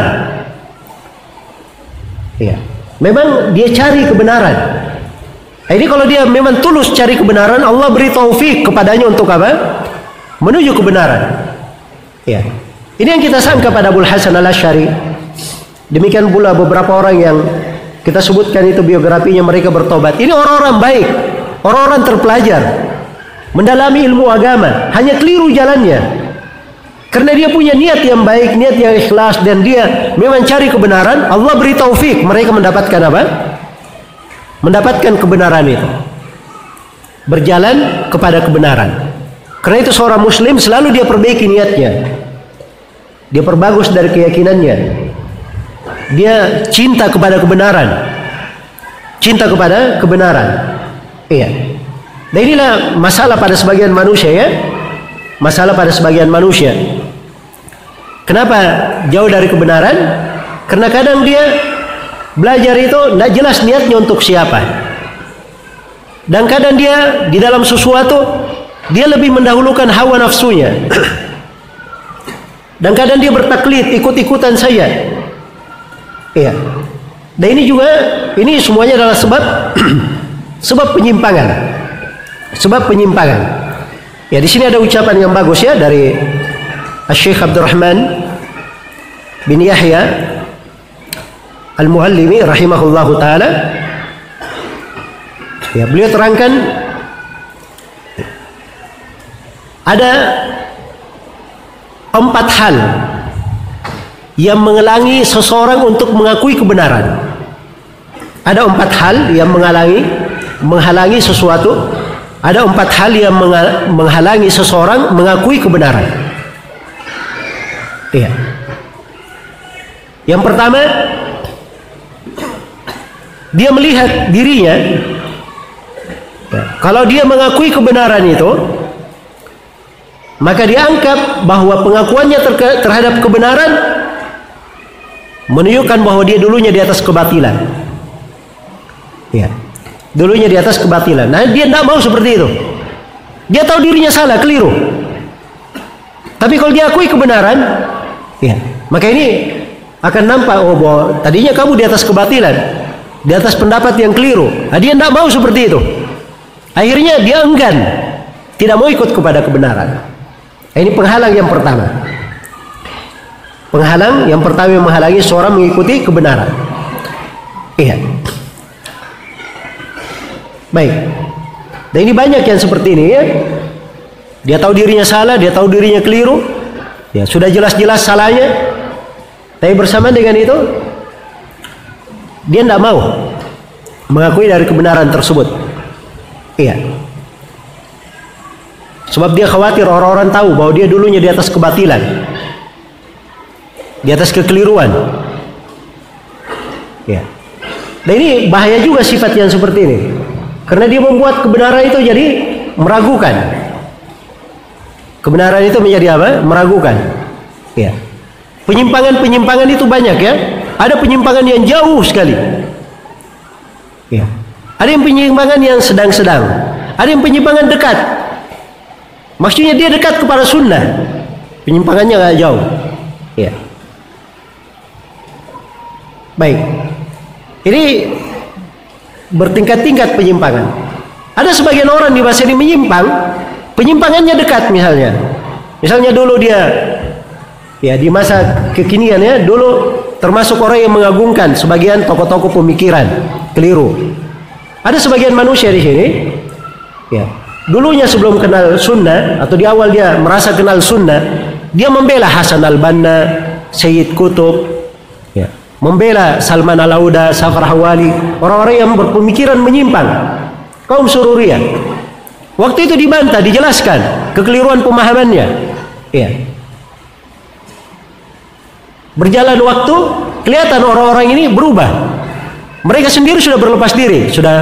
Iya. Memang dia cari kebenaran. Ini kalau dia memang tulus cari kebenaran, Allah beri taufik kepadanya untuk apa? Menuju kebenaran. Ya. Ini yang kita sangka pada Abul Hasan al-Asy'ari. Demikian pula beberapa orang yang kita sebutkan itu biografinya, mereka bertobat. Ini orang-orang baik, orang-orang terpelajar, mendalami ilmu agama, hanya keliru jalannya. Karena dia punya niat yang baik, niat yang ikhlas, dan dia memang cari kebenaran, Allah beri taufik, mereka mendapatkan apa? Mendapatkan kebenaran itu. Berjalan kepada kebenaran. Karena itu seorang muslim selalu dia perbaiki niatnya. Dia perbagus dari keyakinannya. Dia cinta kepada kebenaran. Cinta kepada kebenaran. Iya. Nah inilah masalah pada sebagian manusia ya. Masalah pada sebagian manusia. Kenapa jauh dari kebenaran? Karena kadang dia belajar itu tidak jelas niatnya untuk siapa. Dan kadang dia di dalam sesuatu dia lebih mendahulukan hawa nafsunya. Dan kadang dia bertaklid, ikut-ikutan saja. Iya. Dan ini juga, ini semuanya adalah sebab penyimpangan. Sebab penyimpangan. Ya, di sini ada ucapan yang bagus ya dari Syekh Abdurrahman bin Yahya Al-Muallimi rahimahullahu taala. Ya, beliau terangkan ada 4 hal yang menghalangi seseorang untuk mengakui kebenaran. Ada 4 hal yang menghalangi sesuatu. Ada 4 hal yang menghalangi seseorang mengakui kebenaran. Iya. Yang pertama, dia melihat dirinya. Ya, kalau dia mengakui kebenaran itu, maka dia anggap bahwa pengakuannya terhadap kebenaran menunjukkan bahwa dia dulunya di atas kebatilan. Ya, dulunya di atas kebatilan. Nah, dia tidak mau seperti itu. Dia tahu dirinya salah, keliru. Tapi kalau dia akui kebenaran, ya, maka ini akan nampak, oh, bahwa tadinya kamu di atas kebatilan, di atas pendapat yang keliru. Nah, dia tidak mau seperti itu. Akhirnya dia enggan, tidak mau ikut kepada kebenaran. Ini penghalang yang pertama. Penghalang yang pertama yang menghalangi seorang mengikuti kebenaran. Iya. Baik. Dan ini banyak yang seperti ini ya. Dia tahu dirinya salah, dia tahu dirinya keliru. Ya, sudah jelas-jelas salahnya. Tapi bersama dengan itu, dia tidak mau mengakui dari kebenaran tersebut. Iya. Sebab dia khawatir orang-orang tahu bahwa dia dulunya di atas kebatilan, di atas kekeliruan. Ya. Dan ini bahaya juga sifat yang seperti ini. Karena dia membuat kebenaran itu jadi meragukan. Kebenaran itu menjadi apa? Meragukan. Ya. Penyimpangan-penyimpangan itu banyak ya. Ada penyimpangan yang jauh sekali. Ya. Ada yang penyimpangan yang sedang-sedang. Ada yang penyimpangan dekat. Maksudnya dia dekat kepada sunnah. Penyimpangannya nggak jauh. Ya. Baik. Ini bertingkat-tingkat penyimpangan. Ada sebagian orang di masa ini menyimpang, penyimpangannya dekat misalnya. Misalnya dulu dia, ya di masa kekinian ya, dulu termasuk orang yang mengagungkan sebagian tokoh-tokoh pemikiran keliru. Ada sebagian manusia di sini, ya, dulunya sebelum kenal sunnah atau di awal dia merasa kenal sunnah, dia membela Hasan al-Banna, Sayyid Qutb, ya, membela Salman al-Auda, Safar Hawali, orang-orang yang berpemikiran menyimpang, kaum Sururiyah. Waktu itu dibantah, dijelaskan kekeliruan pemahamannya. Ya. Berjalan waktu, kelihatan orang-orang ini berubah. Mereka sendiri sudah berlepas diri, sudah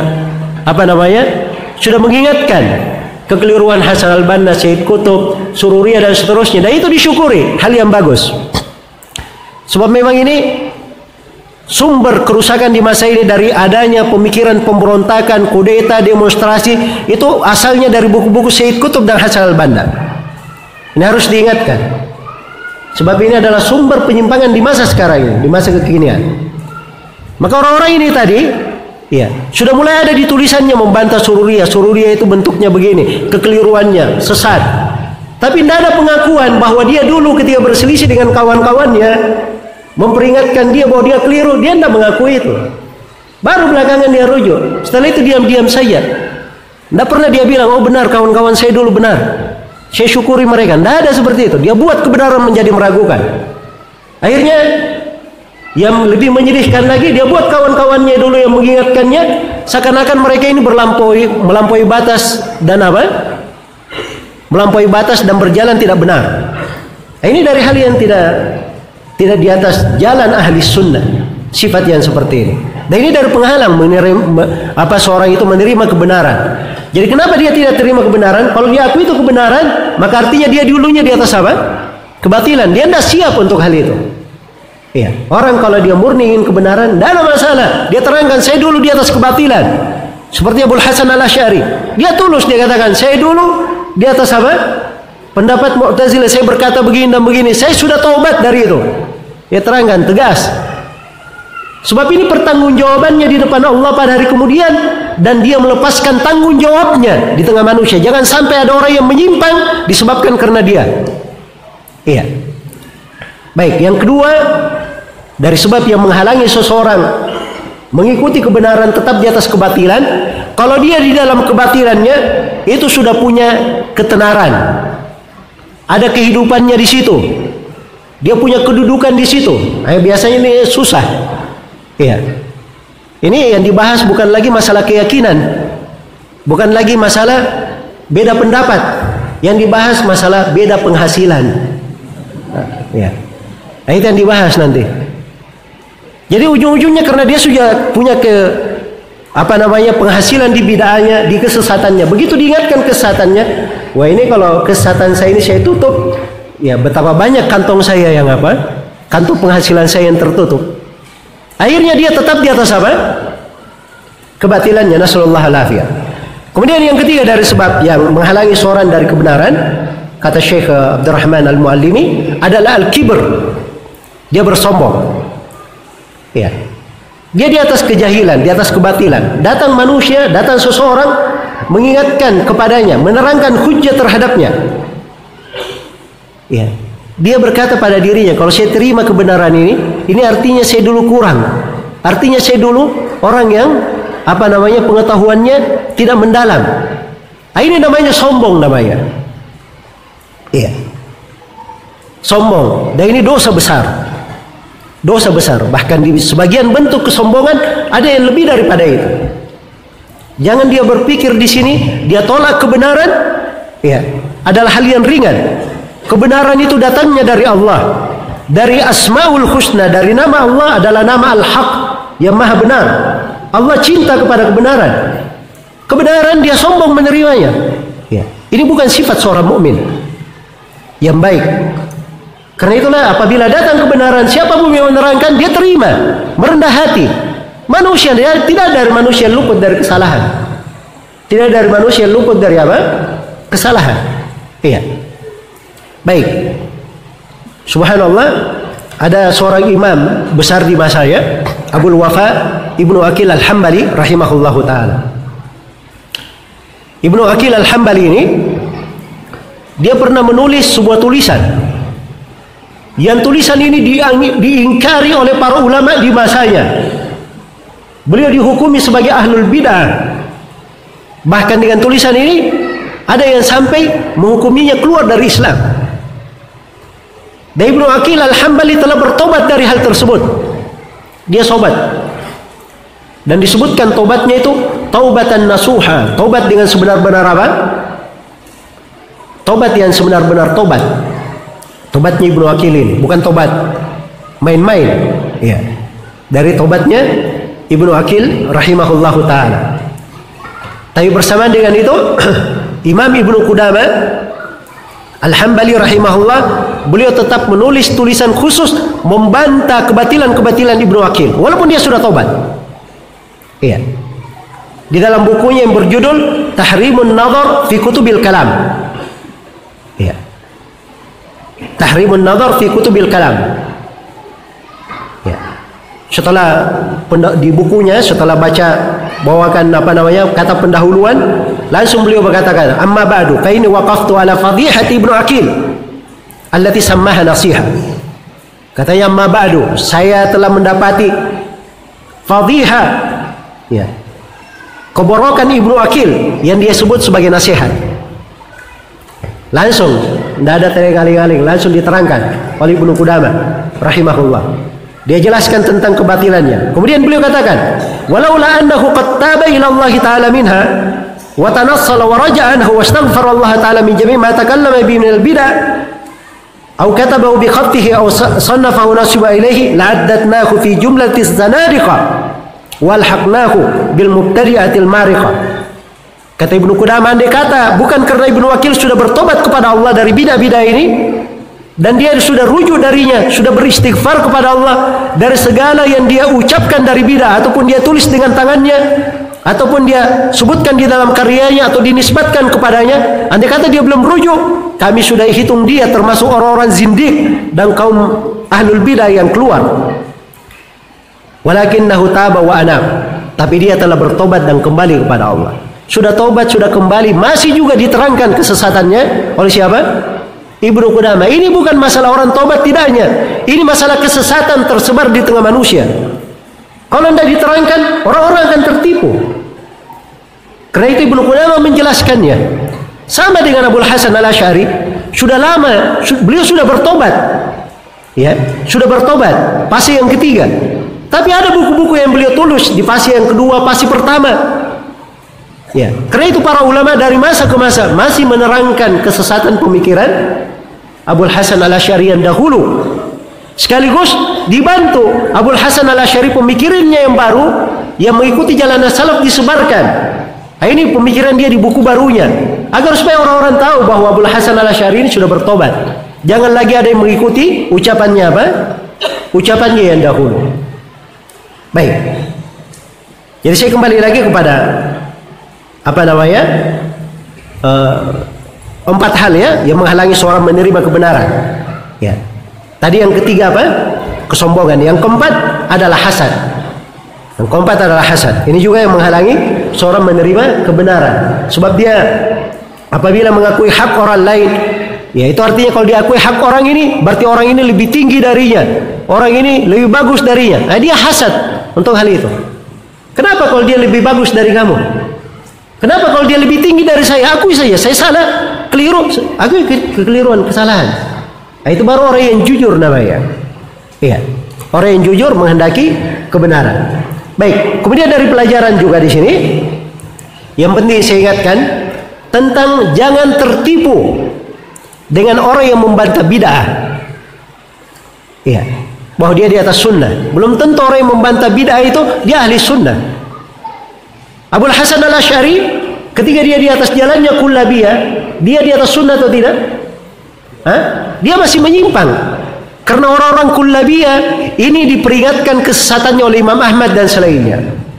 sudah mengingatkan kekeliruan Hasan al-Banna, Sayyid Qutb, Sururiyah dan seterusnya. Dan itu disyukuri, hal yang bagus. Sebab memang ini sumber kerusakan di masa ini dari adanya pemikiran pemberontakan, kudeta, demonstrasi, itu asalnya dari buku-buku Sayyid Qutb dan Hasan al-Banna. Ini harus diingatkan. Sebab ini adalah sumber penyimpangan di masa sekarang ini, di masa kekinian. Maka orang-orang ini tadi, ya, sudah mulai ada di tulisannya membantah Sururiyah. Sururiyah itu bentuknya begini, kekeliruannya, sesat. Tapi tidak ada pengakuan bahwa dia dulu ketika berselisih dengan kawan-kawannya, memperingatkan dia bahwa dia keliru, dia tidak mengakui itu. Baru belakangan dia rujuk. Setelah itu diam-diam saja. Tidak pernah dia bilang, oh benar kawan-kawan saya dulu benar, saya syukuri mereka. Tidak ada seperti itu. Dia buat kebenaran menjadi meragukan. Akhirnya yang lebih menyedihkan lagi, dia buat kawan-kawannya dulu yang mengingatkannya seakan-akan mereka ini melampaui batas dan melampaui batas dan berjalan tidak benar. Nah, ini dari hal yang tidak di atas jalan ahli sunnah, sifat yang seperti ini. Dan ini dari penghalang seorang itu menerima kebenaran. Jadi kenapa dia tidak terima kebenaran? Kalau dia akui itu kebenaran, maka artinya dia dulunya di atas kebatilan. Dia tidak siap untuk hal itu. Iya. Orang kalau dia murni ingin kebenaran, tidak ada masalah. Dia terangkan, saya dulu di atas kebatilan. Seperti Abul Hasan al-Asy'ari. Dia tulus, dia katakan, saya dulu di atas pendapat Mu'tazilah, saya berkata begini dan begini, saya sudah taubat dari itu. Dia terangkan tegas. Sebab ini pertanggungjawabannya di depan Allah pada hari kemudian, dan dia melepaskan tanggung jawabnya di tengah manusia. Jangan sampai ada orang yang menyimpang disebabkan karena dia. Iya. Baik, yang kedua, dari sebab yang menghalangi seseorang mengikuti kebenaran tetap di atas kebatilan, kalau dia di dalam kebatilannya itu sudah punya ketenaran, ada kehidupannya di situ, dia punya kedudukan di situ. Biasanya ini susah. Iya. Ini yang dibahas bukan lagi masalah keyakinan, bukan lagi masalah beda pendapat, yang dibahas masalah beda penghasilan. Ya. Nah, itu yang dibahas nanti. Jadi ujung-ujungnya karena dia sudah punya penghasilan di bid'ahnya, di kesesatannya. Begitu diingatkan kesesatannya, wah ini kalau kesesatan saya ini saya tutup, ya betapa banyak kantong saya yang kantong penghasilan saya yang tertutup. Akhirnya dia tetap di atas kebatilannya, nasallallahu alaihi. Kemudian yang ketiga dari sebab yang menghalangi seorang dari kebenaran, kata Syekh Abdurrahman Al-Muallimi, adalah al-kibr. Dia bersombong. Ya. Dia di atas kejahilan, di atas kebatilan. Datang manusia, datang seseorang mengingatkan kepadanya, menerangkan hujjah terhadapnya. Ya. Dia berkata pada dirinya, kalau saya terima kebenaran ini artinya saya dulu kurang. Artinya saya dulu orang yang pengetahuannya tidak mendalam. Ini namanya sombong namanya. Iya. Sombong. Dan ini dosa besar. Dosa besar. Bahkan di sebagian bentuk kesombongan ada yang lebih daripada itu. Jangan dia berpikir di sini dia tolak kebenaran, ya, adalah hal yang ringan. Kebenaran itu datangnya dari Allah, dari Asmaul Husna, dari nama Allah adalah nama Al-Haq yang maha benar. Allah cinta kepada kebenaran. kebenaran dia sombong menerimanya. Ya. Ini bukan sifat seorang mukmin yang baik. Karena itulah apabila datang kebenaran, siapapun yang menerangkan, dia terima, merendah hati. Manusia, dia tidak dari manusia luput dari kesalahan. Tidak dari manusia luput dari apa? Kesalahan. Iya. Baik. Subhanallah, ada seorang imam besar di masanya, Abul Wafa Ibnu Aqil Al-Hambali rahimahullahu taala. Ibnu Aqil Al-Hambali ini dia pernah menulis sebuah tulisan. Yang tulisan ini diingkari oleh para ulama di masanya. Beliau dihukumi sebagai ahlul bid'ah. Bahkan dengan tulisan ini ada yang sampai menghukuminya keluar dari Islam. Dan Ibnu Aqil Al-Hambali telah bertobat dari hal tersebut. Dia sobat. Dan disebutkan tobatnya itu taubatan nasuha, tobat dengan sebenar-benar apa? Tobat yang sebenar-benar tobat. Tobatnya Ibnu Aqil ini bukan tobat main-main. Ya. Dari tobatnya Ibnu Aqil rahimahullahu taala. Tapi bersamaan dengan itu Imam Ibnu Qudamah Al-Hambali rahimahullah, beliau tetap menulis tulisan khusus membantah kebatilan-kebatilan Ibnu Aqil walaupun dia sudah tobat. Iya. Di dalam bukunya yang berjudul Tahrimun Nadhar fi Kutubil Kalam. Iya. Tahrimun Nadhar fi Kutubil Kalam. Ya. Setelah di bukunya, setelah bawakan kata pendahuluan, langsung beliau berkatakan, amma ba'du fa inni waqaftu ala fadihati Ibnu Aqil allati sammaha nasiha. Katanya, amma ba'du, saya telah mendapati fadhiha, ya, keborokan Ibnu Aqil yang dia sebut sebagai nasihat. Langsung, tidak ada terenggaling-galing, langsung diterangkan oleh Ibnu Qudamah rahimahullah. Dia jelaskan tentang kebatilannya. Kemudian beliau katakan, walaula annahu qad taba ila Allah taala minha wa tanassala wa raja'a anhu wa astaghfara Allah taala min jami' ma takallama bihi min al-bid'ah aw katabahu bi khattihi aw sannafahu nasiba ilayhi la'addatnahu fi jumlati az-zanadiqa wal haqnahu bil mubtadi'atil mariqah. Kata Ibnu Qudamah, andai kata bukan karena Ibnu Aqil sudah bertobat kepada Allah dari bidah-bidah ini, dan dia sudah rujuk darinya, sudah beristighfar kepada Allah dari segala yang dia ucapkan dari bidah, ataupun dia tulis dengan tangannya, ataupun dia sebutkan di dalam karyanya, atau dinisbatkan kepadanya, andai kata dia belum rujuk, kami sudah hitung dia termasuk orang-orang zindik dan kaum ahlul bidah yang keluar. Walakinnahu taba wa anab, tapi dia telah bertobat dan kembali kepada Allah. Sudah tobat, sudah kembali, masih juga diterangkan kesesatannya oleh siapa? Ibnu Qudamah. Ini bukan masalah orang tobat, tidaknya. Ini masalah kesesatan tersebar di tengah manusia. Kalau tidak diterangkan, orang-orang akan tertipu. Karena itu Ibnu Qudamah menjelaskannya. Sama dengan Abul Hasan Al-Asy'ari, sudah lama beliau sudah bertobat. Ya, sudah bertobat, fase yang ketiga. Tapi ada buku-buku yang beliau tulis di fase yang kedua, fase pertama. Ya, karena itu para ulama dari masa ke masa masih menerangkan kesesatan pemikiran Abul Hasan Al-Asy'ari yang dahulu. Sekaligus dibantu Abul Hasan Al-Asy'ari pemikirannya yang baru yang mengikuti jalan salaf disebarkan. Nah, ini pemikiran dia di buku barunya agar supaya orang-orang tahu bahwa Abul Hasan Al-Asy'ari ini sudah bertobat. Jangan lagi ada yang mengikuti ucapannya apa? Ucapannya yang dahulu. Baik. Jadi saya kembali lagi kepada empat hal ya yang menghalangi seorang menerima kebenaran. Ya. Tadi yang ketiga apa? Kesombongan. Yang keempat adalah hasad. Yang keempat adalah hasad. Ini juga yang menghalangi seorang menerima kebenaran. Sebab dia apabila mengakui hak orang lain, ya itu artinya kalau diakui hak orang ini, berarti orang ini lebih tinggi darinya, orang ini lebih bagus darinya. Nah, dia hasad untuk hal itu. Kenapa kalau dia lebih bagus dari kamu? Kenapa kalau dia lebih tinggi dari saya? Akui saja, saya salah, keliru, akui kekeliruan, kesalahan. Nah, itu baru orang yang jujur namanya. Iya, orang yang jujur menghendaki kebenaran. Baik, kemudian dari pelajaran juga di sini, yang penting saya ingatkan tentang jangan tertipu dengan orang yang membantah bid'ah. Iya, bahwa dia di atas sunnah. Belum tentu orang yang membantah bid'ah itu dia ahli sunnah. Abul Hasan Al-Asy'ari Ketika dia di atas jalannya kullabiyah, dia di atas sunnah atau tidak? Dia masih menyimpang. Karena orang-orang kullabiyah ini diperingatkan kesesatannya oleh Imam Ahmad dan selainnya.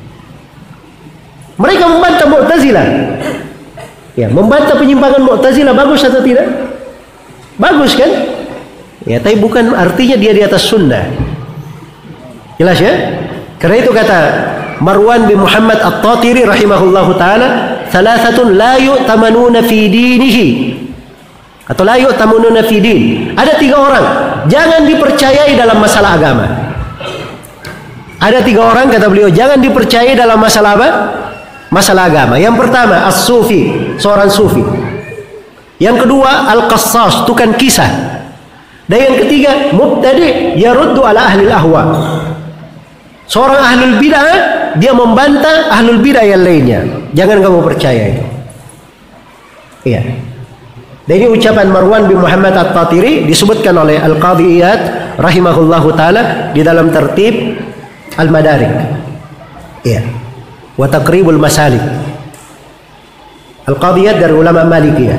Mereka membantah Mu'tazilah. Ya, membantah penyimpangan Mu'tazilah bagus atau tidak? Bagus kan? Ya, tapi bukan artinya dia di atas sunnah. Jelas ya? Karena itu kata Marwan bin Muhammad At-Tatiri rahimahullahu taala, "Thalathatun la yu'tamanuna fi dinihi." Atau la yu'tamanuna fi din. Ada 3 orang jangan dipercayai dalam masalah agama. Ada 3 orang kata beliau jangan dipercayai dalam masalah apa? Masalah agama. Yang pertama as-sufi, seorang sufi. Yang kedua al-qassas, tukang kisah. Dan yang ketiga mubtadi' yaruddu ala ahli al-ahwa. Seorang ahlul bid'ah dia membantah ahlul bid'ah yang lainnya. Jangan kamu percaya itu. Iya. Dan ini ucapan Marwan bin Muhammad At-Tatiri disebutkan oleh Al-Qadhi Iyad rahimahullahu taala di dalam tertib Al-Madarik. Iya. Wa Taqribul Masalik. Al-Qadhi Iyad dari ulama Malikiyah.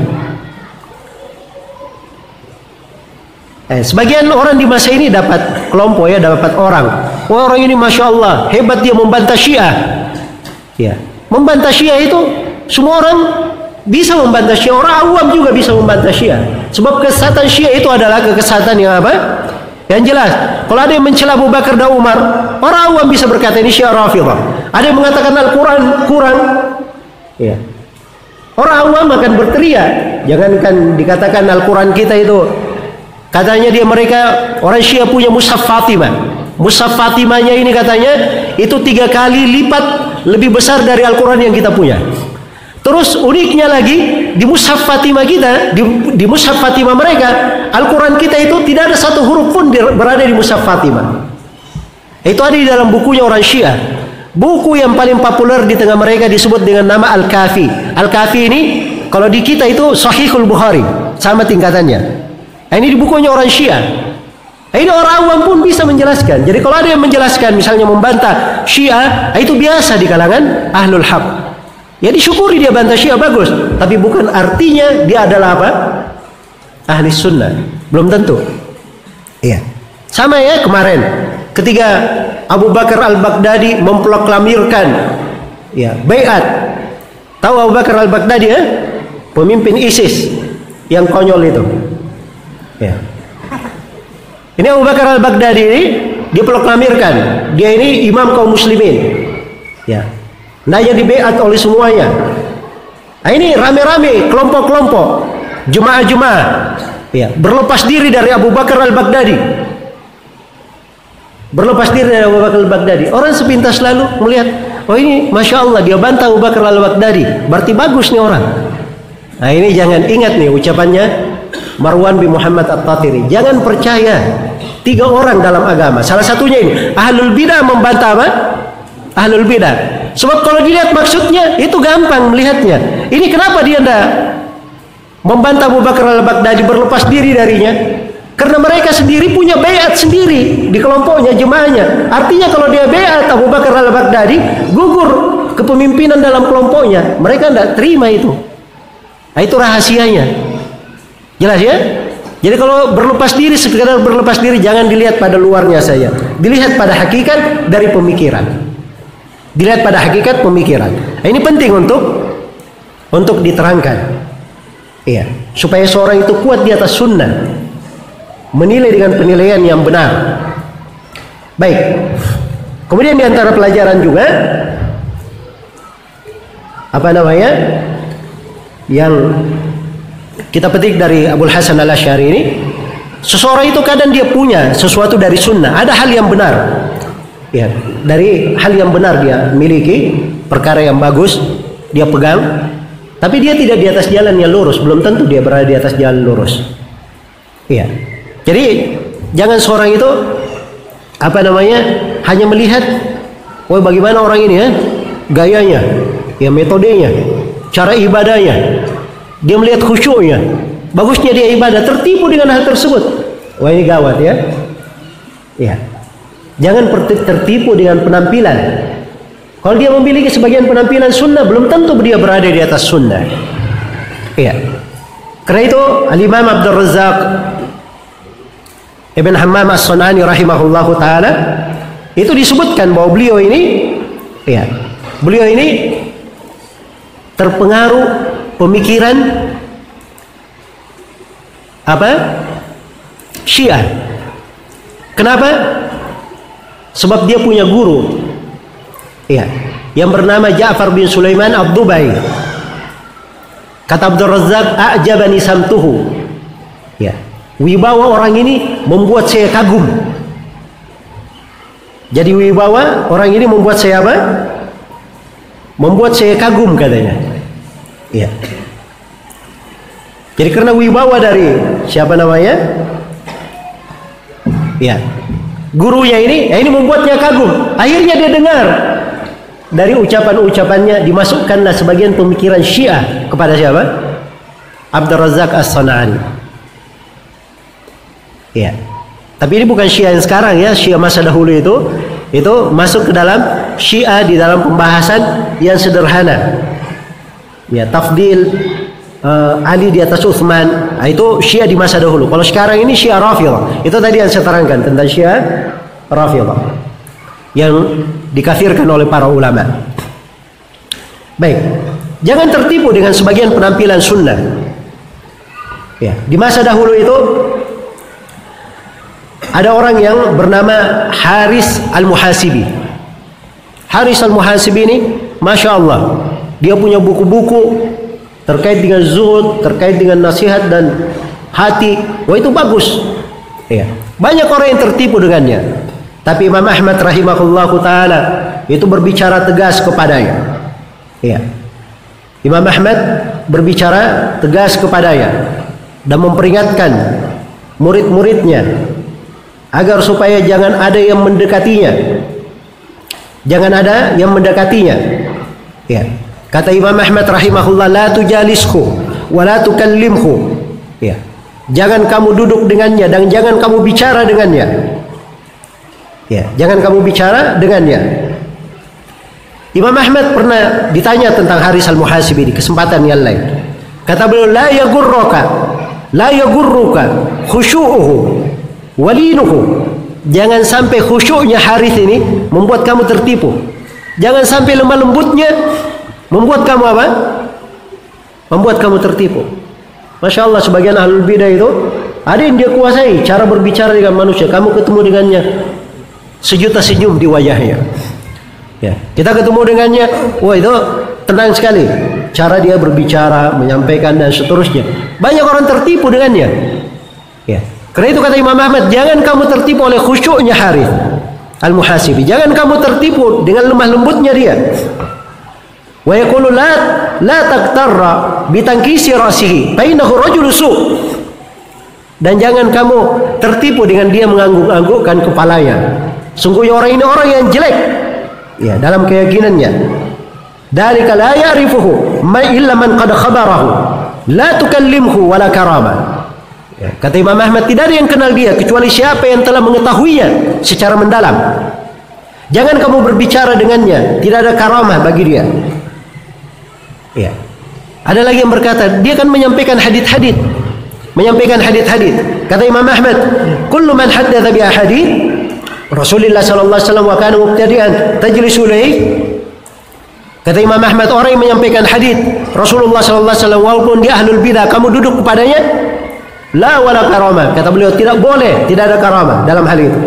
Sebagian orang di masa ini dapat kelompok ya, dapat orang. Oh, orang ini masya Allah hebat, dia membantah Syiah. Ya, membantah Syiah itu semua orang bisa membantah Syiah. Orang awam juga bisa membantah Syiah. Sebab kesesatan Syiah itu adalah kesesatan yang apa? Yang jelas. Kalau ada yang mencela Abu Bakar dan Umar, orang awam bisa berkata ini Syiah Rafidhah. Ada yang mengatakan Al-Quran kurang. Ya. Orang awam akan berteriak. Jangankan dikatakan Al-Quran kita itu, katanya mereka orang Syiah punya Mushaf Fatimah. Mushaf Fatimahnya ini katanya itu 3 kali lipat lebih besar dari Al-Quran yang kita punya. Terus uniknya lagi di Mushaf Fatimah kita, di Mushaf Fatimah mereka, Al-Quran kita itu tidak ada satu huruf pun berada di Mushaf Fatimah. Itu ada di dalam bukunya orang Syiah. Buku yang paling populer di tengah mereka disebut dengan nama Al-Kafi. Al-Kafi ini kalau di kita itu Sahihul Bukhari, sama tingkatannya. Ini di bukunya orang Syiah. Ini orang awam pun bisa menjelaskan. Jadi kalau ada yang menjelaskan misalnya membantah Syiah, itu biasa di kalangan Ahlul Haq. Ya disyukuri dia bantah Syiah bagus, tapi bukan artinya dia adalah apa? Ahli sunnah. Belum tentu. Iya. Sama ya kemarin ketika Abu Bakar Al-Baghdadi memproklamirkan ya baiat. Tahu Abu Bakar Al-Baghdadi ya? Pemimpin ISIS yang konyol itu. Ya. Ini Abu Bakar Al-Baghdadi ini diproklamirkan dia ini imam kaum muslimin. Ya. Nah, yang dibeat oleh semuanya. Nah, ini rame-rame kelompok-kelompok jemaah-jemaah ya, berlepas diri dari Abu Bakar Al-Baghdadi. Berlepas diri dari Abu Bakar Al-Baghdadi. Orang sepintas lalu melihat, oh ini Masya Allah dia bantah Abu Bakar Al-Baghdadi, berarti bagus nih orang. Nah, ini jangan ingat nih ucapannya Marwan bin Muhammad At-Tatiri. Jangan percaya 3 orang dalam agama. Salah satunya ini Ahlul Bidah membantah apa? Ahlul Bidah. Sebab kalau dilihat maksudnya itu gampang melihatnya. Ini kenapa dia tidak membantah Abu Bakar Al-Baghdadi, berlepas diri darinya? Karena mereka sendiri punya baiat sendiri di kelompoknya, jemaahnya. Artinya kalau dia baiat Abu Bakar Al-Baghdadi, gugur kepemimpinan dalam kelompoknya. Mereka tidak terima itu. Nah, itu rahasianya. Jelas ya? Jadi kalau berlepas diri, sekedar berlepas diri, jangan dilihat pada luarnya saja. Dilihat pada hakikat dari pemikiran. Dilihat pada hakikat pemikiran. Nah, ini penting untuk diterangkan. Iya, supaya seorang itu kuat di atas sunnah, menilai dengan penilaian yang benar. Baik. Kemudian di antara pelajaran juga apa namanya? Yang kita petik dari Abul Hasan Al-Asy'ari ini, seseorang itu kadang dia punya sesuatu dari sunnah, ada hal yang benar. Ya, dari hal yang benar dia miliki, perkara yang bagus dia pegang, tapi dia tidak di atas jalan yang lurus, belum tentu dia berada di atas jalan lurus. Iya. Jadi jangan seorang itu apa namanya hanya melihat, oh bagaimana orang ini ya, gayanya, ya metodenya, cara ibadahnya, dia melihat khusyuknya, bagusnya dia ibadah, tertipu dengan hal tersebut. Wah ini gawat ya. Iya. Jangan tertipu dengan penampilan. Kalau dia memiliki sebagian penampilan sunnah, belum tentu dia berada di atas sunnah. Iya. Karena itu Al-Imam Abdul Razzaq Ibn Hammam As-San'ani rahimahullahu taala itu disebutkan bahwa beliau ini terpengaruh pemikiran Syiah. Kenapa? Sebab dia punya guru yang bernama Ja'far bin Sulaiman Ad-Dubai. Kata Abdul Razzaq, a'jabani samtuhu. Wibawa orang ini membuat saya kagum. Jadi wibawa orang ini membuat saya apa? Membuat saya kagum, katanya. Jadi karena wibawa dari siapa namanya? Gurunya ini membuatnya kagum. Akhirnya dia dengar dari ucapan-ucapannya, dimasukkanlah sebagian pemikiran Syiah kepada siapa? Abdul Razzaq As-San'ani. Tapi ini bukan Syiah yang sekarang ya, Syiah masa dahulu itu masuk ke dalam Syiah di dalam pembahasan yang sederhana. Tafdil Ali di atas Utsman, itu Syiah di masa dahulu. Kalau sekarang ini Syiah Rafidhah. Itu tadi yang saya terangkan tentang Syiah Rafidhah yang dikafirkan oleh para ulama. Baik, jangan tertipu dengan sebagian penampilan sunnah. Di masa dahulu itu ada orang yang bernama Haris Al-Muhasibi. Haris Al-Muhasibi ini, Masya Allah, dia punya buku-buku terkait dengan zuhud, terkait dengan nasihat dan hati. Wah, itu bagus. Banyak orang yang tertipu dengannya. Tapi Imam Ahmad rahimahullahu taala itu berbicara tegas kepadanya. Imam Ahmad berbicara tegas kepadanya dan memperingatkan murid-muridnya agar supaya jangan ada yang mendekatinya. Jangan ada yang mendekatinya. Kata Imam Ahmad rahimahullah, la tujalishu wa la tukallimhu. Jangan kamu duduk dengannya dan jangan kamu bicara dengannya. Jangan kamu bicara dengannya. Imam Ahmad pernah ditanya tentang Haris Al-Muhasibi di kesempatan yang lain. Kata beliau, la yagurruka khusyu'uhu walinuhu. Jangan sampai khusyuknya Haris ini membuat kamu tertipu. Jangan sampai lemah lembutnya membuat kamu apa? Membuat kamu tertipu. Masya Allah, sebagian ahlul bidah itu ada yang dia kuasai cara berbicara dengan manusia. Kamu ketemu dengannya, sejuta senyum di wajahnya. Kita ketemu dengannya, wah itu tenang sekali cara dia berbicara, menyampaikan dan seterusnya. Banyak orang tertipu dengannya. Karena itu kata Imam Ahmad, jangan kamu tertipu oleh khusyuknya Harith Al-Muhasibi. Jangan kamu tertipu dengan lemah lembutnya dia. Wa yaqulu la taqtarra bi tankisi rasihi fa innahu rajulun su'. Dan jangan kamu tertipu dengan dia mengangguk-anggukkan kepalanya. Sungguhnya orang ini orang yang jelek. Dalam keyakinannya. Dzalika la ya'rifuhu ma illa man qad khabarahu. La tukallimhu wala karama. Kata Imam Ahmad, tidak ada yang kenal dia kecuali siapa yang telah mengetahuinya secara mendalam. Jangan kamu berbicara dengannya, tidak ada karamah bagi dia. Ada lagi yang berkata, dia kan menyampaikan hadits-hadits. Kata Imam Ahmad, kullu man haddatsa bi ahadits Rasulullah sallallahu alaihi wasallam wa kana mubtadi'an tajlisu ilayhi. Kata Imam Ahmad, orang yang menyampaikan hadits Rasulullah sallallahu alaihi wasallam walaupun dia ahlul bidah, kamu duduk kepadanya, la wala karamah. Kata beliau, tidak boleh, tidak ada karamah dalam hal itu.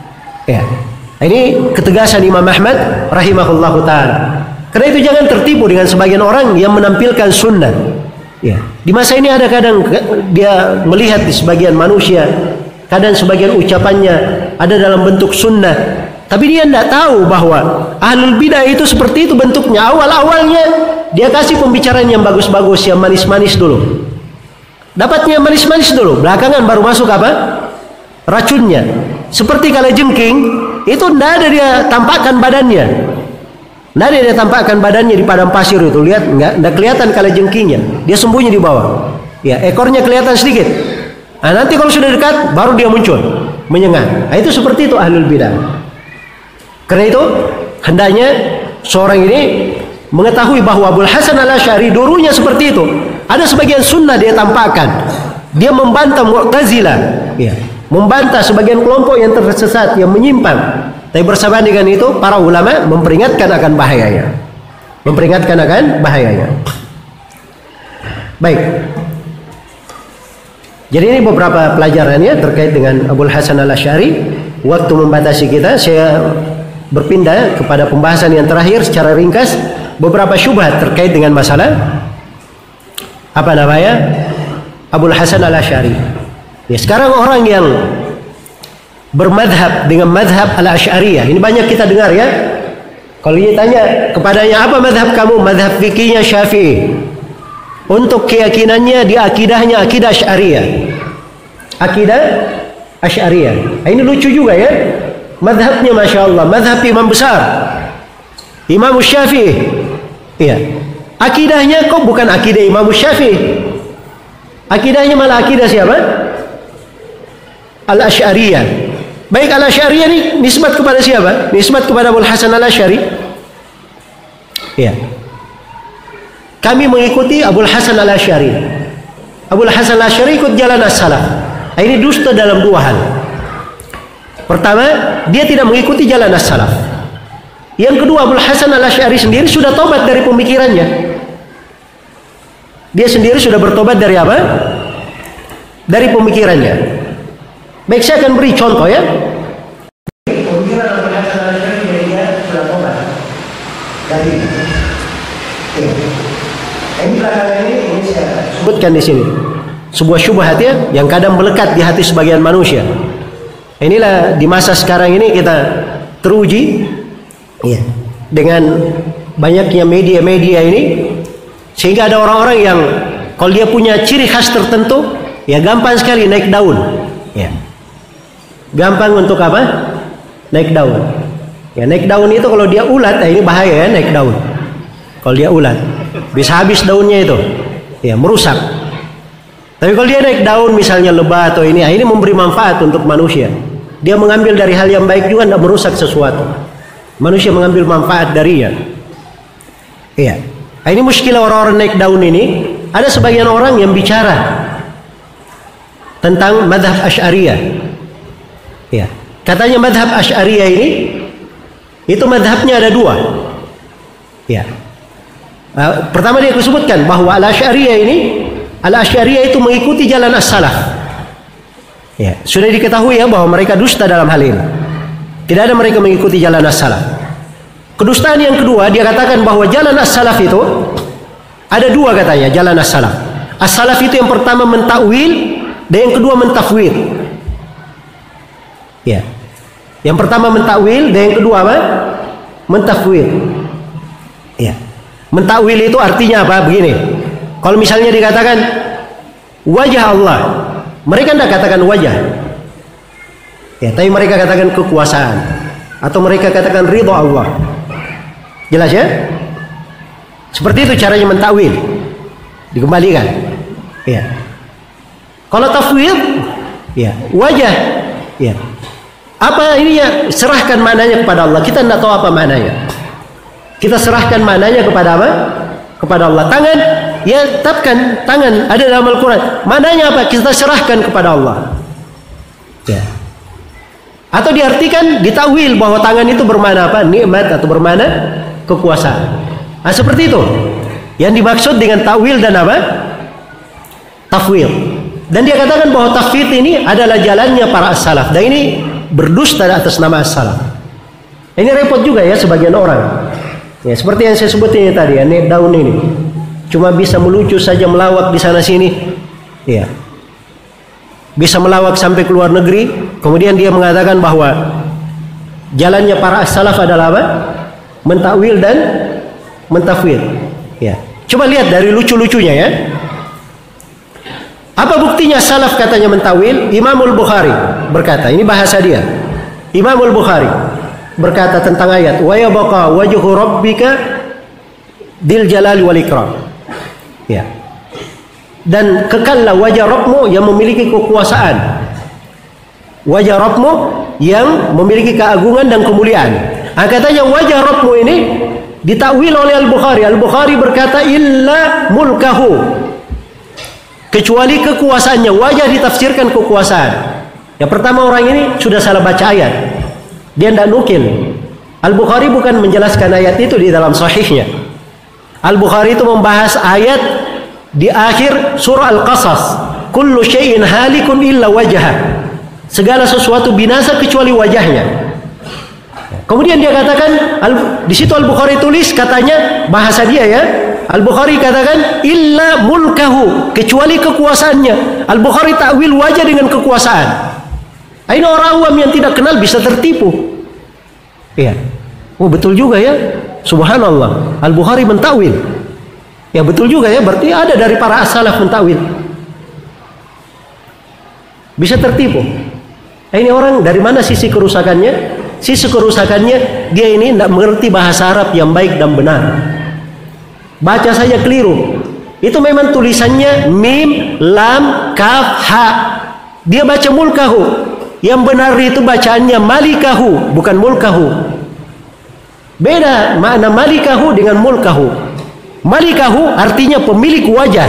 Ini ketegasan Imam Ahmad rahimahullahu taala. Karena itu jangan tertipu dengan sebagian orang yang menampilkan sunnah. Di masa ini ada kadang dia melihat di sebagian manusia, kadang sebagian ucapannya ada dalam bentuk sunnah, tapi dia tidak tahu bahwa ahlul bidah itu seperti itu bentuknya. Awal-awalnya dia kasih pembicaraan yang bagus-bagus, yang manis-manis dulu. Dapatnya manis-manis dulu, belakangan baru masuk apa? Racunnya. Seperti kalajengking, itu tidak ada dia tampakkan badannya. Tidak ada dia tampakkan badannya di padang pasir itu. Lihat, tidak kelihatan kalajengkingnya. Dia sembunyi di bawah. Ekornya kelihatan sedikit. Nanti kalau sudah dekat, baru dia muncul, menyengat. Itu seperti itu ahlul bidah. Karena itu hendaknya seorang ini mengetahui bahwa Abul Hasan Al-Asy'ari dulunya seperti itu, ada sebagian sunnah dia tampakkan. Dia membantah Mu'tazilah, ya, membantah sebagian kelompok yang tersesat, yang menyimpang. Tapi bersamaan dengan itu, para ulama memperingatkan akan bahayanya. Memperingatkan akan bahayanya. Baik. Jadi ini beberapa pelajarannya terkait dengan Abul Hasan Al-Asy'ari. Waktu membatasi kita, saya berpindah kepada pembahasan yang terakhir secara ringkas. Beberapa syubhat terkait dengan masalah apa namanya? Abul Hasan Al-Asy'ari. Ya, sekarang orang yang bermadhab dengan madhab Al-Asy'ariyah, ini banyak kita dengar ya. Kalau ditanya kepadanya, apa madhab kamu? Madhab fikihnya Syafi'i. Untuk keyakinannya di akidahnya akidah Asy'ariyah. Akidah Asy'ariyah. Ini lucu juga ya. Madhabnya Masya Allah, madhab imam besar, Imam Syafi'i. Iya. Akidahnya kok bukan akidah Imam Syafi'i. Akidahnya malah akidah siapa? Al-Asy'ariyah. Baik, Al-Asy'ariyah ini nisbat kepada siapa? Nisbat kepada Abul Hasan Al-Asy'ari. Iya. Kami mengikuti Abul Hasan Al-Asy'ari. Abul Hasan Al-Asy'ari ikut jalan as-salaf. Ini dusta dalam dua hal. Pertama, dia tidak mengikuti jalan as-salaf. Yang kedua, Abul Hasan Al-Asy'ari sendiri sudah tobat dari pemikirannya. Dia sendiri sudah bertobat dari apa? Dari pemikirannya. Baik, saya akan beri contoh ya. Pemikiran Abul Hasan Al-Asy'ari dia sudah tobat dari ini belakangan ini saya sebutkan di sini. Sebuah syubhat ya, yang kadang melekat di hati sebagian manusia. Inilah di masa sekarang ini kita teruji ya, dengan banyaknya media-media ini, sehingga ada orang-orang yang kalau dia punya ciri khas tertentu, ya gampang sekali naik daun. Ya. Gampang untuk apa? Naik daun. Ya, naik daun itu kalau dia ulat, ini bahaya ya, naik daun. Kalau dia ulat, bisa habis daunnya itu. Ya, merusak. Tapi kalau dia naik daun misalnya lebah atau ini memberi manfaat untuk manusia. Dia mengambil dari hal yang baik juga, tidak merusak sesuatu. Manusia mengambil manfaat darinya. Iya. Ini muskilah orang-orang naik daun ini. Ada sebagian orang yang bicara tentang madhab Asy'ariyah. Ya. Katanya madhab Asy'ariyah ini, itu madhabnya ada dua. Ya. Pertama dia sebutkan bahwa Al-Asy'ariyah itu mengikuti jalan as-salaf. Ya, sudah diketahui ya bahwa mereka dusta dalam hal ini. Tidak ada mereka mengikuti jalan as-salaf. Kedustaan yang kedua, dia katakan bahwa jalan as-salaf itu ada dua katanya, jalan as-salaf. As-salaf itu yang pertama mentakwil dan yang kedua mentafwid. Ya. Yang pertama mentakwil dan yang kedua apa? Mentafwid. Ya. Mentakwil itu artinya apa? Begini. Kalau misalnya dikatakan wajah Allah, mereka tidak katakan wajah. Ya, tapi mereka katakan kekuasaan atau mereka katakan ridha Allah. Jelas ya? Seperti itu caranya mentakwil. Dikembalikan. Ya. Kalau tafwid, ya, wajah, ya. Apa ini ya? Serahkan maknanya kepada Allah. Kita tidak tahu apa maknanya. Kita serahkan maknanya kepada apa? Kepada Allah. Tangan, ya, tetapkan tangan ada dalam Al-Quran. Maknanya apa? Kita serahkan kepada Allah. Ya. Atau diartikan, ditakwil bahwa tangan itu bermakna apa? Nikmat atau bermakna kekuasaan. Nah, seperti itu. Yang dimaksud dengan takwil dan apa? Tafwid. Dan dia katakan bahwa tafwid ini adalah jalannya para as-salaf. Dan ini berdusta atas nama as-salaf. Ini repot juga ya sebagian orang. Ya, seperti yang saya sebut ini tadi, ya, daun ini cuma bisa melucu saja, melawak di sana sini. Ya. Bisa melawak sampai ke luar negeri. Kemudian dia mengatakan bahwa jalannya para as-salaf adalah apa? Mentakwil dan mentafwid. Ya. Coba lihat dari lucu-lucunya ya. Apa buktinya salaf katanya mentawil? Imamul Bukhari berkata, ini bahasa dia. Imamul Bukhari berkata tentang ayat wa yabqa wajhu rabbika dzil jalali wal ikram. Ya. Dan kekallah wajah Rabbmu yang memiliki kekuasaan. Wajah Rabbmu yang memiliki keagungan dan kemuliaan. Katanya wajah Rabbmu ini ditakwil oleh Al-Bukhari. Al-Bukhari berkata illa mulkahu, kecuali kekuasaannya. Wajah ditafsirkan kekuasaan. Yang pertama, orang ini sudah salah baca ayat, dia tidak nukil. Al-Bukhari bukan menjelaskan ayat itu di dalam sahihnya. Al-Bukhari itu membahas ayat di akhir surah Al-Qasas, kullu syai'in halikun illa wajhah, segala sesuatu binasa kecuali wajahnya. Kemudian dia katakan, di situ Al-Bukhari tulis, katanya bahasa dia ya, Al-Bukhari katakan illa mulkahu, kecuali kekuasaannya. Al-Bukhari takwil wajah dengan kekuasaan. Ini orang awam yang tidak kenal bisa tertipu. Iya. Oh, betul juga ya. Subhanallah. Al-Bukhari mentakwil. Ya betul juga ya, berarti ada dari para as-salaf mentakwil. Bisa tertipu. Ini orang dari mana sisi kerusakannya? Sisi kerusakannya, dia ini tidak mengerti bahasa Arab yang baik dan benar. Baca saja keliru. Itu memang tulisannya mim, lam, kaf, ha. Dia baca mulkahu. Yang benar itu bacaannya malikahu, bukan mulkahu. Beda makna malikahu dengan mulkahu. Malikahu artinya pemilik wajah.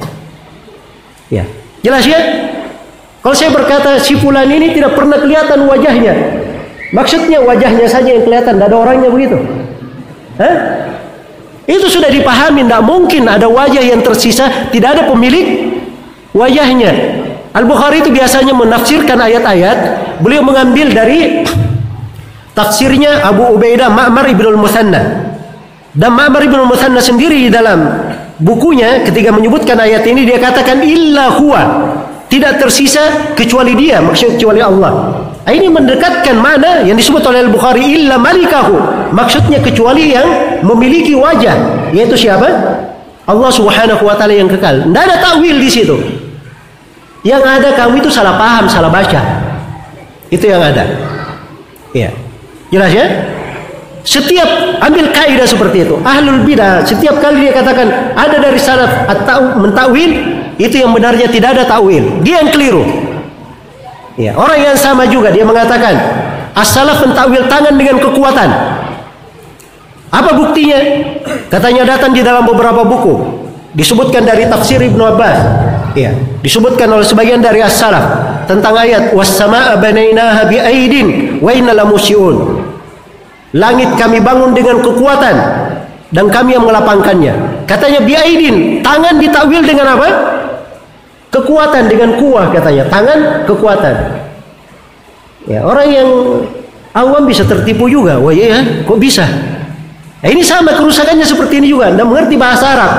Ya, jelas ya? Kalau saya berkata si fulan ini tidak pernah kelihatan wajahnya, maksudnya wajahnya saja yang kelihatan, tidak ada orangnya, begitu. Hah? Itu sudah dipahami, tidak mungkin ada wajah yang tersisa, tidak ada pemilik wajahnya. Al-Bukhari itu biasanya menafsirkan ayat-ayat, beliau mengambil dari tafsirnya Abu Ubaidah Ma'mar ibn al-Muthanna. Dan Ma'mar ibn al-Muthanna sendiri di dalam bukunya ketika menyebutkan ayat ini, dia katakan illa huwa, tidak tersisa kecuali dia, maksudnya kecuali Allah. Ini mendekatkan mana yang disebut oleh Al-Bukhari illa malikahu, maksudnya kecuali yang memiliki wajah, yaitu siapa? Allah Subhanahu wa taala yang kekal. Tidak ada takwil di situ. Yang ada kamu itu salah paham, salah baca. Itu yang ada. Iya. Jelas ya? Setiap ambil kaidah seperti itu. Ahlul bidah setiap kali dia katakan ada dari salaf mentakwil, itu yang benarnya tidak ada takwil. Dia yang keliru. Ya, orang yang sama juga dia mengatakan as-salaf mentakwil tangan dengan kekuatan. Apa buktinya? Katanya datang di dalam beberapa buku. Disebutkan dari tafsir Ibnu Abbas. Ya, disebutkan oleh sebagian dari as-salaf tentang ayat was-samaa'a banainaha bi'aidin wa inna lamusyi'un. Langit kami bangun dengan kekuatan dan kami yang melapangkannya. Katanya bi'aidin, tangan ditakwil dengan apa? Kekuatan, dengan kuah katanya. Tangan, kekuatan. Ya, orang yang awam bisa tertipu juga. Wah iya, kok bisa? Nah, ini sama kerusakannya seperti ini juga. Anda mengerti bahasa Arab.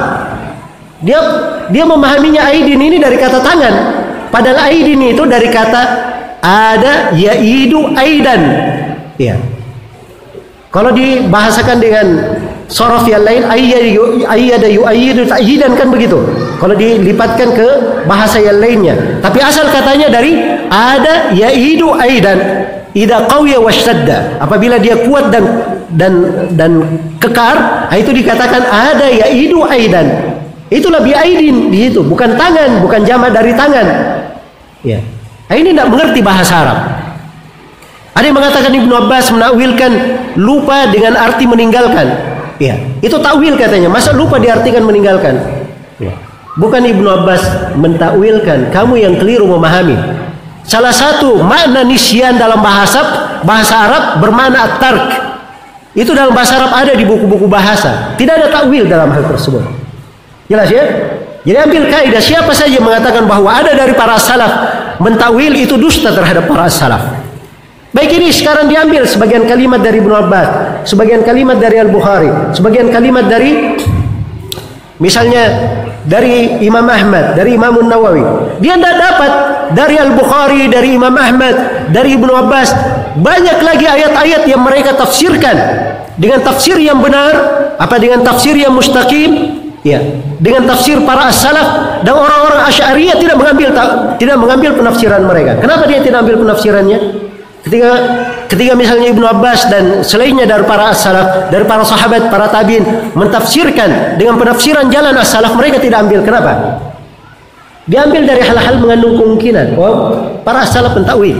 Dia memahaminya aidin ini dari kata tangan. Padahal aidin itu dari kata ada yaidu aidan. Ya. Kalau dibahasakan dengan sorof yang lain, ayyada yu'ayyidu ta'yidan, kan begitu. Kalau dilipatkan ke bahasa yang lainnya. Tapi asal katanya dari ada yaidu aidan. Idza qawiya washtadda. Apabila dia kuat dan kekar, itu dikatakan ada yaidu aidan. Itulah bi'aidin di situ, bukan tangan, bukan jamak dari tangan. Ya. Ini tidak mengerti bahasa Arab. Ada yang mengatakan Ibnu Abbas menakwilkan lupa dengan arti meninggalkan. Ya, itu takwil katanya. Masa lupa diartikan meninggalkan? Ya. Bukan Ibnu Abbas mentakwilkan, kamu yang keliru memahami. Salah satu makna nisyan dalam bahasa Arab bermakna at-tark. Itu dalam bahasa Arab ada di buku-buku bahasa. Tidak ada takwil dalam hal tersebut. Jelas ya? Jadi ambil kaidah, siapa saja mengatakan bahwa ada dari para salaf mentakwil, itu dusta terhadap para salaf. Baik, ini sekarang diambil sebagian kalimat dari Ibnu Abbas, sebagian kalimat dari Al-Bukhari, sebagian kalimat dari misalnya dari Imam Ahmad, dari Imam Nawawi. Dia tidak dapat dari Al-Bukhari, dari Imam Ahmad, dari Ibnu Abbas. Banyak lagi ayat-ayat yang mereka tafsirkan dengan tafsir yang benar, dengan tafsir yang mustaqim. Ya, dengan tafsir para as-salaf, dan orang-orang Asy'ariyah tidak mengambil penafsiran mereka. Kenapa dia tidak ambil penafsirannya? Ketika misalnya Ibnu Abbas dan selainnya dari para as-salaf, dari para sahabat, para tabi'in mentafsirkan dengan penafsiran jalan as-salaf, mereka tidak ambil. Kenapa? Diambil dari hal-hal mengandung kemungkinan. Oh, para as-salaf mentakwil.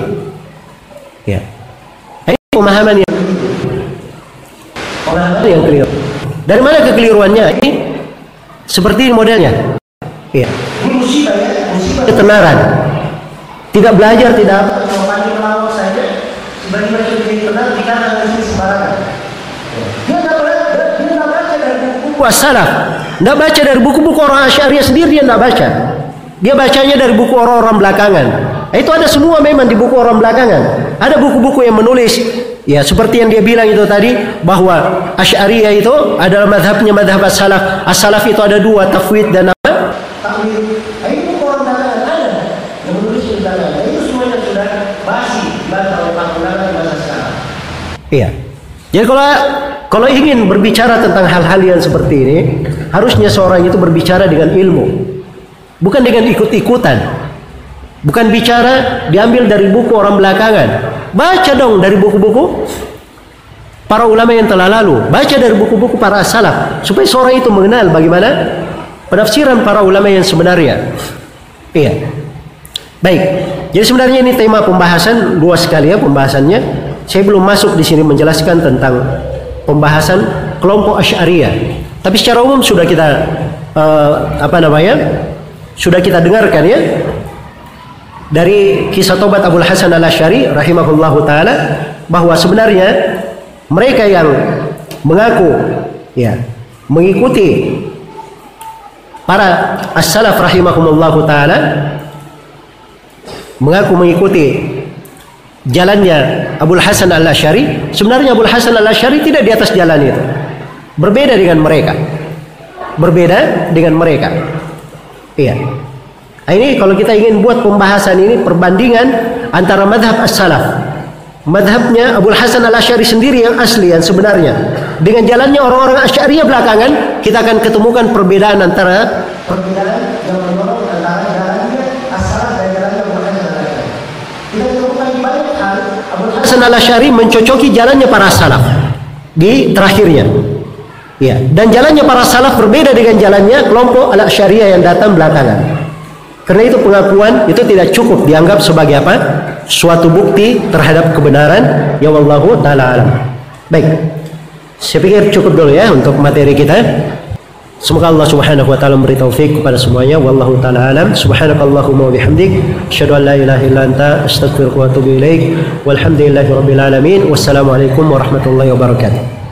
Ya. Ini pemahaman yang keliru. Dari mana kekeliruannya? Ini seperti ini modelnya. Iya. Ini musibah ya, musibah ketenaran. Tidak belajar, tidak apa, cuma pandai melawak saja. Sebagian jadi benar, dikatakan di sini sembarangan. Dia tidak baca dari buku-buku as-salaf, tidak baca dari buku-buku orang Asy'ariyah sendiri, dia tidak baca. Dia bacanya dari buku orang-orang belakangan. Itu ada semua memang di buku orang belakangan. Ada buku-buku yang menulis, ya seperti yang dia bilang itu tadi, bahwa Asy'ariyah itu adalah madhabnya madhab as-salaf. As-salaf itu ada dua, tafwid dan apa? Takwil. Ini buku orang belakangan ada yang menulis di belakangan. Itu semuanya sudah basi dibaca oleh para ulama di masa sekarang. Iya. Jadi kalau ingin berbicara tentang hal-hal yang seperti ini, harusnya seorang itu berbicara dengan ilmu, bukan dengan ikut-ikutan. Bukan bicara diambil dari buku orang belakangan. Baca dong dari buku-buku para ulama yang telah lalu. Baca dari buku-buku para salaf, supaya seorang itu mengenal bagaimana penafsiran para ulama yang sebenarnya. Iya. Baik. Jadi sebenarnya ini tema pembahasan luas sekali ya pembahasannya. Saya belum masuk di sini menjelaskan tentang pembahasan kelompok Asy'ariyah. Tapi secara umum sudah kita sudah kita dengarkan ya. Dari kisah tobat Abul Hasan al-Asy'ari rahimahullahu taala, bahwa sebenarnya mereka yang mengaku ya mengikuti para as-salaf rahimahumullahu taala, mengaku mengikuti jalannya Abul Hasan al-Asy'ari, sebenarnya Abul Hasan al-Asy'ari tidak di atas jalan itu. Berbeda dengan mereka. Berbeda dengan mereka. Iya. Ini kalau kita ingin buat pembahasan ini, perbandingan antara madhab as-salaf, madhabnya Abul Hasan al-Asy'ari sendiri yang asli, yang sebenarnya, dengan jalannya orang-orang Asy'ariyah belakangan, kita akan ketemukan perbedaan antara yang menurut antara jalannya as-salaf dan jalannya Abul Hasan al-Asy'ari. Kita ketemukan di banyak hal Abul Hasan al-Asy'ari mencocoki jalannya para salaf di terakhirnya. Ya, dan jalannya para salaf berbeda dengan jalannya kelompok al-Asy'ariyah yang datang belakangan. Karena itu pengakuan itu tidak cukup dianggap sebagai apa? Suatu bukti terhadap kebenaran. Ya wallahu ta'ala alam. Baik. Saya pikir cukup dulu ya untuk materi kita. Semoga Allah Subhanahu wa taala memberi taufik kepada semuanya. Wallahu ta'ala alam. Subhanakallahumma wa bihamdik, asyhadu an la ilaha illa anta, astaghfiruka wa atubu ilaik. Walhamdulillahirabbil alamin. Wassalamualaikum warahmatullahi wabarakatuh.